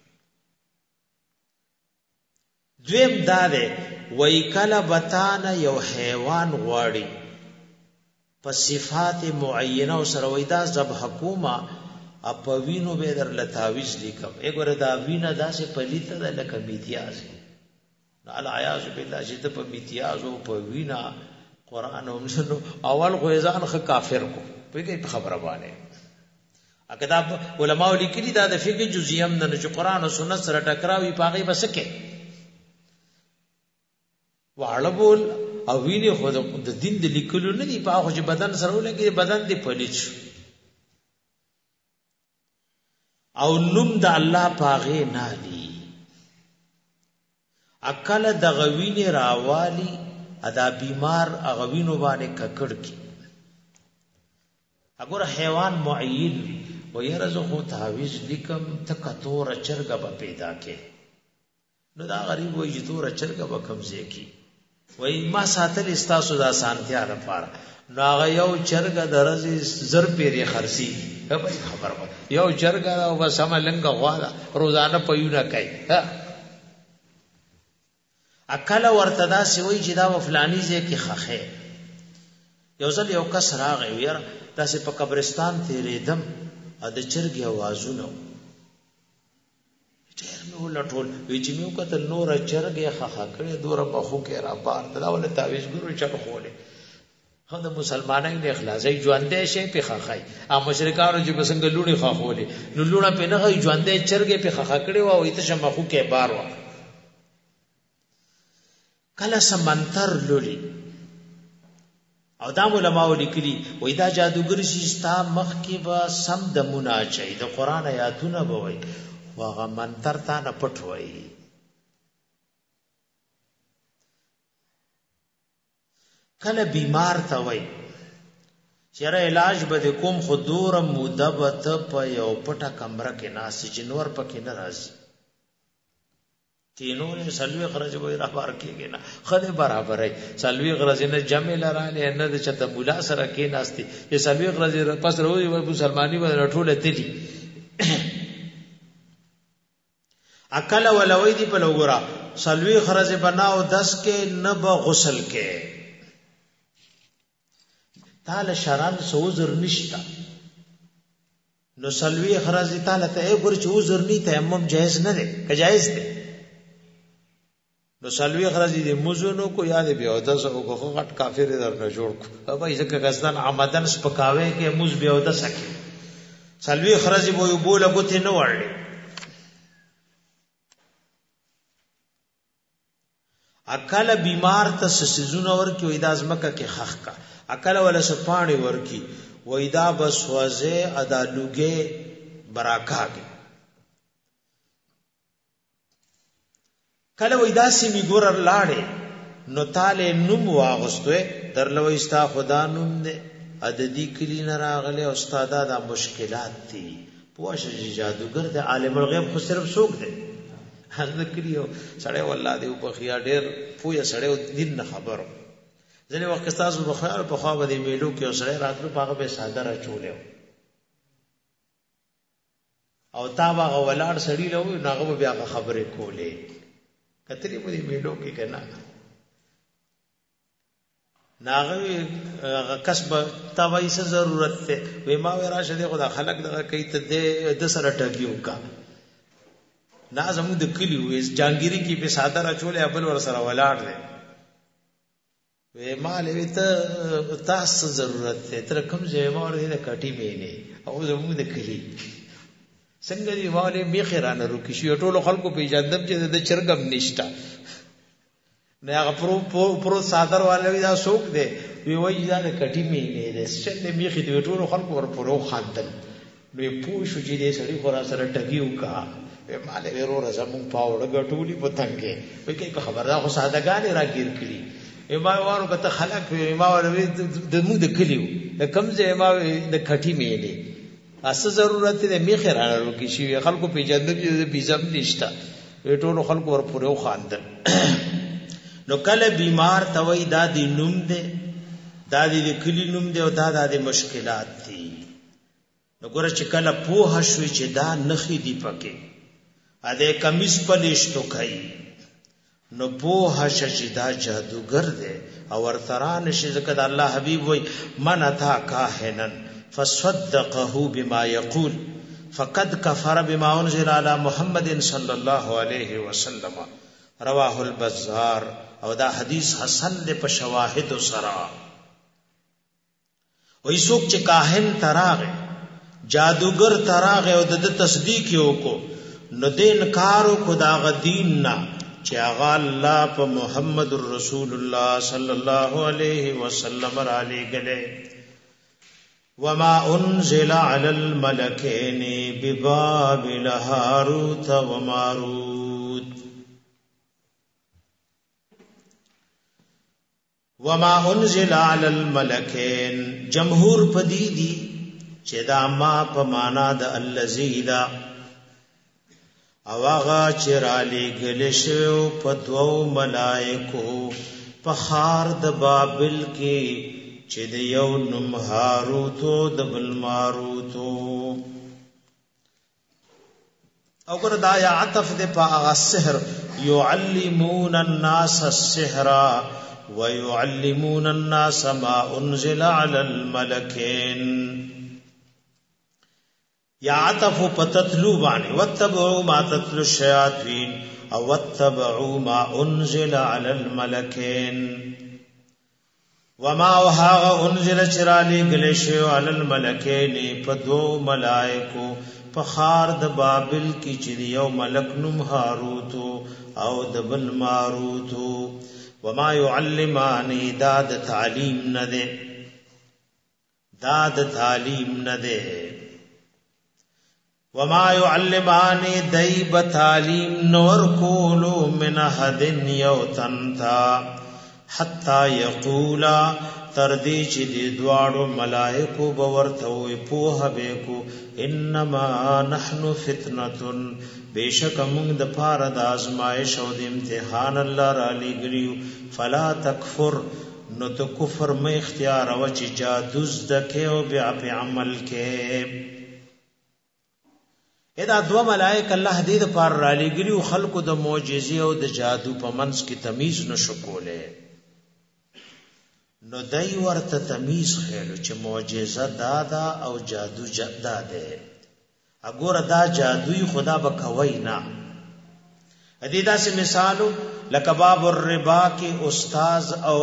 دویم دا ده وای کله بتانا یو حیوان غواړي په صفات معینه او سره وای دا ذبح حکومه اپوینو به در لتاویز لیکم وګوره دا وینا داسې پلیته ده لکه میتیاز العیاذ بالله چې ته په میتیاز او په وینا قران هم شنو اول خو ځان خ کافر کو په خبره باندې اګه علماء لیکلي دا د فقہ جزئیم نه چې قران او سنت سره ټکراوي پاغي بسکه وعلبول او ویني خو د دین د لیکلو نه دی په خو بدن سره ولګي بدن دی پلیچ او نوم د الله پاغه نه دی اکل د غوینه راوالی ادا بیمار غوینو باندې ککړ کی اگر حیوان معین و يرزو خو تعویز لیکم تکتور چرګه به پیدا کې نو دا غریب وای چې تور چرګه به کمزې کی وای ما ساتل استاسو دا سانتیا لپاره نو هغه یو چرګه درځي زر پیری خرسي به خبر و یو چرګه او بس هم لنګه غواړه روزانه پيونه کوي اکل ورتدا سی وای چې دا فلانی ځای کې خخه یو ځل یو کس راغی یاره داسې په قبرستان تیرېدم ا د چرګي आवाजونه ډېر نو لټول وی چې مې وکړه نور چرګي خخه کړې دوره په خو کې را بار دا ول تعویز ګورو چا خوله خو د مسلمانانو د اخلاصي ژوندې شي په خخای ا مشرکانو چې بسنګ لونی خخولې نو لونه په نه ژوندې چرګي په خخه کړې و او ایت شمخو کې بار و کله سمنتر لولي او دا علماء لیکلي وای دا جادوګر شي ستا مخ کې به سم د مناچي د قران آیاتونه به وای واغه منتر تا نه پټوي کله بیمار تا وای چیرې علاج به کوم خودور مدبت په یو پټه کمره کې ناس جنور پکې نه راځي کینو نه سلوي خرج وای را بار کېږي نه خله برابرای سلوي خرج نه جمع لراله نه د چته مولا سره کې ناشتي یہ سلوي خرج پس روي مسلمانۍ و رټوله تدي اکل ولوي دی په لوګرا سلوي خرج بناو 10 کې نه به غسل کې تعالی شران سوزر نشتا نو سلوي خرج تعالی ته ګور چې وزر ني تیمم جائز نه ده که جائز ده نو سلوي خرجي دې مزونو کو یاد بیا او داس او کو غټ کافر در نه جوړ کو ابا ځکه غزدان عمدن سپکاوي کې مز بیا او داس کې سلوي خرجي بو یو بوله ګوتې نه وړي اکل بیمار ته سيزونه ورکی وې د ازمکه کې خخ کا اکل ولا سپاڼي ورکی وې دا بس وځه ادا لوګي براکاږي کله وې دا سیمي ګورر لاړې نو تاله نوم واغستوې درلوې ستا خدا نوم دې عددي کلی نه راغله استادا دا مشکلات دي پوښ جادوګر د عالم الغیب خو صرف څوک دی حضرت کلیو سړی والله دی په خیا ډېر پوهه سړی دین نه خبرو ځنې وخت تاسو په خیال په خوا باندې میلو کې سړی راتلو پاغه به ساده را چولې او تا هغه ولاړ سړی له ناغه بیا خبرې کولې کترې په دې میلو کې کنه ناغه کسب تا وایي څه ضرورت ته وې ما راشه دې خدا خلق دغه کوي ته د سره ټګیو کا نازم د کلی وې جانګيري کې په ساده را چولې خپل ور سره ولاړ دې وې مال وې ته تاسو ضرورت ته تر کوم ځای ما ور دې کټي مې نه او زموږ د کلی څنګه دی والے میخرانه روکی شي ټولو خلکو په جندم چې د چرګم نشتا نه هغه پرو صادر والے دا سوق دی وی وای دا کټی می نه ده څنګه میخې دی ټولو خلکو ور پرو خاندل نو پوه شو چې دې سړی خورا سره ټګیو کا مالې ورور زمون پاوړ غټولي پتنګې وای کې خبره خو سادهګانې راګیر کړي ما وارو کته خلک ما ور د مو د کلیو د کمزه ما د کټی می نه اس ضرورت دې میخه رانو کې شي خلکو په جندب دې بيزم نشتا ټولو خلکو ور پرو خاندل نو کله بیمار توي دادی نوم دې دادی دې کلی نوم دې او دادی مشکلات دي نو ګوره چې کله پوه شوي چې دا نخې دی پکې ا دې کمیس پلیشتو کوي نو پوه شې دا جادوګر دې او ورتران شي ځکه د الله حبيب وای من اتا کاهنن فصدقه بما يقول فقد كفر بما انزل على محمد صلى الله عليه وسلم رواه البزار او دا حدیث حسن دے په شواهد سرا وای څوک چې کاهن تراغه جادوګر تراغه او د تصدیق یو کو نو دین کارو خدا غدین نا چې هغه الله په محمد رسول الله صلی الله علیه وسلم را لګله وما انزل على الملكين ببابل هاروت وماروت وما انزل على الملكين جمهور پدی دی چې دا ما په معنا د الذی دا او هغه چې را لګل شو په دوو ملائکو په خار د بابل کې چې د یو نوم هاروت او د بل ماروت او ګر دا یا عطف د په هغه سحر يعلمون الناس السحر ويعلمون الناس ما انزل على الملكين یا عطف پتتلو باندې واتبعوا ما تتلو الشياطين او واتبعوا ما انزل على الملكين وما وها انزل چرالی گلیشو علی الملکین پدو ملائکو پخار د بابل کی چې یو ملک نوم هاروت او د بل ماروت وما يعلمان داد تعلیم نده داد تعلیم نده وما يعلمان دیب تعلیم نور کولو من احد یوتنتا حتا یقولا تردی چې د دواړو ملائکو باورته وي په به کو انما نحن فتنه بیشک موږ د پاره د آزمائش او د امتحان الله را لګریو فلا تکفر نو تو کفر مې اختیار او چې جادو زدکه او بیا په عمل کې ادا دو ملائک الله دې د پاره را لګریو خلقو د معجزې او د جادو په منځ کې تمیز نشو کوله نو دای ورته تمیز خېلو چې معجزه دادا او جادو جدا ده اګوره دا جادوی خدا به کوي نه ادیدا سے مثالو لکه باب الربا کې استاد او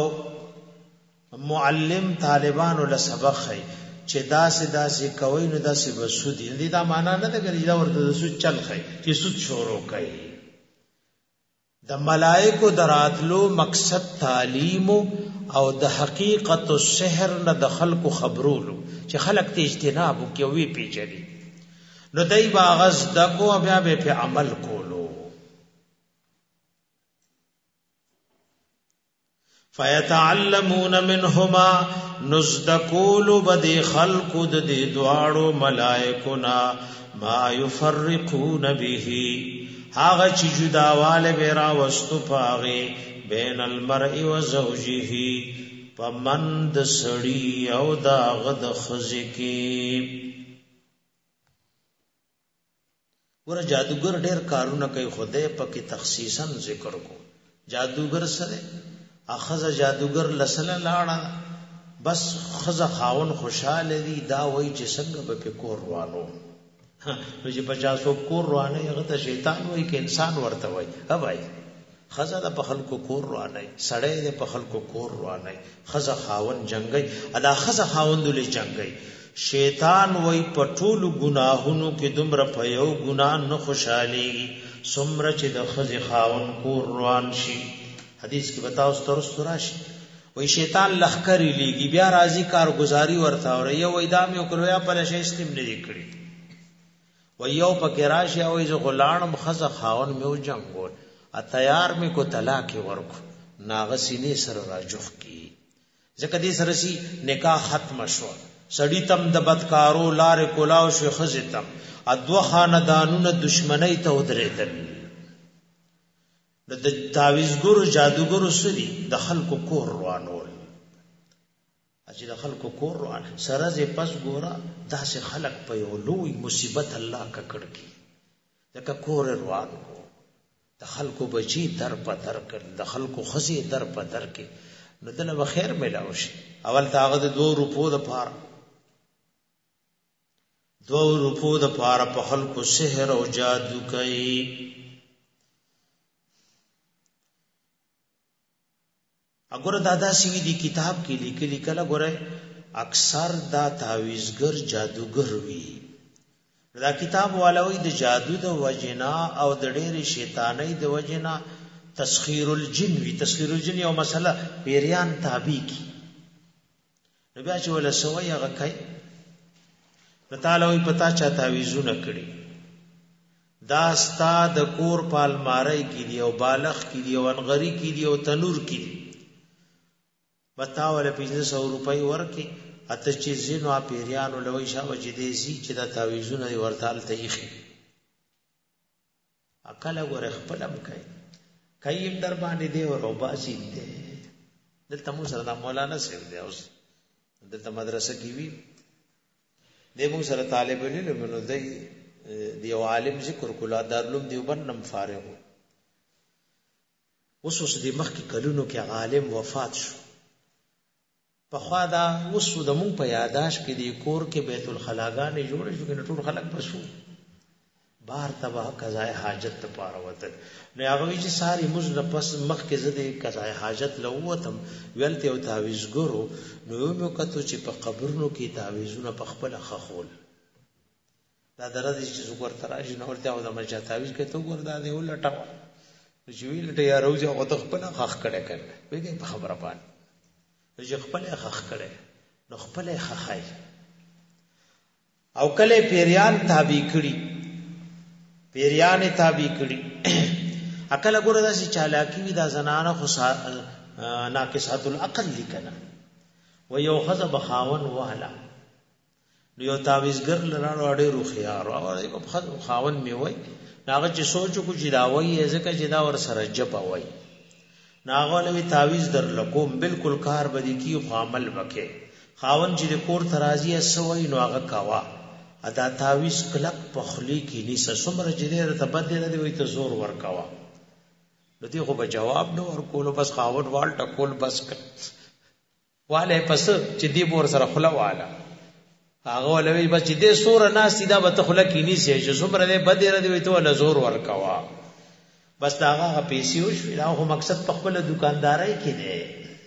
معلم طالبانو له سبق خي چې داسې کوي نو داسې بسودي دې دا معنا نه ده چې دا ورته سود چل خي چې سود شروع کوي. د ملائکو دراتلو مقصد تعلیم او د حقیقت السحر نه د خلکو خبرولو چې خلک ته اجتناب کوي پیچري نو دای باغز دغه بیا به په عمل کولو. فیتعلمون منهما نزدکول بدی خلق د دواړو ملائکونا ما یفرقون به هغه چې جداواله بیره واستو پاغه بین المرء و زوجه پمند سړی او داغه د خزې کې. ور جادوګر ډېر کارونه کوي خدای پکې تخصیصا ذکر کو. جادوګر سره اخذ جادوګر لسله لاړه بس خزه خاون خوشاله دي دا وای چې څنګه به کور روانو نو چې 50 کور روانه هغه ته شیطان وای کې انسان ورته وای ها بھائی خزه د په خلکو کور روانه سړی د په خلکو کور روانه خزه خاون جنگي ادا خزه خاوندل جنگي شیطان وای پټول گناهونو کې دمر په یو ګناه نه خوشالي سمره چې د خزه خاون کور روان شي. حدیث کې بتاو سترست راشي وای شیطان لخکری لیږي بیا راضی کارگزاری ورته اور یو ایدام یو کړو یا پر شي استیم نه کړی و یو پکې راشي او ز غلانم خزه خاون میو جنگول ا تیار می کو طلاق ورکو ناغسینه سره راجخ کی ځکه دې سره سي نکاح ختم شو سړی تم د بدکارو لار کولاو شو خزه تم ادو خاندانونو دشمنی ته ودرېدل. د تعویذګرو جادوګرو سړي د خلکو کور روانول چې د خلکو کور روان سره زې پس ګورا داسې خلک په یو لوی مصیبت الله کا کړ کی ځکه کور روان د خلکو بچی در په در کړ د خلکو خزي در په در کې نو دنه بخیر ملاو شي. اول تاغه د 2 روپو د پار 2 روپو د پار په خلکو سحر او جادو کوي. اگر دادا سوی دی کتاب کې لیکلي کله ګوره اکثر دا تعویذګر جادوګر وی دا کتاب والوی د جادو د وجنا او د ډېر شیطانۍ د وجنا تسخير الجن وی تسخير الجن یو مسله پیریان تابع کی نو بیا چې ولا سوی هغه کوي پتاله وی پتا چا تعویذونه کړی دا ستا د کور پالمارای کې دی او بالغ کې دی او انغری کې دی او تنور کې دی بتاوله 500 روپۍ ورکي اته چې زینو اپیریانو لوي شاو چې دې سي چې دا تعویذونه ورتال ته یخي عقل غره خپلم کوي کایم در باندې دی او روباسي دی دلته مو سره د مولانا سیو دی اوس دلته مدرسه کې وی د مو سره طالب علم نو دی عالم ذکر کول دارلوم دیوبند نم فارغ اوس د مخ کې کلونو کې عالم وفات شو په خوا دا وسو د مون په یاداش کې دی کور کې بیت الخلاګانې جوړ شو کې ټول خلک پسو بار تبا قضاء حاجت ته پاره وته نو هغه چې ساری مزله پس مخ کې زده قضاء حاجت لوتم ویلته او تعویذګرو نو مې کتو چې په قبرونو کې تعویذونه په خپل خخول دا درته چې زګور تراشي نو ورته او د مجا تعویذ کې ته ګور دا دی ولټاو چې ویل ته یا روزه او ته خپل خخ کړه کړه ویګي په خبره باندې چې خپل خخ کړي نو خپل خخای او کله پیریان تابع کړي پیریان تابع کړي عقل ګوره داسې چالاکی وی دا زنانه خو ناقصات العقل لیکنه و یو خزه بخاون والا نو یو تعویذګر لرانو اړې روخيار او خاون می وای ناغه چې سوچو کو چې دا وای ځکه چې دا ور سره جپا وای ناغولوی تعویز در لکوم بالکل کار بدی کی خو عمل وکي خاون چې کور ترازی سوی نو هغه کاوا ادا تعویز کلک پخلی کی نیسه سمره جدیر ته بدل دی وي ته زور ور کاوا نو دی خو به جواب نو ور کولو بس خاون وال ټکول بس والے پس چې دی بور سره خلا والا هغه ولوی بس چې دی سور نه سیدا به ته خلا کی نیسه چې سمره دی بدل دی وي ته ول زور ور کاوا بس دا هغه پیسې وشو دا خو مقصد په خپل دکاندارۍ کې دی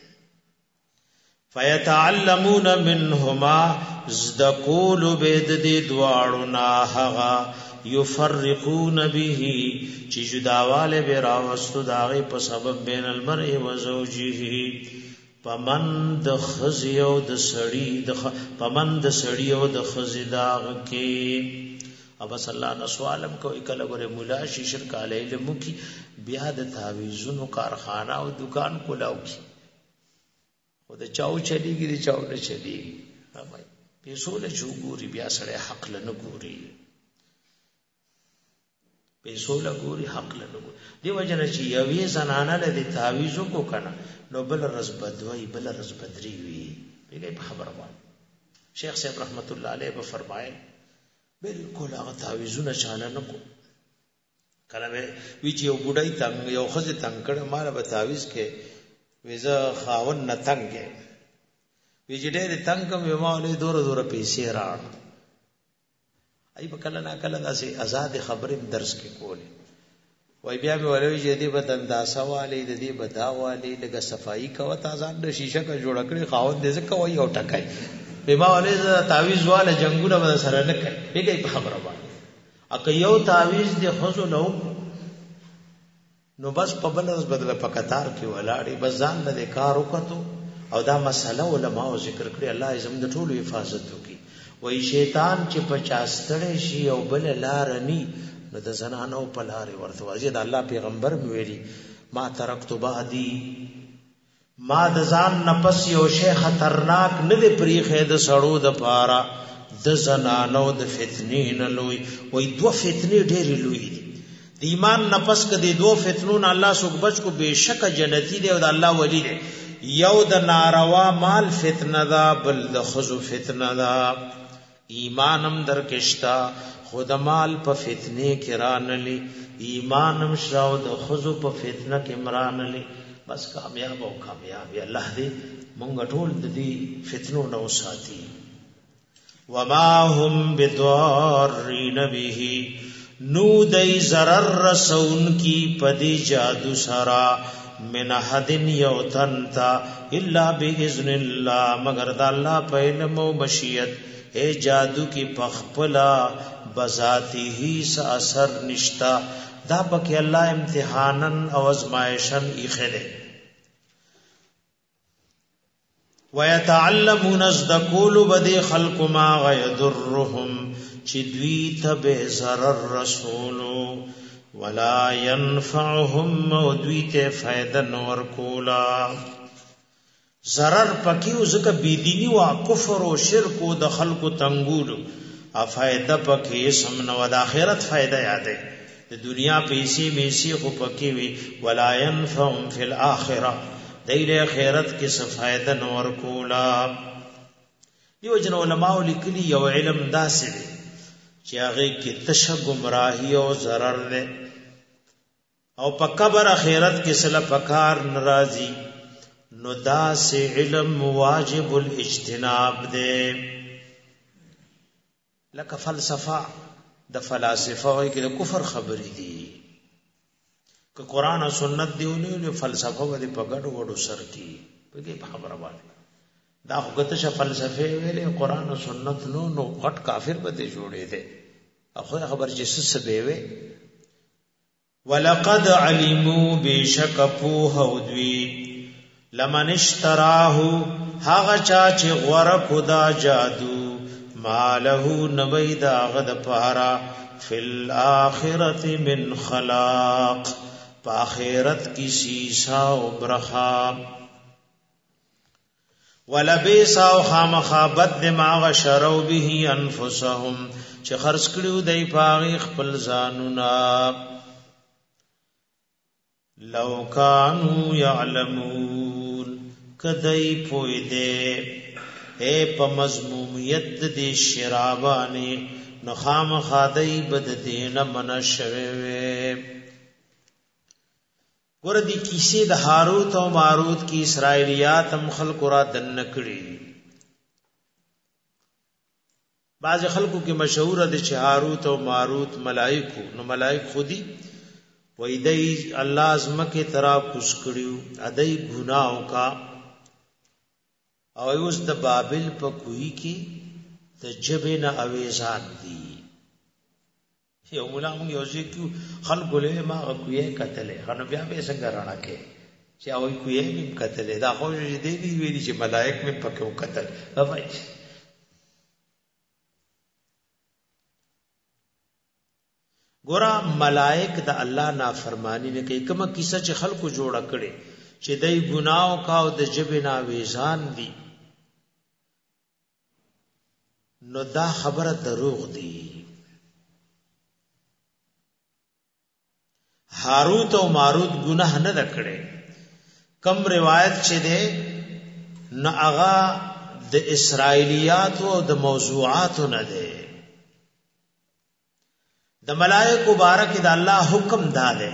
فیتعلمون منهما زدقول بيد دي دواړو هغه یفرقون به چې جداواله به راوستو داغه په سبب بین المرء و زوجه پمن د خزي او د سړی او د خزي داغ کې اب صلی الله علیه وسلم کو کله غره مولا شي شرک علی علم کی بیا د تعویذونو کارخانه او دکان کولاو کی خود چاو چلیږي د چاو نه چلیږي همای پیسو له جوګوري بیا سره حق لنه ګوري پیسو له ګوري حق لنه ګوري دی وجنه چې یوې زنانه له تعویذو کو کنه نو بل رزبدوی بل رزبدری وی بګي په خبره باندې شیخ صاحب رحمت الله علیه به فرمایي بالکل هغه تعویذونه چاله نه کو کله وی چې یو بډای تنگ یو خزه تنگ کړه مال به تعویذ کې ویزه خاون نه تنگه وی چې ډېر تنگ کوم مالې دور پیسې راړ ای په کله نه کله داسې آزاد خبرې درس کې کولې وای بیا به ولوي چې دې بدن داسه والی د دې بدا والی لګه صفائی کوه تازان د شیشه کا جوړ کړي خاون دې ځکه وای او ټکای به ما ولې تعویذ واله جنگونه به سره نه کوي بګي په خبره باندې اکه یو تعویذ دې خزو نو نو بس په بل ورځ بدله په قطار کې ولاړې بس ځان له کار وکړو او دا مسله علماء ذکر کړی الله اعظم د ټولو حفاظت وکړي وای شیطان چې پچاستړې شي او بل لار ني نو د زنانو په لارې ورته واځي د الله پیغمبر ویلي ما ترکت بعدي ما د ځان نفس یو شی خطرناک نه دی پریخه د سړو د پاره د زنانو د فتنې نه لوی وای دوه فتنې ډېرې لوی دي د ایمان نفس کدي دو فتنون الله سوک بچ کو بشک جنتی دی او د الله ولی دی یو د ناروا مال فتنه دا بل د خزو فتنه دا ایمانم در کشتا خود مال په فتنه کې رانلی ایمانم شراو د خزو په فتنه کې مرانلی بس کامیاب او کامیاب الله دې مونږ ټول د دې فتنو نو ساتي وما هم بضارین به نو دای zarar رسون کی پدی جادو سرا من حدن یوتنتا الا باذن الله مگر د الله په علم او مشیت اے جادو کی پخپلا بذاتی ہی سا اثر نشتا دا پکې الله امتحانن او ازمائشن اخره ويتعلمون ازدقول بدی خلق ما غيضرهم چې دوی ته به zarar رسولو ولا ينفعهم او دوی ته فائدہ نور کولا zarar پکې ځکه بيدینی او کفر او شرک او د خلق تنګول ا فائدہ پکې سمن او د آخرت فائدہ یادې د دنیا پیسې میسي خو پکې وي ولا ينفعهم فی الاخره دایره آخرت کې څه فائدہ نور کولا دیو جن علماء لیکلي یو علم داسې دی چې هغه کې تشه گمراهی او zarar نه او په قبر آخرت کې سلا پکار ناراضي نو دا سے علم واجب الاجتناب دے لکه فلسفه د فلاسفه وای کې د کفر خبرې دي که قران او سنت دیونه فلسفه ودی په ګډو وډو سر کی په دې خبره باندې دا هغه فلسفه ویلې قران او سنت نو غټ کافر به جوړې دي اخو خبر چې څه به وي ولقد علموا بشکفو هودوی لمن اشتراه هغه چا چې غوړه خدا جادو ماله نبید غد پارا فل اخرت من خلاق په اخرت کی سیسا او برخا ولبیس او خامخابت دماغ شرو به انفسهم چې خرج کړو دای پاغي خپل ځانونا لو کانوا یعلمون کدی پوی دے اے په مضمومیت دې شرابانی نو خام خادای بد دین من شوه ګور دي کیسه د هاروت او ماروت کی اسرائیلیات هم خلق را دن کړي بعض خلقو کې مشهور دي چې هاروت او ماروت ملائکو نو ملائک خودي وای دای الله ازمکه ترا کوس کړیو ادای ګناو کا او اوس د بابل په کوی کې د جبنه اویزان دي یو مولا موږ یو ځکه خلکو له ما کوی کتلې خنو بیا به څنګه رانا کې چې او کوی مې کتلې دا خو دې دی ویلي چې ملائک مې پکې وکتل هاوای ګورا ملائک د الله نافرمانی نه کوي کومه کیسه چې خلکو جوړه کړي چې دای ګناو کاو د جبنا ویزان دي نو دا خبره دروغ دي هاروت او ماروت گناہ نه کړي کم روایت چې ده نو هغه د اسرایلیات او د موضوعات نه ده د ملائکه مبارک د الله حکم داله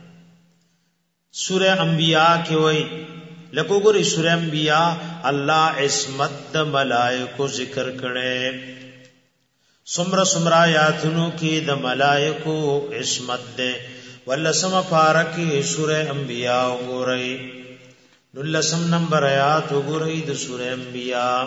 سورہ انبیاء کې وای لکه ګوري سورہ انبیاء الله عصمت د ملائکه ذکر کړي سمرا آیاتونو کې د ملائکه عصمت ده ولسم پارکی سورہ انبیاء وګورئ نلسم نمبر آیات وګورئ د سورہ انبیاء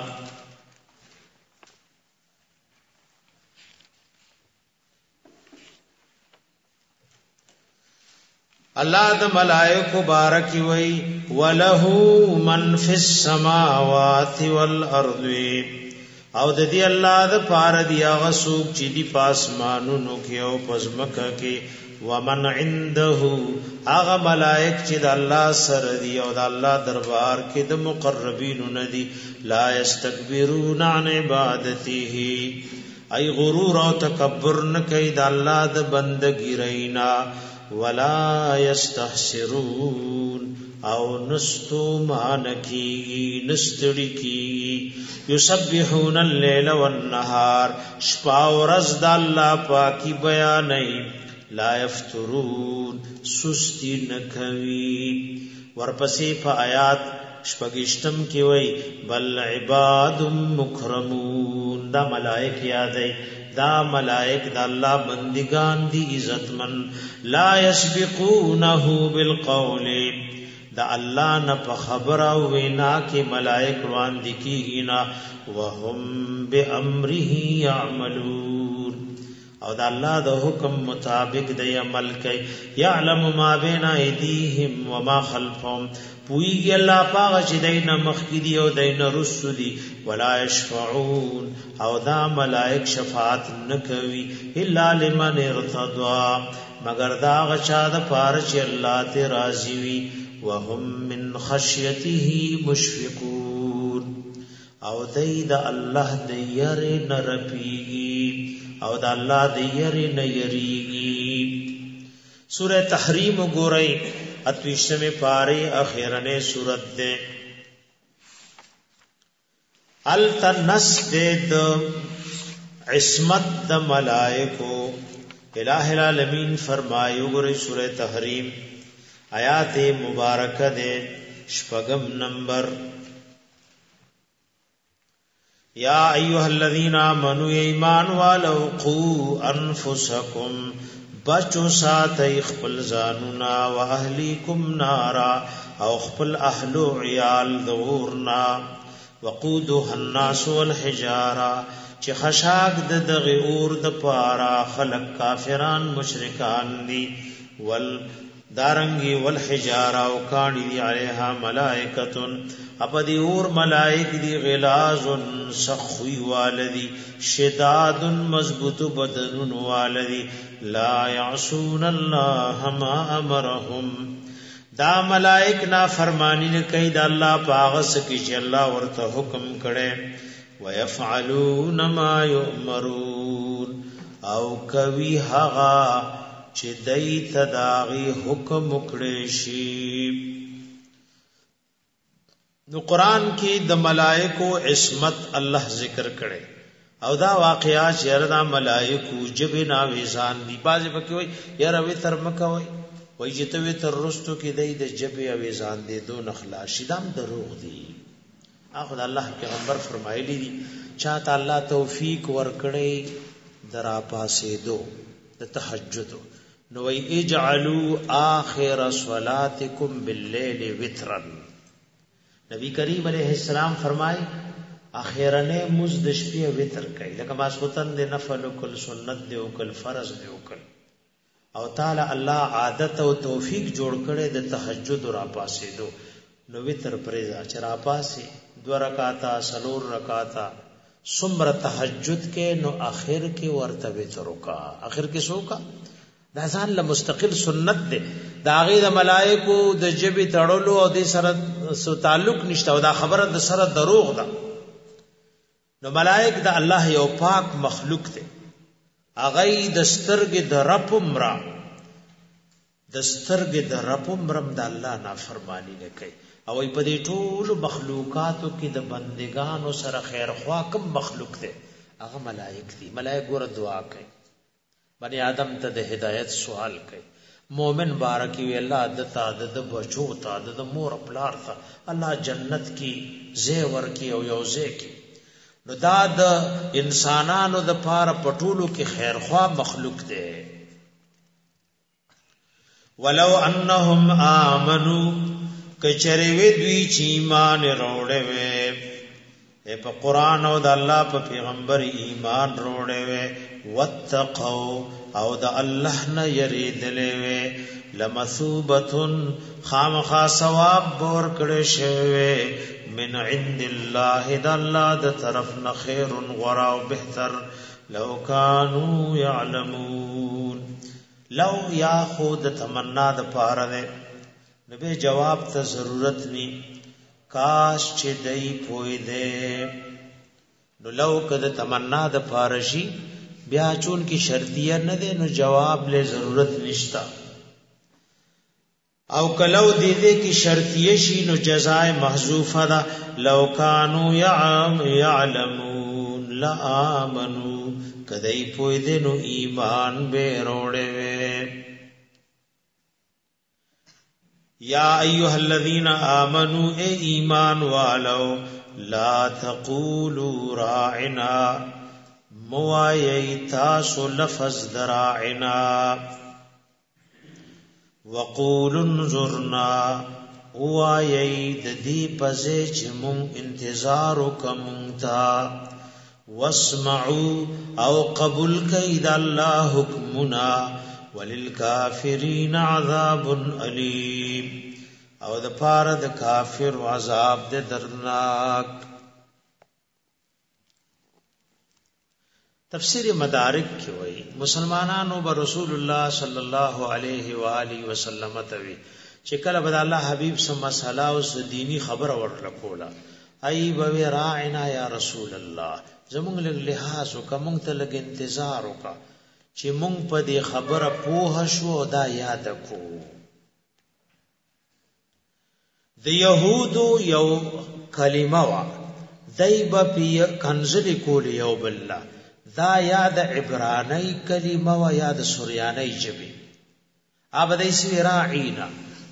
الله د ملائکه بارکی وی وله من فی السماوات والارض او د دې الله د پار دی هغه څوک چې دی پاسمانونو کې او پزمکه کې ومن عنده هغه ملائک چې د الله سره دی او د الله دربار کې د مقربین ندي لا یستكبرون عن عبادته ای غرور او تکبر نه کوي د الله د بندګی رینا ولا یستحسرون او نستو مانکی نستړي کی یسبحون الليل والنهار شپه او ورځ د الله پاکي بیانای لا یفترون سستی نکوي ورپسې په آیات شپږشتم کې وای بل عباد مکرمون دا ملائک یادای دا ملائک دا الله بندگان دی عزتمن لا یسبقونه بالقول دا الله نه په خبر او وینا کې ملائک روان دي کیږي نا وهم بامره يعملون او دا الله د حکم مطابق د عمل کوي يعلم ما بين ايديهم وما خلفهم پویږي الله پاغه چې دینه مخکدي او دینه رسدي ولا يشفعون او دا ملائک شفاعت نکوي الا لمن ارتضى مگر دا غچا د پاره چې الله ته راضي وي وهم من خشيته مشفقون او دید الله د یری نرپیږي او د الله د یری نه یریږي سورہ تحریم وګورئ اتویشتمه پاره اخیرنه سورت ده التنس د عصمت د ملائکو الہ العالمین فرمایو ګورئ سورہ تحریم آیات مبارکه ده شپږم نمبر یا ایها الذین آمنوا ایمان والو قوا انفسکم بچو ساتي خپل ځانونا او اهلیکم نارا او خپل اهل او عیال دورنا وقودها الناس والحجاره چې خشاک د دغه اور د پارا خلق کافران مشرکان دي ول دارنګي والحجاره او کانی دی علیها ملائکتن اپدی اور ملائک دی غلاظ سخوی والدی شداد مضبوط بدن والدی لا يعصون الله ما امرهم دا ملائک نا فرمانی نه کوي دا الله پاغس کی چې الله ورته حکم کړي ويفعلون ما يؤمرون او کوي هغه چې دای تداغي حکم کړي شي نو قران کې د ملائکو عصمت الله ذکر کړي او دا واقعات چې دا ملائکو جبنا ویزان دی باز پکې وای یاره وی تر مکه وای وای چې ته وی تر رستو کې دی د جبې ویزان دی دو نخلا شیدام دروغ دی اخو الله پیغمبر فرمایلی دي چاته الله توفیق ورکړي درا پاسې دو د تهجد نو اجعلوا آخر صلاتکم باللیل وترا. نبی کریم علیہ السلام فرمائے اخیرنه مز د شپې وتر کوي، لکه ماسوتن د نفل کل سنت دی او کل فرض دی او کل، او تعالی الله عادت او توفیق جوړ کړي د تهجد را پاسې دو. نو وتر پرېزا چې را پاسې 2 رکعاتا 4 رکعاتا سمر تهجد کې، نو اخر کې ورته وتر وکا. اخر کې سوکا دا ځان له مستقل سنت دی، دا غي د ملائکو د جبې تړلو او د سره سو تعلق نشته، او دا خبره د سره دروغ ده. نو ملائک د الله یو پاک مخلوق دی، اغه د سترګې د رب مرا د سترګې د رب مرم د الله نافرمانی نه کوي. او په دې ټول مخلوقاتو کې د بندگانو سره خیر خوا کوم مخلوق دی؟ هغه ملائک دي. ملائک ګور دعا کوي، بني آدم ته د هدایت سوال کوي. مومن بارکی وی الله دتا د بچو تا د مور پلار تا الله جنت کی زی ورکی او یو زی کی. نو دا د انسانانو د پاره پټولو کې خیر خوا مخلوق دی. ولو انهم آمنو کچری وی دوی چی ایمان روړې وې په قران او د الله په پیغمبر ایمان روړې وې، واتقوا او د الله نه یریدلې وې، لمثوبتن خامخا ثواب بور کړي شوی من عند الله د الله د طرف نه خیر غرا او بهتر، لو کانوا یعلمون. لو یا خود تمنا د پاره ده، نبی جواب ته ضرورت نی، کاش چې دای پوی دے. نو لو کده تمنا د پارشی بیا چون کی شرطیه نه ده، نو جواب له ضرورت نشتا. او کلو دی دې کی شرطیه شي نو جزاء محذوفه ده. لو کانوا یعلمون لآمنوا، کدی پوی دې نو ایمان به وروړې وې. یا ایها الذین آمنوا اے ایمان والو، لا تقولوا راعنا موایي تاسو لفظ دراعنا، وقولوا انظرنا وایي د دې پځې چې مون انتظار وکمتا، واسمعوا او قبول کید الله حکمنا، وللکافرین عذاب علیم او د پاره د کافر عذاب د درناک. تفسیر مدارک کې وایي مسلمانانو به رسول الله صلی الله علیه و آله وسلم ته وی چې کله به الله حبیب سم مساله او دینی خبر ورل کولا، ای به راعنا یا رسول الله، زمونږ له لحاظ او کوم ته لګ انتظار وکا چې مونږ په دې خبره پوه شو دا یاد کو. د یهودو یو کلمه وا دایب په کنزلی کول یو بالله، دا یاد عبرانی کلمه وا یاد سوریانی جبی ابدای سی راعینا.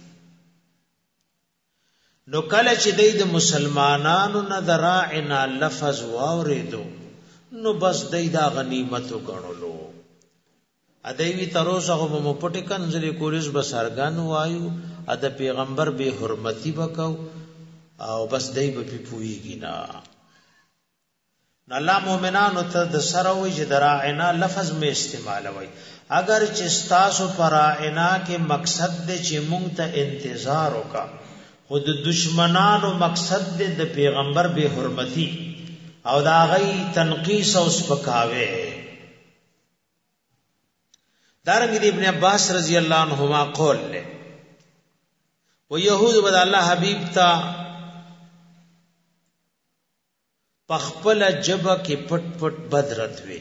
نو کله چې د مسلمانانو نه د راعینا لفظ واوریدو، نو بس دا غنیمت وګڼلو. ادوی تروسه هم پټی کنځلې کولیس بسرګان وایو، اد پیغمبر به حرمتی وکاو او بس دای په پویږي نه. الله مؤمنانو ته د سره وی چې دراعنا لفظ می استعمالوي، اگر چې تاسو پراعنا کې مقصد دې چې مونږ ته انتظار وکا، خود دشمنانو مقصد دې د پیغمبر به حرمتی او دا غي تنقیس او سپکاوي. دارنګ ابن عباس رضی الله عنهما قول له و يهود بد الله حبيب تا پخپل جبه کې پټ پټ بدرت وي.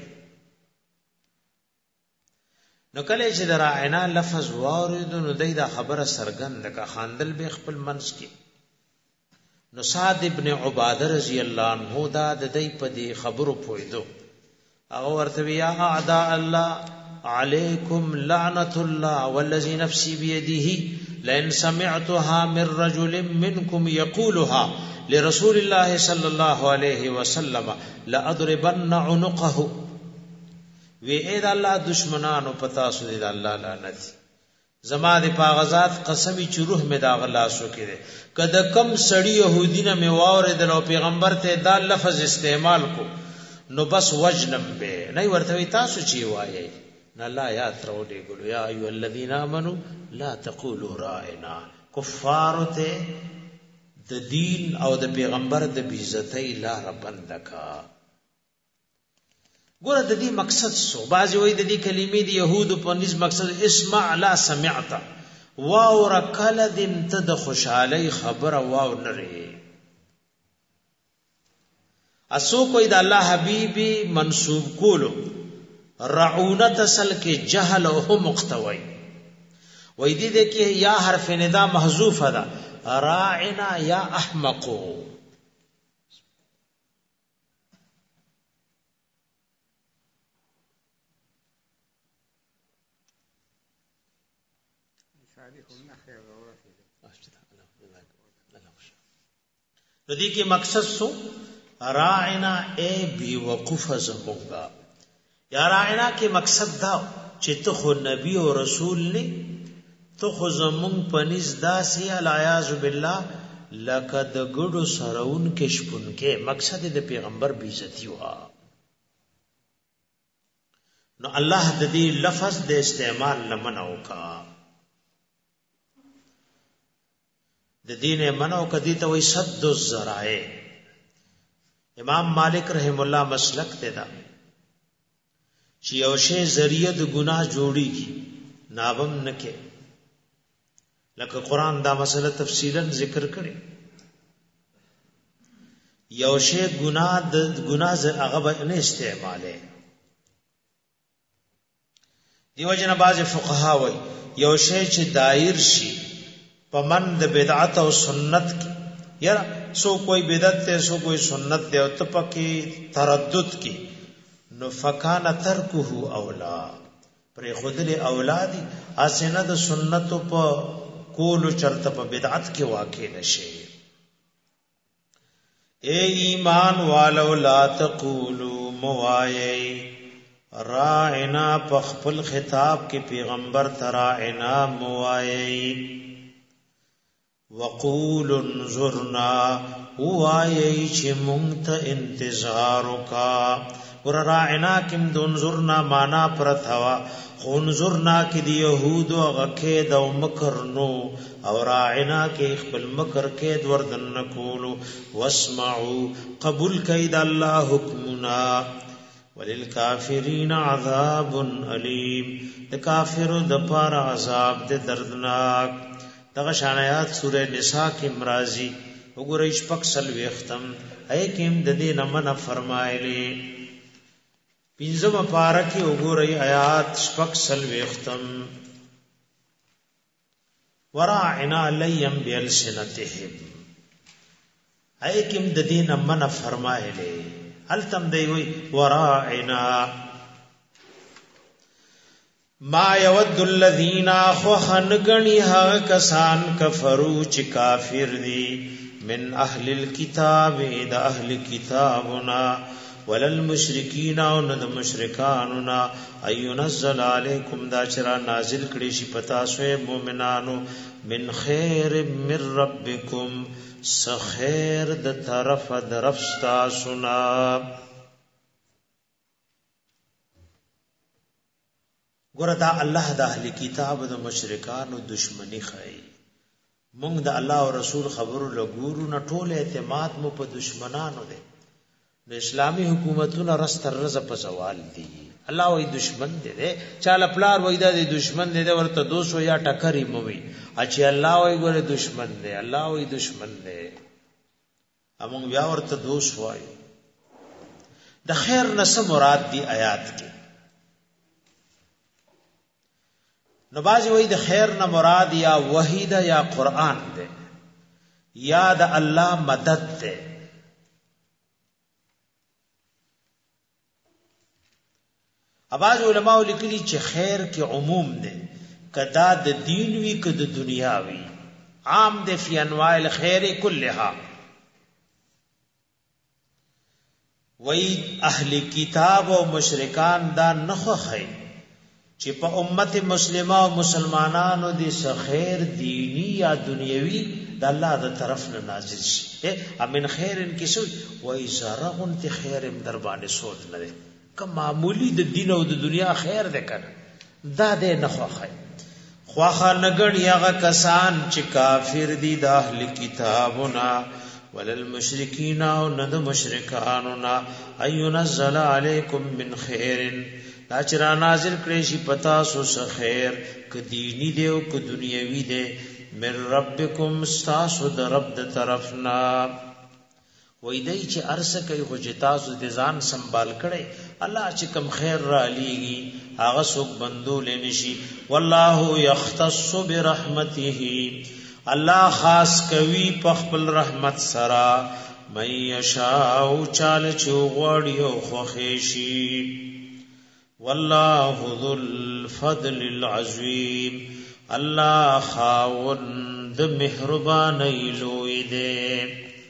نو کله چې دراعنا لفظ واردو نو دا خبره سرګند کا خاندل به خپل منس کې. نو سعد ابن عباده رضی الله عنه دا د دې په دې خبرو پویدو، هغه ورته یا اعداء الله علیکم لعنت الله والذی نفسی بیده لئن سمعتها من رجل منکم یقولها لرسول الله صلی الله علیه وسلم لاضربن عنقه. وی اې د الله دشمنانو پتا سو دې د الله لعنت زما د پاغزاد قسمی چې روح می دا غلاسو کړي کده کم سړی يهودینه می واوریدل او پیغمبر ته دا لفظ استعمال کو نو بس وجنم به نه ورته تاسو چی وایي نه لا یا ترولې ګلو یا ایو الذین آمنو لا تقولوا رائنا کفار ته د دین او د پیغمبر د بیزتی لار بند کا ګوره د دې مقصد سو بعضی وای د دې کلمې د يهودو په نس مقصد اسمع لا سمعت واو رکل دم ته د خوشحالي خبره واو نری اسو کوئی د الله حبيبي منسوب کولو رعونت اصل کې جهل او مقتوی وای دې کې یا حرف ندا محذوف ده راعنا یا احمقو ردی کی مقصد سو راعنا اے بی وقوف زمونگا یا راعنا کی مقصد دا چې ته خو نبی او رسول نه ته خو زمونگ پنیز دا سی العیاذ بالله لکه د ګړو سرون کې شپون کې مقصد د پیغمبر بیزتی وا نو الله د دې لفظ د استعمال لمنو کا د دین منو کدی ته وای صد الذرائع امام مالک رحم الله مسلک ته دا چې یو شی ذریعہ د ګناه جوړیږي نابم نکه لکه قران دا مسله تفصیلا ذکر کړي یو شی ګناه هغه نه استعماله دیو جن باز فقها وای یو شی چې دایر شي پمند بدعت او سنت کی یا سو کوئی بدعت ته سو کوئی سنت ته او تپکی تردد کی نو فکان ترکه اولا پر خودل اولادی اسنه د سنت په کول چرته په بدعت کې واقع نشي اے ایمان والو لا تقولوا موایي راعنا په خپل خطاب کې پیغمبر تراعنا موایي وقول انظرنا وایي چې مونږ ته انتظار وکا ور راعنا کم د انظرنا معنا پرثوا انظرنا کې د يهودو غکید او مکر نو او راعنا کې خپل مکر کې وردن کولو واسمعوا قبول کید الله حکمنا وللکافرین عذاب علیم د کافرو د پار عذاب د دردناک دغه شانات سوره نساء کې مرাজি وګورئ شپږ سلوي ختم اې کېم د دې نمنه فرمایلي پنځمه پارا کې وګورئ آیات شپږ سلوي ختم وراعنا لیم بالسنتهم اې کېم د دې نمنه فرمایلي التم دی وی وراعنا ما یود الذین خوخن گنی ها کسان کفرو چی کافر دی من اهل الكتاب دا اهل کتابنا وللمشرکین او ند مشرکاننا اينزل علیکم دا چرا نازل کړي شي پتا سوې مؤمنانو من خیر من ربکم سخیر د طرف درفستا سنا ګوردا الله د اهل کتاب د مشرکانو دشمنی خای مونږ د الله او رسول خبرو لګورو نه ټول اعتماد مو په دشمنانو دي د اسلامی حکومتونو رستر رز په زوال دي الله وای دشمن دي چاله پلار وای د دشمن دي ورته دوست یا ټکرې موي اچي الله وای ګوره دشمن دي الله وای دشمن دي امون بیا ورته دوست وای د خیر نس مراد دی آیات کې نو بازی وای د خیر نه مراد یا وحید یا قران ده یا د الله مدد ده اباظ علماء لیکلي چې خیر کې عموم ده کدا د دین وی کدا د دنیا وی عام ده فی انواع الخير كلها وی اهل کتاب او مشرکان دا نخوخی چې په امت مسلمه او مسلمانانو دي خیر دینی یا دنیوي د الله د طرف نه نازل شي امن خیرن کیسو وای زرغون ته خیرم در باندې سوچ نه ده که معمولی د دین او د دنیا خیر ده کنه دا دې نخوخی خواخه نګړ یغه کسان چې کافر دي د اهل کتابنا وللمشرکین او ند مشرکاننا اينزل علیکم من خیر دا چې را نازل کړي شي پتا سو خیر ک دینی دی او ک دنیوي دی من ربکم استاسو د رب د طرفنا وای دی چې ارسه کوي خو جتاسو د ځان سنبال کړي الله چې کم خیر را لیږي هغه څوک بندو لنشي والله یختص برحمته الله خاص کوي په خپل رحمت سره مَن یشاء چال چې غوړي او خوښي والله ذو الفضل العظیم الله خاوند مهربانی لوی دے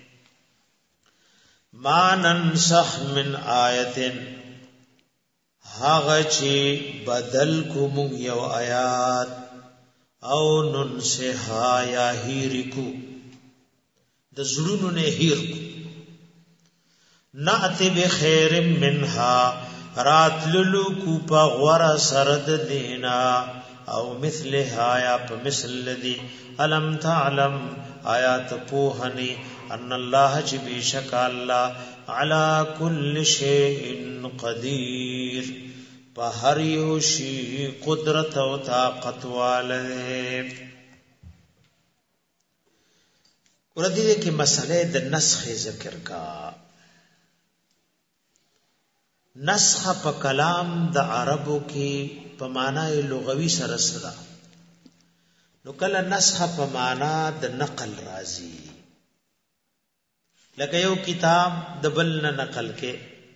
ما ننسخ من آیت هغه چې بدل کوم یو آیات او ننسها یا هیرکو د زړونو نه هیر کو نأتی بخیر منها راتللو کو پا غورا سرد دینا او مثلها یا پا مثل لدی علم تعلم آیات پوہنی ان اللہ چی بیشک اللہ علا کل شیء قدیر پا ہر یوشی قدرت و طاقت والے وردی دے کی مسئلے د نسخ ذکر کا نسخ په کلام د عربو کې په معنی لغوي سره صدا نو کله نسخ په معنی د نقل راځي لکه یو کتاب د بل نه نقل کې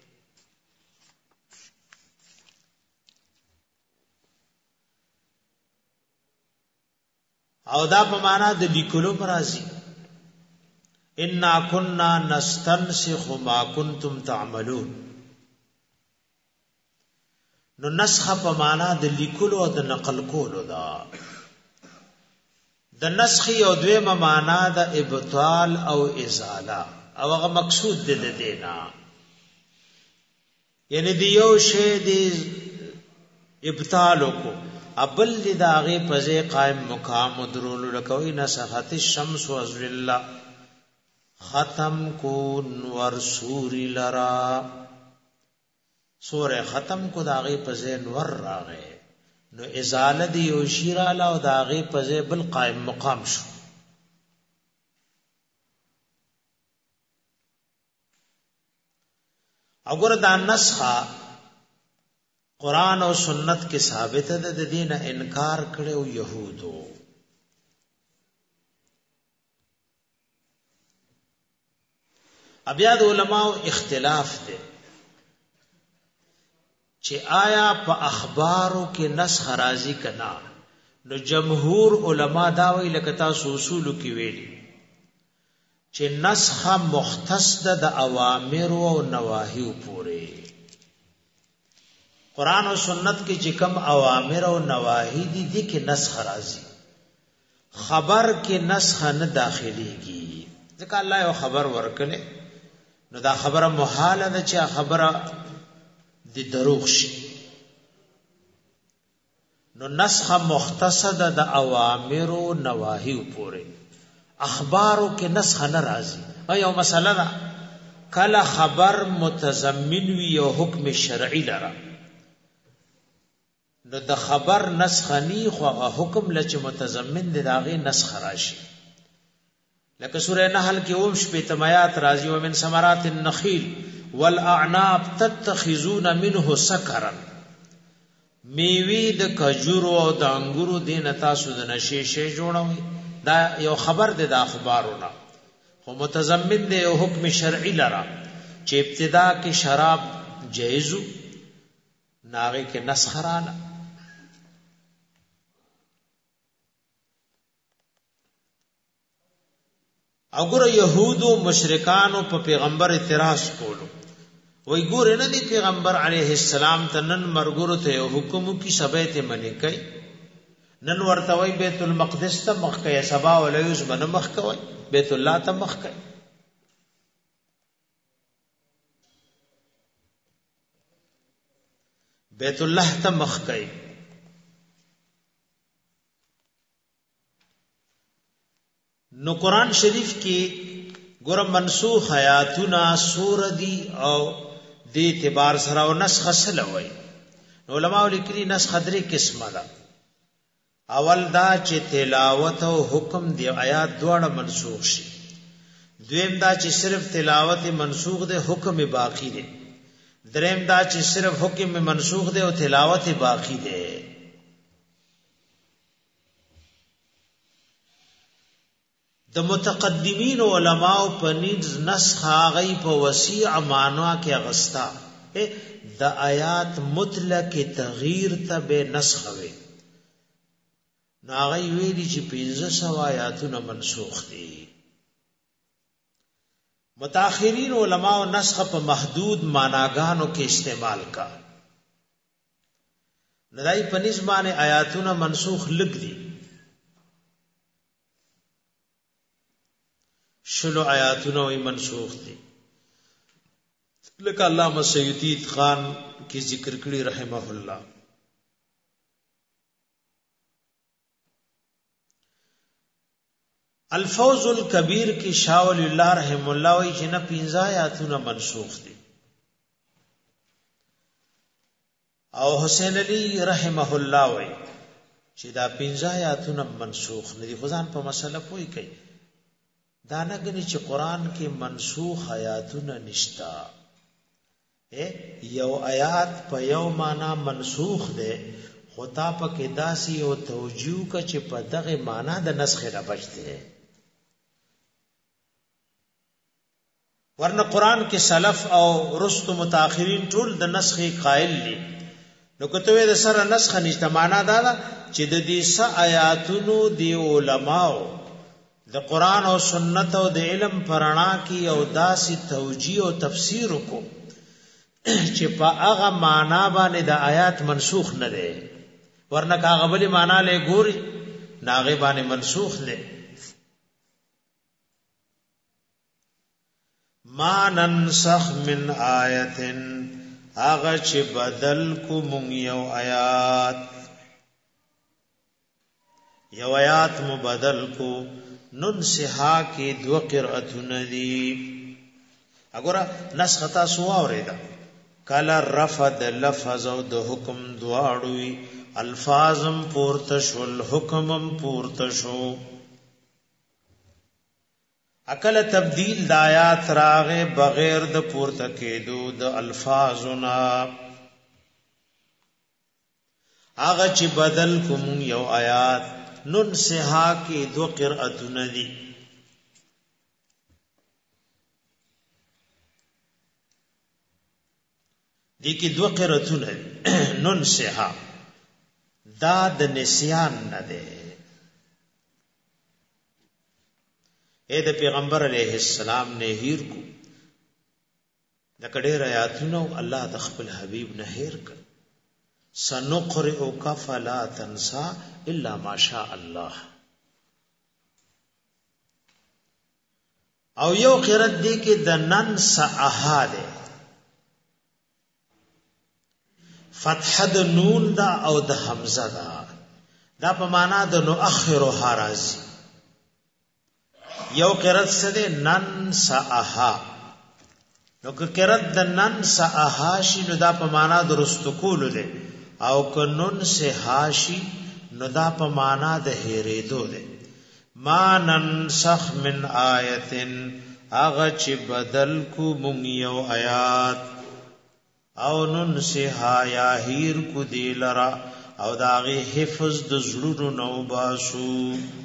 او دا په معنی د لیکلو راځي انا كنا نستنسخ ما كنتم تعملون نو نسخ په معنا د لیکلو او د نقل کولو دا د نسخ او دویمه معنا د ابطال او ازاله او هغه مقصود د دینا یعنی د یو شی د ابطال کو ابل د هغه پځه قائم مقام درول لکوي نسخت الشمس وذل ختم کون ورسور لرا سورہ ختم کو داغی پزے نور راغے نو ازالہ دی او شیرالا او داغی پزے بل قائم مقام شو اگر دا نسخہ قرآن او سنت کے ثابت ہے د دین انکار کړي او یهودو اب یاد علماء اختلاف دے چې آیا په اخبارو کې نسخ راځي کنا نو جمهور علما دا وی لکه تاسو اصول کې ویلي چې نسخ مختص د اوامر او نواهی پورې قران او سنت کې چې کوم اوامر او نواهی دي دي کې نسخ راځي خبر کې نسخ نه داخليږي ځکه الله یو خبر ورکړي نو دا خبره محاله ده چې خبره دی دروغ شي نو نسخ مختصد د اوامر او نواهی پورې اخبارو کې نسخ ناراضي او یو مسله ده کله خبر متضمن وي او حکم شرعي لره نو د خبر نسخ ني خو حکم لچ متضمن دي داغه نسخ راشي لکه سوره نحل کې اوم شپه تمات راضي او من ثمرات النخيل والاعناب تتخذون منه سکرا میوی د کجورو او د انګورو دین تاسو د نشیشه جوړوي دا یو خبر ده د اخبارونه خو متضمن دی یو حکم شرعي لرا چې ابتدا کې شراب جایزو ناغه کې نسخرانا اگر یهودو مشرکانو په پیغمبر اعتراض کولو وای ګور نه دی پیغمبر علیه السلام تنن مرګورو ته حکم کی سبه ته منی کوي نن ورته وای بیت المقدس ته مخ کوي سبا ولایوس بن مخ کوي بیت الله ته مخ کوي بیت الله ته مخ کوي نو قران شریف کې ګور منسوخ آیاتنا سور دی او د اعتبار سره او نسخ سره وای علماء لیکلي نسخ درې قسمه ده اول دا چې تلاوت او حکم دی آیات دواړه منسوخ شي دویم دا چې صرف تلاوت منسوخ ده حکم باقی ده دریم دا چې صرف حکم منسوخ ده او تلاوت باقی ده د متقدمین علماء په نیز نسخ غي په وسیع معنا کې اغستا د آیات مطلق تغییر ته به نسخ وي ناغي ویلي چې 1500 آیاتونه منسوخ دي متأخرین علماء نسخ په محدود معناګانو کې استعمال کا ندای په نسبانه آیاتونه منسوخ لګ دي شلو آیاتونه وی منسوخ دي لکه علامه سیوطی خان کی ذکر کړي رحمه الله الفوز الکبیر کی شاہ ولی اللہ رحم اللہ وی چې نه 15 آیاتونه منسوخ دي او حسین علی رحمه الله وی چې دا 15 آیاتونه منسوخ نه دي خدان په مسله کوئی کوي دا نه غني چې قران کې منسوخ آیاتونه نشتا یو آیات په یو معنا منسوخ ده خطا په کې داسي او توجیه کا چې په دغه معنا د نسخ نه بچته ورنه قران کې سلف او رست متأخرین ټول د نسخ قائل دي نو کته د سره نسخ نشته معنا دا چې د دې س آیاتونو دی علماء د قران او سنت او د علم پرانا کی او داسي توجیه او تفسیر کو چې په هغه معنا باندې د آیات منسوخ نه ده ورنه هغه بلی معنا له ګوري ناغه باندې منسوخ ده ما ننسخ من آیت هغه چې بدل کو مونږ یو آیات مبدل کو ننسها کې دو قرأتون دي اګوره نسخ تاسو اوریدا کلا رفض لفظ او د حکم دواړوي الفاظم پورتشل حکمم پورتشو اکل تبدیل د آیات راغه بغیر د پورته کېدو د الفاظنا هغه چې بدل کوم یو آیات ننسها کی دو قرأتون دی دی کی دو قرأتون دی ننسها دا د نسیان نده اے د پیغمبر علیہ السلام نے هیر کو لکه ډېر آیاتونه الله د خپل حبیب نه هیر کړ سنقرئک فلا تنسى الا ما شاء الله او یو قرات دی کې د ننسى احاده فتح د نون دا او د حمزه دا په معنا د نؤخر حرازی یو قرات سره ننسى احا نو که قرات د ننسى احا شي نو دا په معنا د رستقول دی او کنن سے حاشی نو دا په معنا د هېریدو ده ما ننسخ من آیتن اغه چې بدل کو مونږ یو آیات او ننسها یا هیر کو دی لرا او داغه حفظ د زړونو نو باسو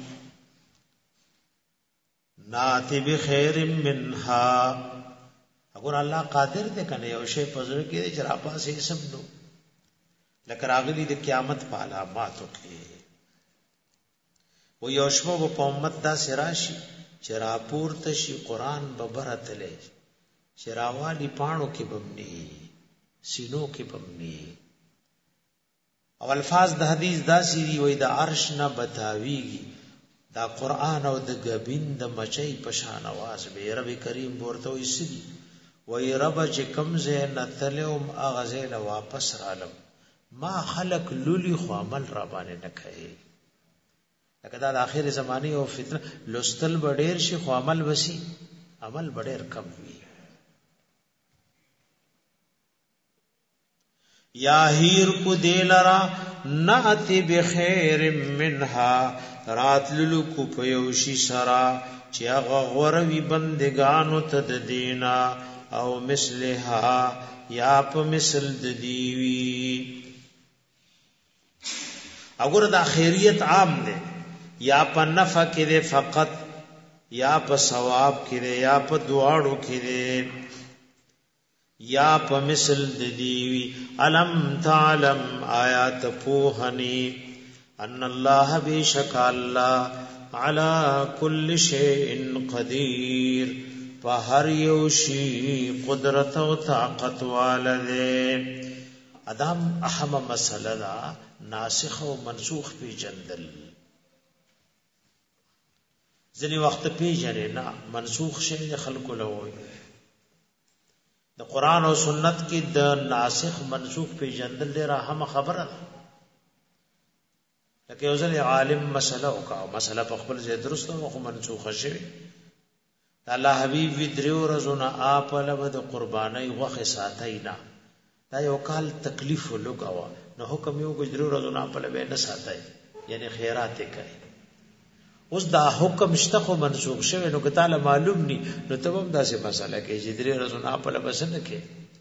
ناتی بخیر منها اگر الله قادر دی کنه یو شی پزړه کې چې را پاسې سم نو لکه راغلی د قیامت په علاماتو کې و یوشمو په امت دا سراشي چې راپورته شي قران به برتلې شراوالی پانو کې بمنی سینو کې بمنی او الفاظ د حدیث دا سری وای د عرش نه بتاویږي دا قران او د غبین د مچي پشان आवाज به رب کریم ورته وي سدي وای رب چې کمزه نتلوم اغزه له واپس رالم ما خلق لولي خو عمل را باندې نه کوي لکه دا د اخر زمانه او فتنه لستل بډیر شي خو عمل وسی عمل بډیر کم وي یا هیر کو دیلرا ناتی بخیر منها راتللو کو پیوشی سرا چې هغه غوروي بندگانو ته د دینا او مثلها یا په مثل د دیوی اگر دا خیریت عام ده یا په نفع کې ده فقط یا په ثواب کې ده یا په دعاړو کې ده یا په مثل د دیوی علم تعلم آیات پوهنی ان الله بیشک الله علی کل شیء قدیر په هر یو شی قدرت او طاقت والده ادم اهم مسله دا ناسخ او منسوخ پی جندل ځنی وخت پی جره نه منسوخ شی خلق له وي د قران او سنت کې د ناسخ منسوخ پی جندل ډیره اهم خبره ده لکه یو ځل عالم مسله وکاو مسله په خپل ځای درسته او منسوخه شوی الله حبیب وی دریو رزونه اپل ود قربانی وخه ساتینا دا یو کال تکلیف لګاوه نو حکم یو ګجرو رزونه اپل به نه ساتای یعنی خیرات کوي اوس دا حکم شته خو منسوخ شوی نو کتاله معلوم ني نو تبم داسې مسله کې چې درې رزونه اپل بسنه کې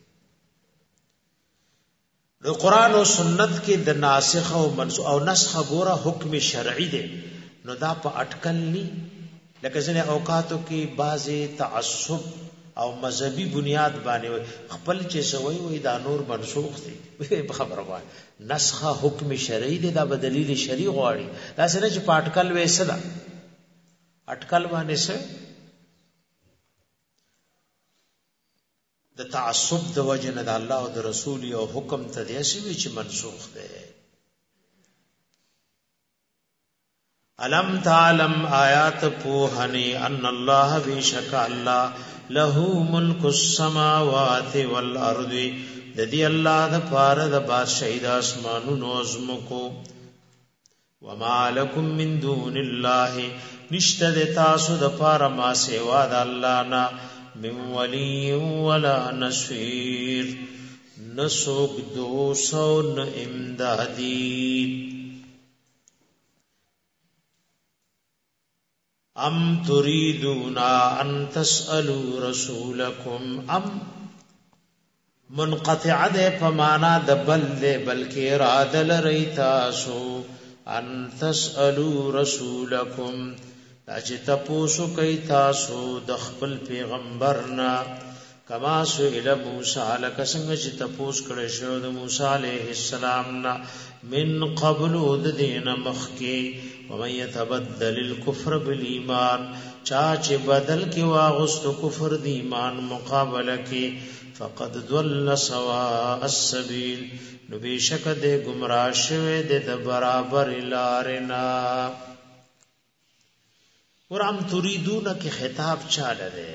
نو قران او سنت کې د ناسخ او منسوخ او نسخ ګوره حکم شرعي دی نو دا په اٹکل ني لکه ځنه اوقاتو کې بعضی تعصب او مذهبي بنیاد باندې خپل چې سوي وي دا نور منسوخ دي خبره وای نسخ حکم شرعي دی دا بدلیل شرعي غواړي دا څنګه چې پټکل وېسدا اٹکل باندې څه د تعصب د وجنه د الله او د رسول او حکم ته دی چې منسوخ دی علم تعلم آیات پوہنی ان اللہ بیشک اللہ له ملک السماوات والارض ددی اللہ د پار د بادشاہی د اسمانونو ازمکو وما لکم من دون اللہ نشته د تاسو د پار ما سوا د الله نا من ولی ولا نصير نسوک دوسو ن امدادی ام تريدون ان تسالوا رسولكم ام منقطع ده پمانا د بل ده بلکې اراده لري تاسو ان تسالوا رسولكم چې تاسو کوي تاسو د خپل پیغمبرنا کما سئل موسی لک څنګه چې تاسو کړه شو د موسی عليه السلام نا من قبل د دین مخکی ومن يتبدل الكفر بالایمان چاچ بدل کی واغست کفر دی ایمان مقابله کی فقد ضل سواء السبيل نو بیشک دے گمراه شوه د برابر لارنا ورام تريدون کی خطاب چاله ده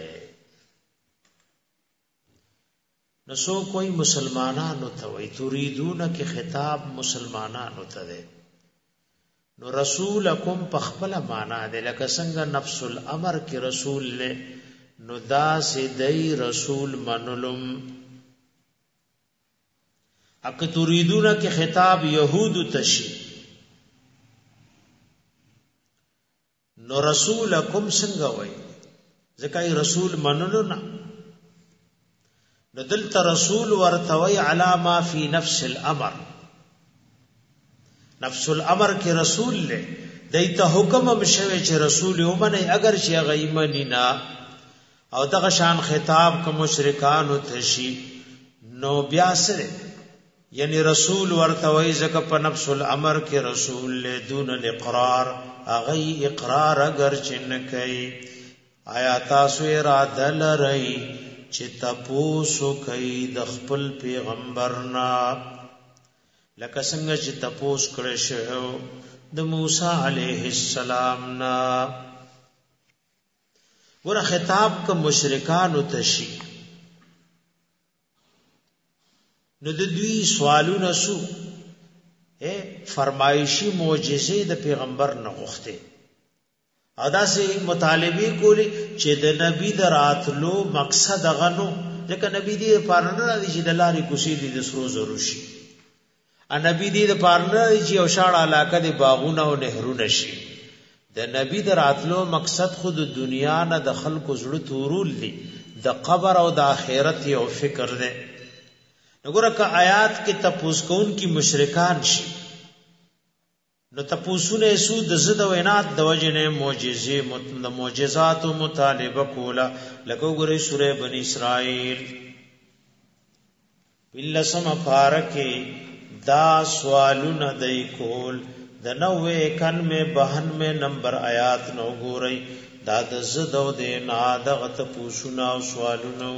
نسو کوئی مسلمانانو ته وي تريدون کی خطاب مسلمانانو ته ده نو رسولکم پخپل معنا ده لکه څنګه نفس الامر کی رسول له نو دا سیدای رسول منلم اک تريدون کی خطاب یهود تشی نو رسولکم څنګه وای ځکه رسول منلو نه نو دلته رسول ورتوي علامه فی نفس الامر نفس الامر کې رسول له دایته حکم مشوي چې رسول ومنه اگر چې غیمنی نا او دغه شان خطاب کوم مشرکان او تشی نو بیا سره یعنی رسول ورتوي ځکه په نفس الامر کې رسول له دون الاقرار اغی اقرار اگر چن کئی آیا تاسو اراده لرئی چې تپوسو کوي د خپل پیغمبرنا لکه څنګه چې تپوس کړی شو د موسی علیه السلام نا ور خطاب ک مشرکان تشی نو د دوی سوالونه سو فرمایشی معجزې د پیغمبر نه غوښته ادا سي مطالبه کولی چې د نبی دراتلو مقصد غنو ځکه نبی دې پارنه راځي چې د لارې کوشي دي سرو زرو شي ا نبی دې پارنه چې او شاړه علاقه د باغونه او نهرونه شي د نبی دراتلو مقصد خود دنیا نه د خلکو زړه تورول دي د قبر او د آخرت یو فکر دی وګوره که آیات کې تپوس کون کی مشرکان شي نو تپوسونه سو د زد او عنایت د وجنه معجزې معجزات او مطالبه کولا لکه وګوره سوره بنی اسرائیل بلسم پارکه دا سوالونه دای کول د 91 نمبر آیات نو ګورئ دا د زد او د عنایت د تپوسونه او سوالونه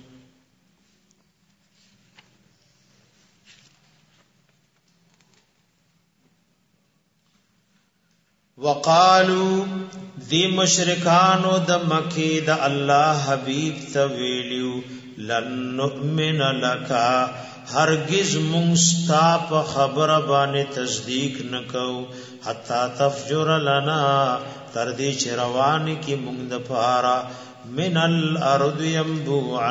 وقالو دی مشرکانو د مکی د الله حبیب تویلیو لن نؤمن لکا هرگز مونستا په خبر باندې تصدیق نکو حتا تفجر لنا تر دې چروان کی مونږ د پارا من الارض ينبوعا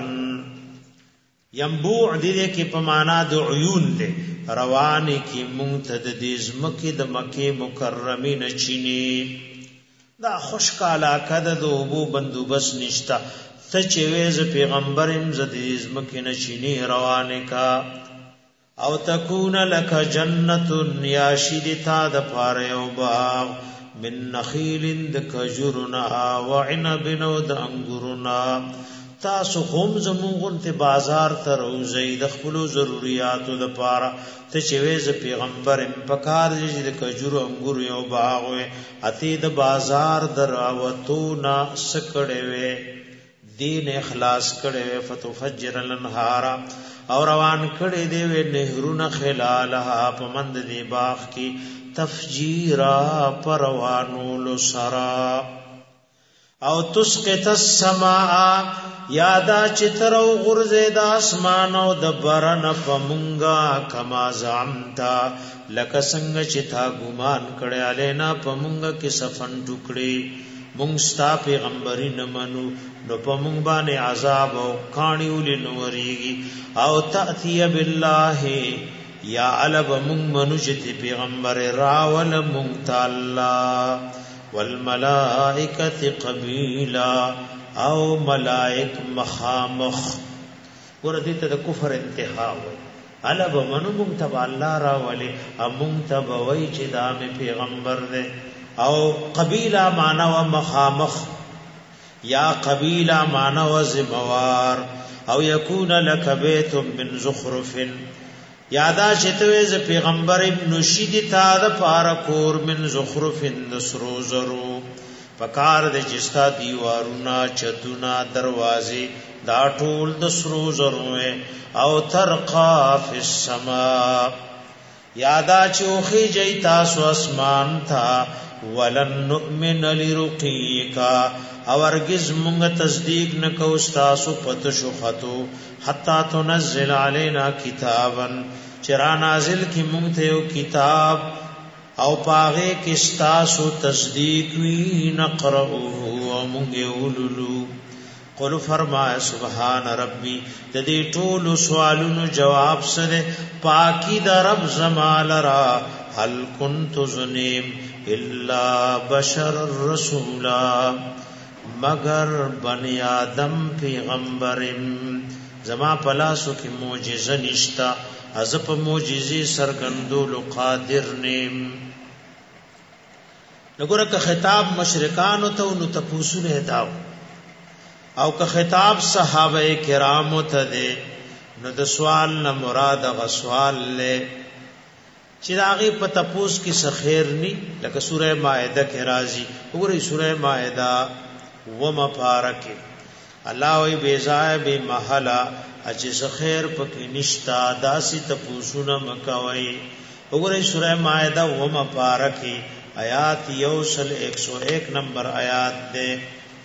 ينبوع دې کې په معنا د عيون دې روان کی منتد دزمکی د مکه مکرمه نچینی دا خوشک علاقه د دوبو بندوبس نشتا ته چې وېز پیغمبرم ز دزمکی نچینی روانه کا او تکون لک جنت یاشد تا د پاره او باغ من نخیل د کجرنا وعنب نو د انګورنا تاسو هم زمونږ ته بازار ته روزي د خپل ضرورتو د پاره ته چې وېز پیغمبر پکار دې د کجورو انګور یو باغ وي اته د بازار دراوتو نا سکړې وي دین اخلاص کړې وي فتفجر الانهار او روان کړې دی وي نهرونه خلالها پمند دی باغ کی تفجیرا پروانو لسرا او تسقط السماء یادا چترو غرزه د اسمان او د برن پمونگا کما زعمتا لک څنګه چې تا ګمان کړه الینا پمونگا کې سفن ټوکړي مونږ ستا پیغمبري نه منو نو پمونگ باندې عذاب او کانیول نوريږي او تاتي بالله یا علب مونږ منو چې پیغمبر راول مونږ تعالی والملائکه قبیلا او ملائک مخامخ ورته ته د کفر انتها وي علب منو مونږ الله را ولي مونږ ته وای چې دا مې پیغمبر دی او قبیلا معنا و مخامخ یا قبیلا معنا و زموار او یکون لک بیت من زخرف یادا شتوی ز پیغمبر ابن شید تا د پارکور من زخرف دسرو زرو پکار د جستا دیوارونه چتونا دروازې دا ټول د سرو زرو او ترقا فی السما یادا چوخی جئی تاسو اسمان تھا ولن نؤمن لرقیکا او ارگز مونږ تصدیق نکو تاسو پت شو خطو حتا تنزل علینا کتابا چرا نازل کی مونږ ته یو کتاب او پاغه کې تاسو تصدیق وی نقرؤه او مونږ ولولو قل فرمایا سبحان ربی د دې ټول سوالونو جواب سره پاکی د رب زمالرا هل كنت ظنیم الا بشر رسولا مگر بنی آدم پیغمبرم زما پلاسو کی معجزه نشتا از په معجزې سرګندول قادر نیم نګوره که خطاب مشرکان ته نو تپوسونه داو او که خطاب صحابه کرام ته ده نو د سوال نه مراد غسوال له چې داغه په تپوس کې سخیر ني لکه سوره مائده کې راځي وګورئ سوره مائده و مبارکه الله وی بیزای به محلا چې خیر پکې نشتا داسي تپوسونه مکوي. وګورئ سورہ مائده وم پارکی آیات 101 نمبر آیات ده.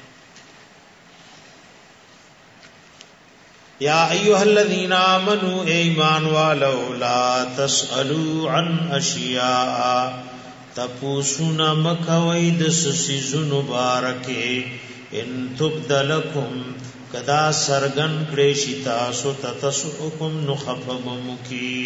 یا ایها الذین آمنوا ایمان والو لا تسألوا عن اشیاء تپوسونه مکوي د سيزونو مبارکه ان تبدلکم کدا سرغن کړي شي تاسو تتسؤکم نخفمکی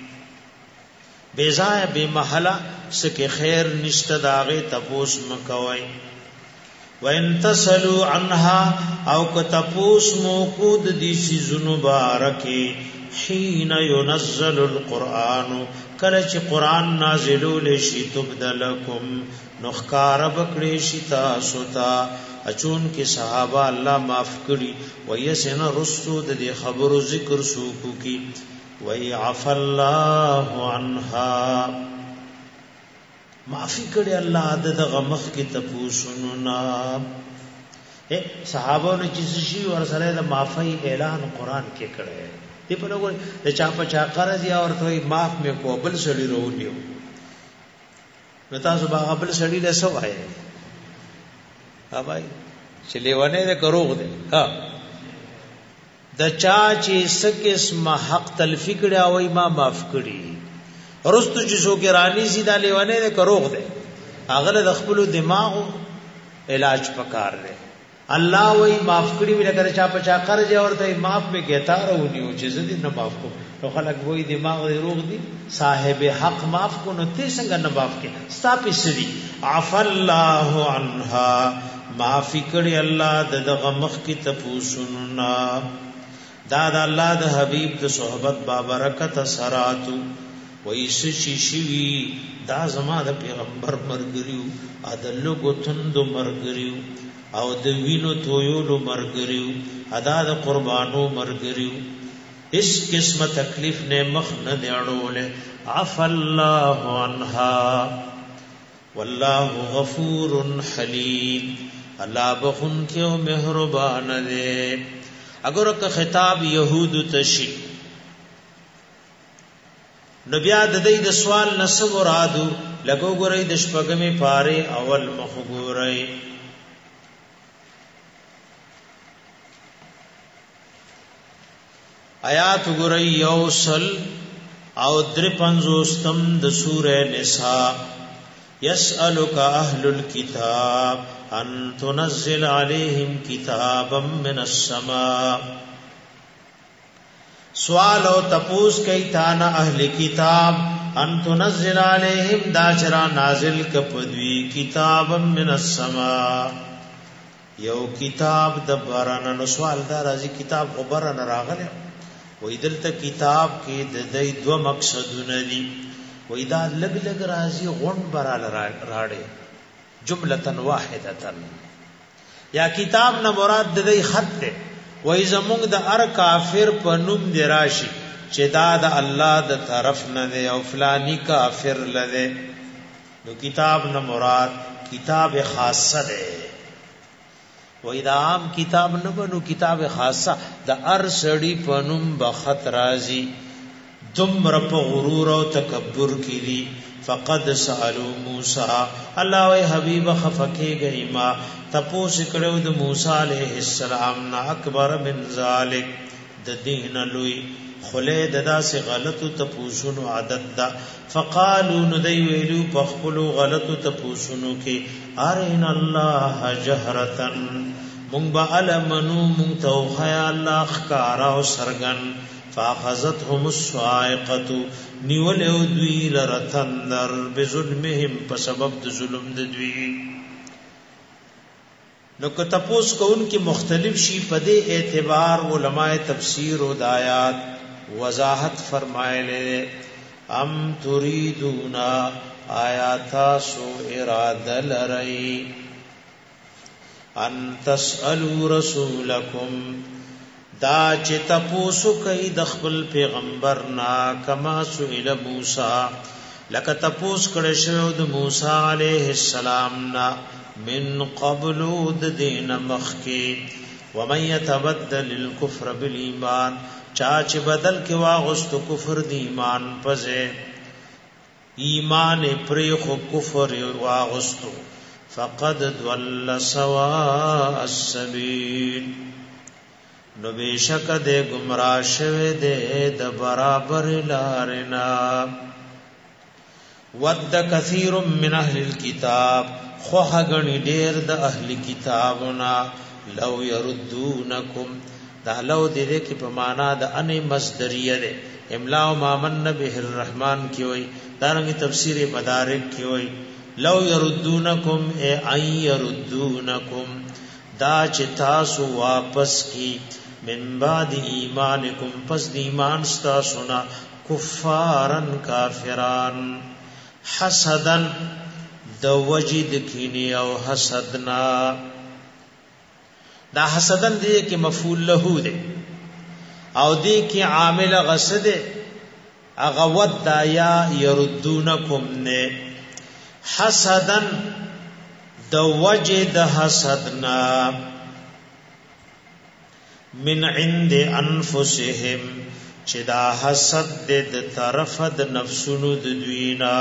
بیزای به محلا سکه خیر نشته داغه تپوس مکوي. وان تسلوا عنها او ک تپوس موقود دي سيزونو مبارکه حين ينزل القرآن کله چې قران نازلول شي تبدلکم نخکار بکړي شي تاسو ته اچون کې صحابه الله معاف کړي ويسن رسو د خبرو ذکر سوکو کی ويعف الله عنها معافي کړي الله د غمخ کې تپوسونو نا صحابه نو چې شي ور سره د معافي اعلان قران کې کړي دی په لور د چا په چا قرض یا ورته معاف مې کو بل سړي ورولیو نو تاسو به بل سړي له سو آئے بھائی چې لیوانه دې کروغ دې ها د چا چې سکه حق تلفی کړي او ما معاف کړي ورستو چې شو کې رانی سي دا لیوانه دې کروغ دې اغله د خپل دماغ علاج پکار دې الله وای معاف کړي وی لکه چا په چا قرض ورته معاف به کېتا راونیو چې زدي نه معاف کو نو خلک وای دماغ دې روغ دي صاحب حق معاف کو نو ته څنګه نه معاف کې ستا پسري عف الله عنها معافی کړي الله د غمخ کی تپوسونو نا دا د الله د حبیب د صحبت بابرکت سراتو وایس شي شي دا زما د پیغمبر مرګریو ادلو غتند مرګریو او د وینو تویولو مرګریو ادا د قربانو مرګریو اس قسم تکلیف نے مخ نه دیړول عف الله عنها والله غفور حلیم الله بخون کې او مهربان دی. اگر که خطاب يهود تشي نبي د دې د سوال نسب مرادو لګو ګورې د شپږمې پاره اول مخ ګورې آیات ګورې یوصل او در پنځوستم د سوره نساء يسألك اهل الكتاب ان تنزل عليهم كتابا من السماء سوال او تپوس کئی تانا اهل کتاب ان تنزل عليهم داچرا نازل کپدوی کتابا من السماء یو کتاب د باران نو سوال دا راځي کتاب غبرن راغله وې دلته کتاب کې د دې دو مقصدونه دي وې دا لګ لګ راځي غون برال راړې جملتن واحدتن یا کتاب نه مراد د دې خط ده وې زمونږ د ار کافر په نوم دی راشي چې دا د الله د طرف نه دی او فلانی کافر لده نو کتاب نه مراد کتاب خاصه ده وې دا عام کتاب نه بنو کتاب خاصه د ار سړی په نوم بخط راځي دمر په غرور او تکبر کې دي فقد سالو موسی الله وی حبیب خفکه گئی ما تپوس کړو د موسی علیہ السلام نا اکبر من ذالک د دین لوی خله ددا سے غلط تپوسونو عادت دا فقالو ندی ویلو پخپلو غلط تپوسونو کې ارین الله جهرتن مونږ به علمنو مونږ تو خیا الله خکارا او سرغن فاخذتهم الصاعقه نیولو دوی لرتندر بظلمهم په سبب د ظلم د دوی نو که تپوس کون کی مختلف شی پدے اعتبار علماء تفسیر و آیات وضاحت فرمائے ام تريدون آیاتا سو ارادہ لرئی ان تسألوا رسولکم دا چې تپوسو کوي د خپل پیغمبر نا کما سئل موسی لکه تپوس کړه شو د موسی علیہ السلام نا من قبل د دین مخکی ومن يتبدل الكفر بالایمان چا چې بدل کې واغست کفر دی ایمان پځه ایمان پرې خو کفر واغستو فقد ضل سواء السبيل نو بشک دې گمراه شوه دې د برابر لارنا ود کثیر من اهل الكتاب خو غنی ډیر د اهل کتابنا لو يردونکم دا لو دې کې په معنا د ان مصدریه ده املا ما من به الرحمن کی وای دارنګ تفسیر مدارک کی وای لو يردونکم ای يردونکم دا چې تاسو واپس کی من بعد ایمانکم پس دی ایمان ستا سنا کفارن کافران حسدن د وجد کینی او حسدنا دا حسدن دی کې مفعول له دی او دی کې عامل غصد اغود دا یا يردونکم نه حسدن د وجد حسدنا من عند انفسهم چې دا حسد د طرف د نفسونو د دوینا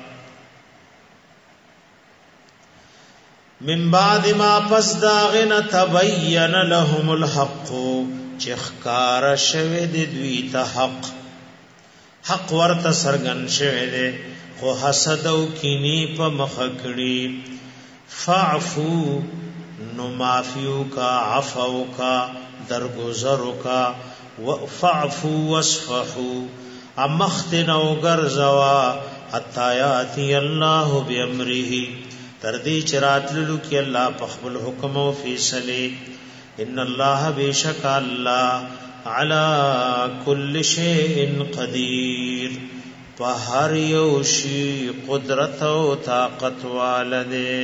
من بعد ما پس داغن تبین لهم الحق چې ښکار شوه د دوی ته حق ورته سرګن شوه ده خو حسد او کینی په مخ کړي فعفو نو معفو کا عفو کا درگذرو کا فعفو واصفحو امختنو گرزوا حتی یاتی اللہ بامره تردی چراتللو کی اللہ پخبل حکم و فیصلے ان اللہ بیشک اللہ علی کل شیء قدیر پہر یوشی قدرت و طاقت والدے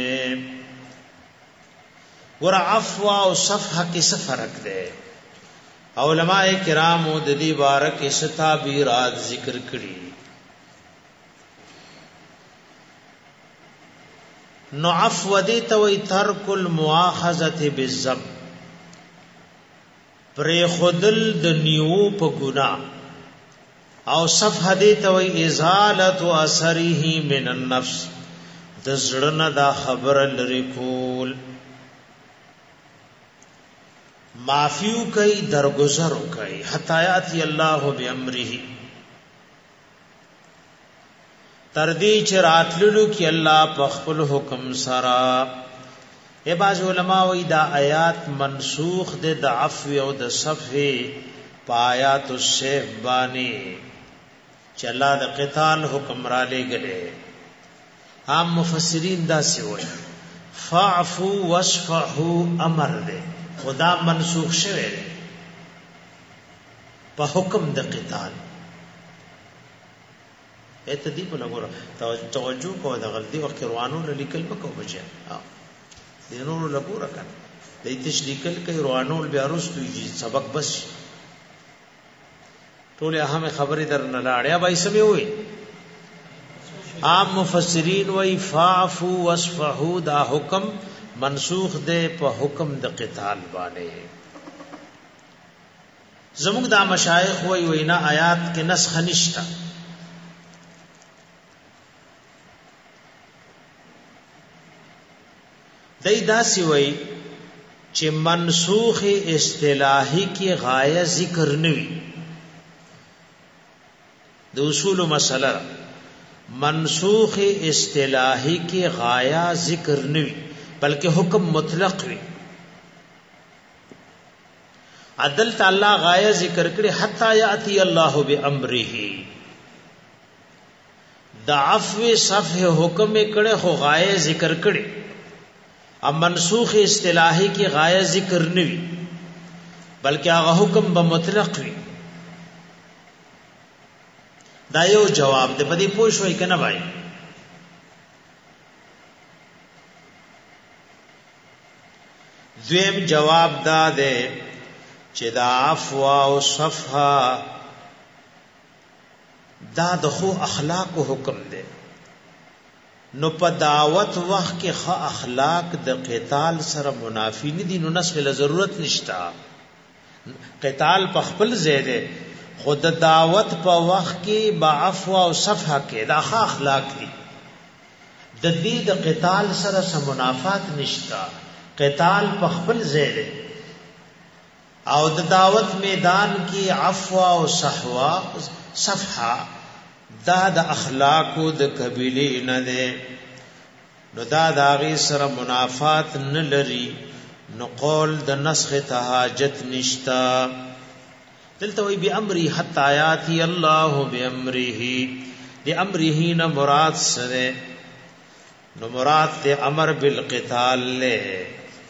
ور عفو او صفحه کې څه فرق دی علماء کرامو د دې بارک استعبیرات ذکر کړي نو عفو دې ته وي ترک المؤاخذه بالذنب پر خودل د نیو په ګناه او صفحه دې ته وي ازاله اثره من النفس د زړه دا خبر لري کول معفیو کئی درگزرو کئی حتایاتی اللہ بامره تردی چراتللو کی اللہ پخپل حکم سرا اے باز علماء وی دا آیات منسوخ دے دا عفو او دا صفحے پا آیات السیف بانی چلا دا قتال حکم را لے گلے عام مفسرین دا سوئی فعفو وصفحو امر دے خدا منسوخ شوه دی په حکم د قتال اته دی په لګور توجه کو د غلطي وخت روانو لیکل پکو بچي د نور لګور کړه د دې لیکل کوي روانو بیا وروستوي سبق بس ټول اهم خبرې در نه لاړیا بای سمې وي عام مفسرین وای فاعفو واصفحوا دا حکم منسوخ دے په حکم د قتال باندې زموږ د مشایخ وای وینا آیات کې نسخ نشتا دای داسي وای چې منسوخ اصطلاحي کې غایه ذکر نوي د اصول مسله منسوخ اصطلاحي کې غایه ذکر نوي بلکہ حکم مطلق وی عدل تعالی غایه ذکر کړي حتا یاتی الله بامره د عفو صفه حکم کړي خو غایه ذکر کړي اب منسوخ اصطلاحی کی غایه ذکر نوی بلکہ هغه حکم به مطلق وی دا یو جواب دې په دې پوښوي کنه بھائی دویم جواب دا دے چې دا عفو او صفحه دا د خو اخلاق حکم دے نو په دعوت وخت کې ښه اخلاق د قتال سره منافی نه دي، نو نسخ له ضرورت نشتا. قتال په خپل ځای دی، خود دعوت په وخت کې بعفو او صفحه کې دا ښه اخلاق دي. د دې د قتال سره سم منافات نشتا. قتال په خپل ځای دی او د دعوت میدان کې عفو او صفحه دا د اخلاقو د قبیله نه ده، نو دا د هغه سره منافات نه لري، نو قول د نسخ تهاجت نشتا. دلته وی بامره حتی آیاتی الله بامره، دی امره نه مراد سره، نو مراد ته امر بالقتال له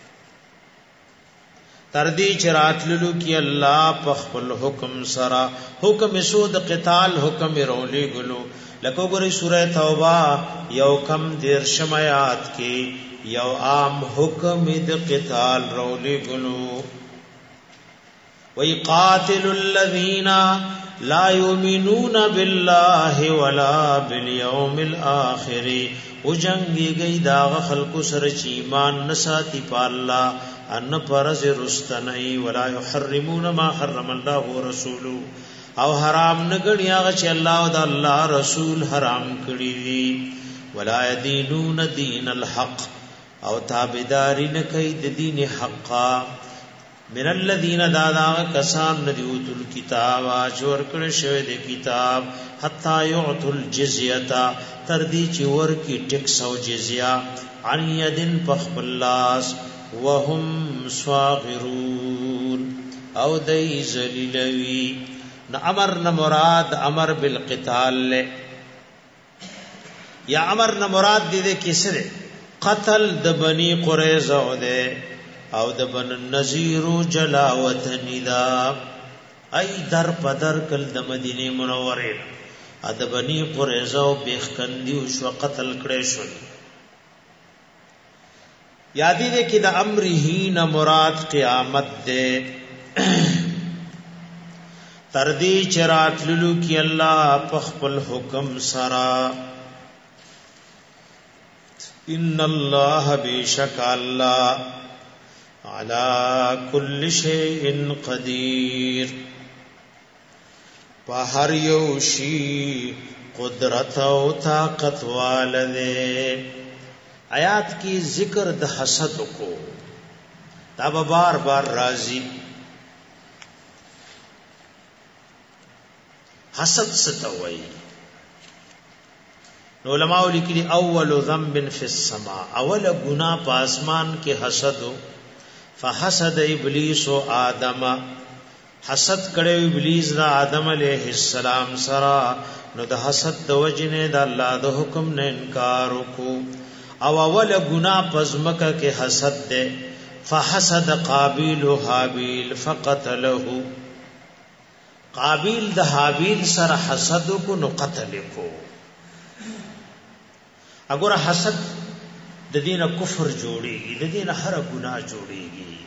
تردی چراتللو کی الله په خپل حکم سرا، حکم سود قتال حکم رولی گلو. لکه ګورې سورہ توبه یو کم دیرشم آیات کې یو عام حکم د قتال رولی گلو. وی قاتل الذین لا یؤمنون بالله ولا بالیوم الاخر، او جنگی گئی داغ خلق سر چی ایمان نساتی پا اللہ ان پرز رستنئی، ولا یحرمون ما حرم اللہ ورسولو، او حرام نگڑی آغا چی اللہ و دا اللہ رسول حرام کری دی، ولا یدینون دین الحق، او تابداری نکی دین حقا، من الذین دادا کسان ندیوت الکتاب آجور کرشو دی کتاب، حتی یعطو الجزیتا تردی چی ورکی ٹکس او جزیہ، عن یدن پخبلاس، وهم صاغرون او دی ذلیلوی. نہ امر نہ مراد امر بالقتال لے، یا امر نہ مراد دی دے کسرے قتل د بنی قریظہ دے او د بن النذیر جلاوت ندا، ای در پدر کل د مدینه منوره اد بنی قریظہ بیخکندی شو قتل کړي شو. یادی دے کہ دا امرہی نہ مراد قیامت دے، تردی چرات للو کی اللہ پخپل حکم سرا. ان اللہ بیشک اللہ علی کل شیء قدیر، پہر یوشی قدرت و طاقت والدے. آیات کی ذکر د حسد کو دا بار بار راضی. حسد ستوي علماء لیکلی اول ذنب فی السماء، اول گناہ په اسمان کې حسد. فحسد ابلیس و آدم، حسد کړي ابلیس دا آدم علیہ السلام سرا، نو د حسد د وجنه د الله د حکم نه انکار وکړو. او اول گناہ پزمکا کے حسد دے. فحسد قابیل و حابیل فقتله، قابیل د حابیل سر حسد کو نو قتل کو. اگر حسد د دین کفر جوړیږي، د دین هر گناہ جوړیږي.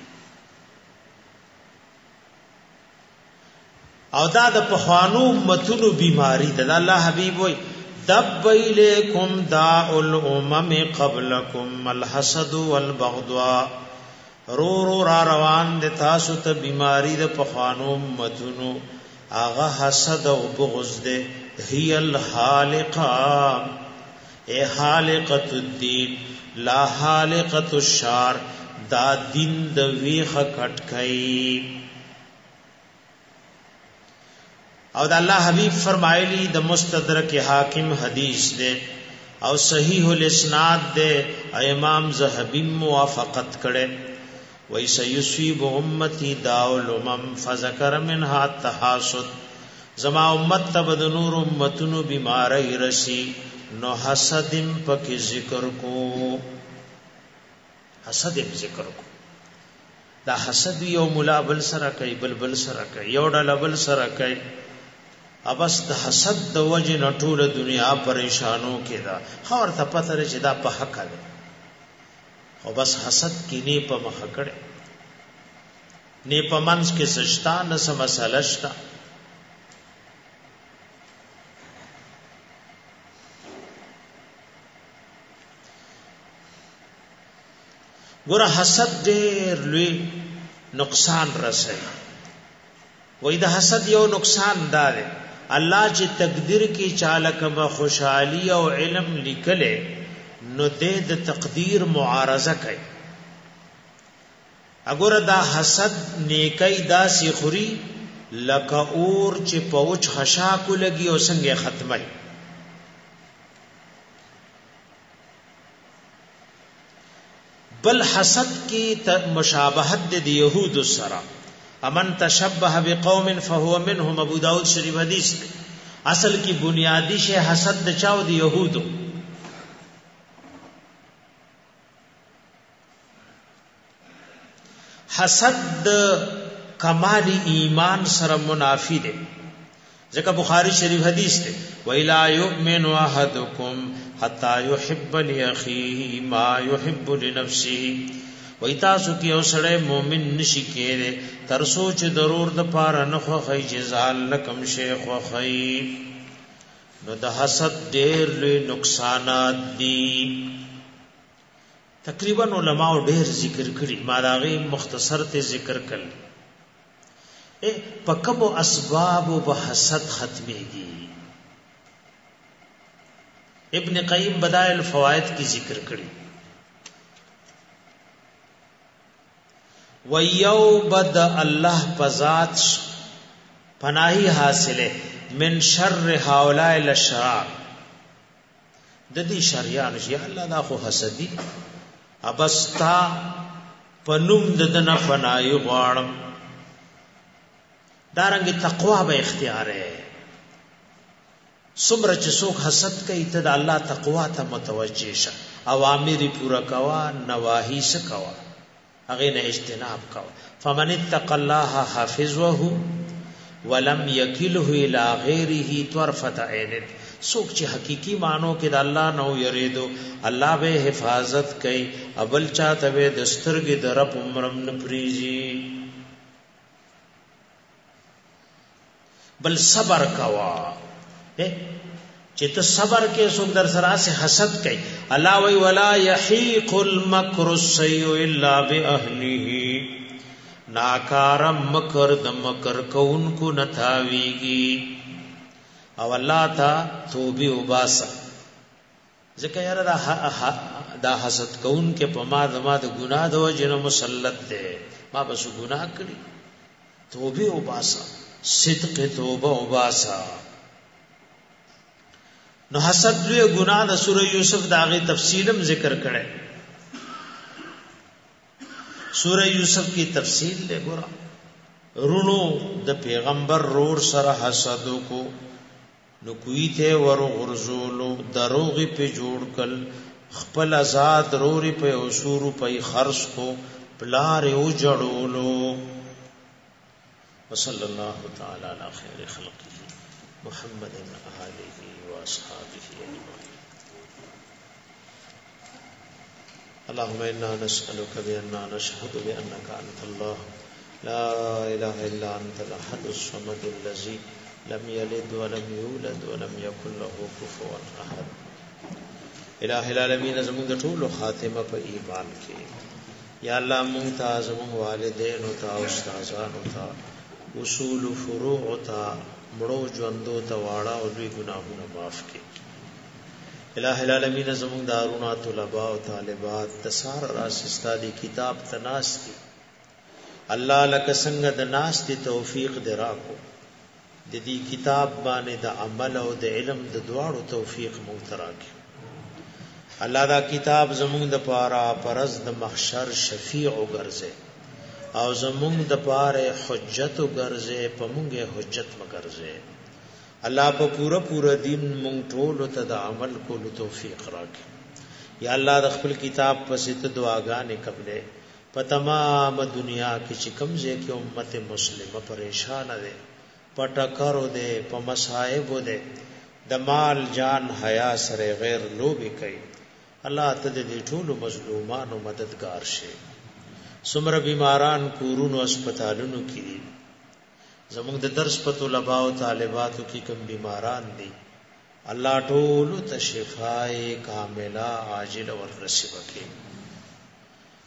او دا د پخوانو امتونو بیماری ده. الله حبیب وای دب الیکم داء الامم قبلکم الحسد والبغضاء، رو را روان د تاسو ته بیماری د پخوانو امتونو، آغا حسد او بغض ده. هی الحالقہ، اے حالقۃ الدین لا حالقۃ الشار، دا دین د ویخ کټکای. او د الله حبیب فرمایلی د مستدرک حاکم حدیث دے او صحیح الاسناد دے، امام ذهبی موافقت کړي. وای سیصیب امتی داء الامم فذكر منها التحاسد، زما امت تب د نور امتونو بیماری رسی، نو حسدم پک ذکر کو، حسدم ذکر کو. دا حسد یو مولا بل سره کوي، بل سره کوي، یو ډول بل سره کوي. ابس د حسد د وجه نټوله دنیا پریشانو کې دا خور ته پته لري چې دا په حق ده، او بس حسد کې نه په مخ کړي، نه په منځ کې سشتا نه سم مسله شتا. ګوره حسد ډېر لوی نقصان رسي. وای د حسد یو نقصان دا دی الله چې تقدیر کې چاله کما خوشحالي او علم لیکلې نو د تقدیر معارضه کوي. اگر دا حسد نیکی دا سی خوري لکه اور چې پوچ خشاکو لګي او څنګه ختمي. بل حسد کی مشابهت د یهود سره امن تشبه بقوم فهو منهم. ابو داود شریف حدیث اصل کی بنیادی شی حسد د چاو د یهودو. حسد د کمال ایمان سره منافی دی. ځکه بخاری شریف حدیث دی وَإِلَا يُؤْمِنُ أَحَدُكُمْ حَتَّى يُحِبَّ لِأَخِيهِ مَا يُحِبُّ لِنَفْسِهِ. وای تاسو کې یو سړی مؤمن نشي کېره تر سوچ ضرور د پاره نه خوخی جزال لکم شیخ وخی. نو د حسد ډېر لوی نقصانات دي. تقریبا علماء ډېر ذکر کړي ما داغه مختصر ته ذکر کړل. په کوم اسباب به حسد ختميږي ابن قیم بدائع الفوائد کی ذکر کړي. وَيَوْ بَدَ اللَّهِ پَذَات پناہی حاصلے من شر هؤلاء الاشرار. ددی شریان یا الله دا خو حسدی ابستا پنوم ددن پناہی غواړم. دارنګ تقوا به اختیار ہے. سمره چې څوک حسد کوي ته د الله تقوا ته متوجه شه. اوامر پورا کوا نواهی څه کوا هغه نه اجتناب کوا. فمن اتق الله حافظه ولم يكله الى غيره طرفه عين. څوک چې حقيقي مانو کې د الله نو یریدو الله به حفاظت کوي. اول چاته به دسترګې درپ عمرم نه پریزي. بل صبر کوا چې ته صبر کې څوک در سره سه حسد کوي. الله وی ولا يحيق المكر السيء الا باهله. ناکار مکر د مکر کون کو نتاویږي او الله تا توبه وباسه. ځکه یاره دا حسد کون کې په ما د ګناه د وجنه مسلط ده. ما بس ګناه کړی توبه وباسه صدق توبه وباسه. نو حسد لوی گناہ د سورہ یوسف داغه تفصیلم ذکر کړي. سورہ یوسف کی تفصیل له ګورا رونو د پیغمبر رور سره حسد کو نو کوی ته ور غرزولو دروغ په جوړ کل خپل آزاد روري په اوسورو په خرص کو پلار او جړولو. وصلی الله تعالی علی خیر خلقه محمد آله واصحابه اجمعین. اللهم انا نسألك بأننا نشهد بأنك انت الله لا اله الا انت الاحد الصمد الذي لم يلد ولم يولد ولم يكن له كفوا احد. الہ العالمین زموږ د ټولو خاتمه په ایمان کې. یا الله مونږ ته زموږ والدین او تا استادان او تا اصول فروع او تا مړو ژوندو ته واړه او دوی ګناهونه معاف کړي. الہ العالمین زموږ دارونه طلباء او طالبات د سار راسستا دی کتاب تناس کی الله لک څنګه د ناس دی توفیق دراکو د دې کتاب باندې د عمل او د علم د دواړو توفیق مونږ تراکي. الله دا کتاب زموږ د پاره پرز د محشر شفیع وګرځي او زموږ د پاره حجت وګرځي په مونږه حجت وګرځي. الله په پورا دین مونږ ټول ته د عمل کولو توفیق راکړي. یا الله د خپل کتاب پسې ته دعاګانې قبلې په تمام دنیا کې چې کمزې کې امت مسلمه پریشان ده پټکرو ده په مصائب ده د مال جان حیا سره غیر لوبي کوي. الله ته دې ټول مظلومانو مددگار شي. سمره بیماران کورونو هسپتالونو کې دي زموږ د درس په طلباء او طالباتو کې کوم بیماران دي الله ټول ته شفای کامله عاجل ور نصیب کړي.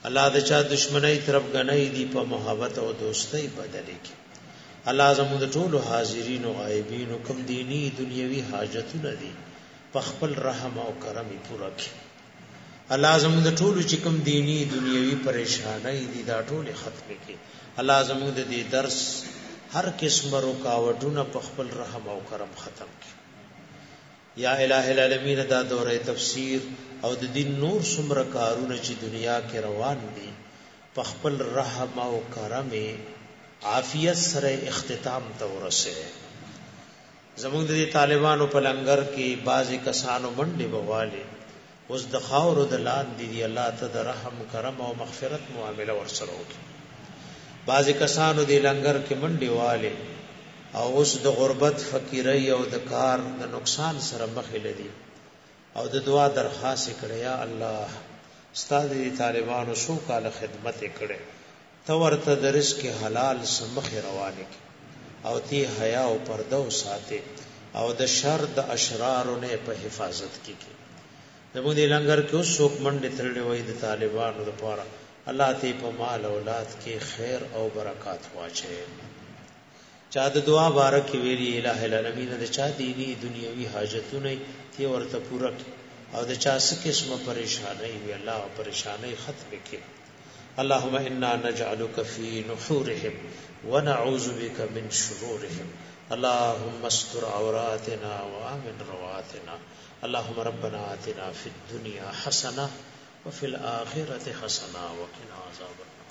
الله د چا دشمنی طرف غنۍ دی په محبت او دوستۍ بدل کی الله زموږ د ټولو حاضرین او غایبین کوم دینی دنیوي حاجتونه دي په خپل رحم او کرم پوره کړي الله زموږ د ټولو چې کوم دینی دنیوي پریشانای دي دا ټول ختم کړي الله زموږ د دې درس هر قسم رکاوټونه په خپل رحم او کرم ختم کړي یا الٰه العالمین دا دوره تفسیر او د دین نور څومره کارونه چې دنیا کې روان دي په خپل رحم او کرم عافیت سره اختتام ته ورسه زموږ د طالبانو په لنګر کې بعضی کسانو منډه بواله اوس د خاور د لاندې دی الله ته د رحم کرم او مغفرت معامله ورسره وکړي بعضی کسانو د لنګر کې منډه واله او اوس د غربت فقیری او د کار د نقصان سره مخ لدی او د دعا درخواست کړي یا الله استاد دې طالبانو شو کال خدمت کړي تو ورته د رزق حلال سمخ روانه کی او تی حیا او پرده او ساته او د شر د اشرارو نه په حفاظت کی زموږ د لنګر کې اوس څوک منډه ترلې وای د طالبانو لپاره الله ته په مال اولاد کې خیر او برکات واچي چا د دعا بارک ویلي الٰه العالمین د چا دینی دنیوي حاجتونه تی ورته پوره او د چا څه قسمه پریشانای وی الله پریشانای ختم کړي اللهم انا نجعلك في نحورهم ونعوذ بك من شرورهم اللهم استر عوراتنا وامن رواتنا اللهم ربنا آتنا في الدنيا حسنه وفي الاخره حسنه وقنا عذاب النار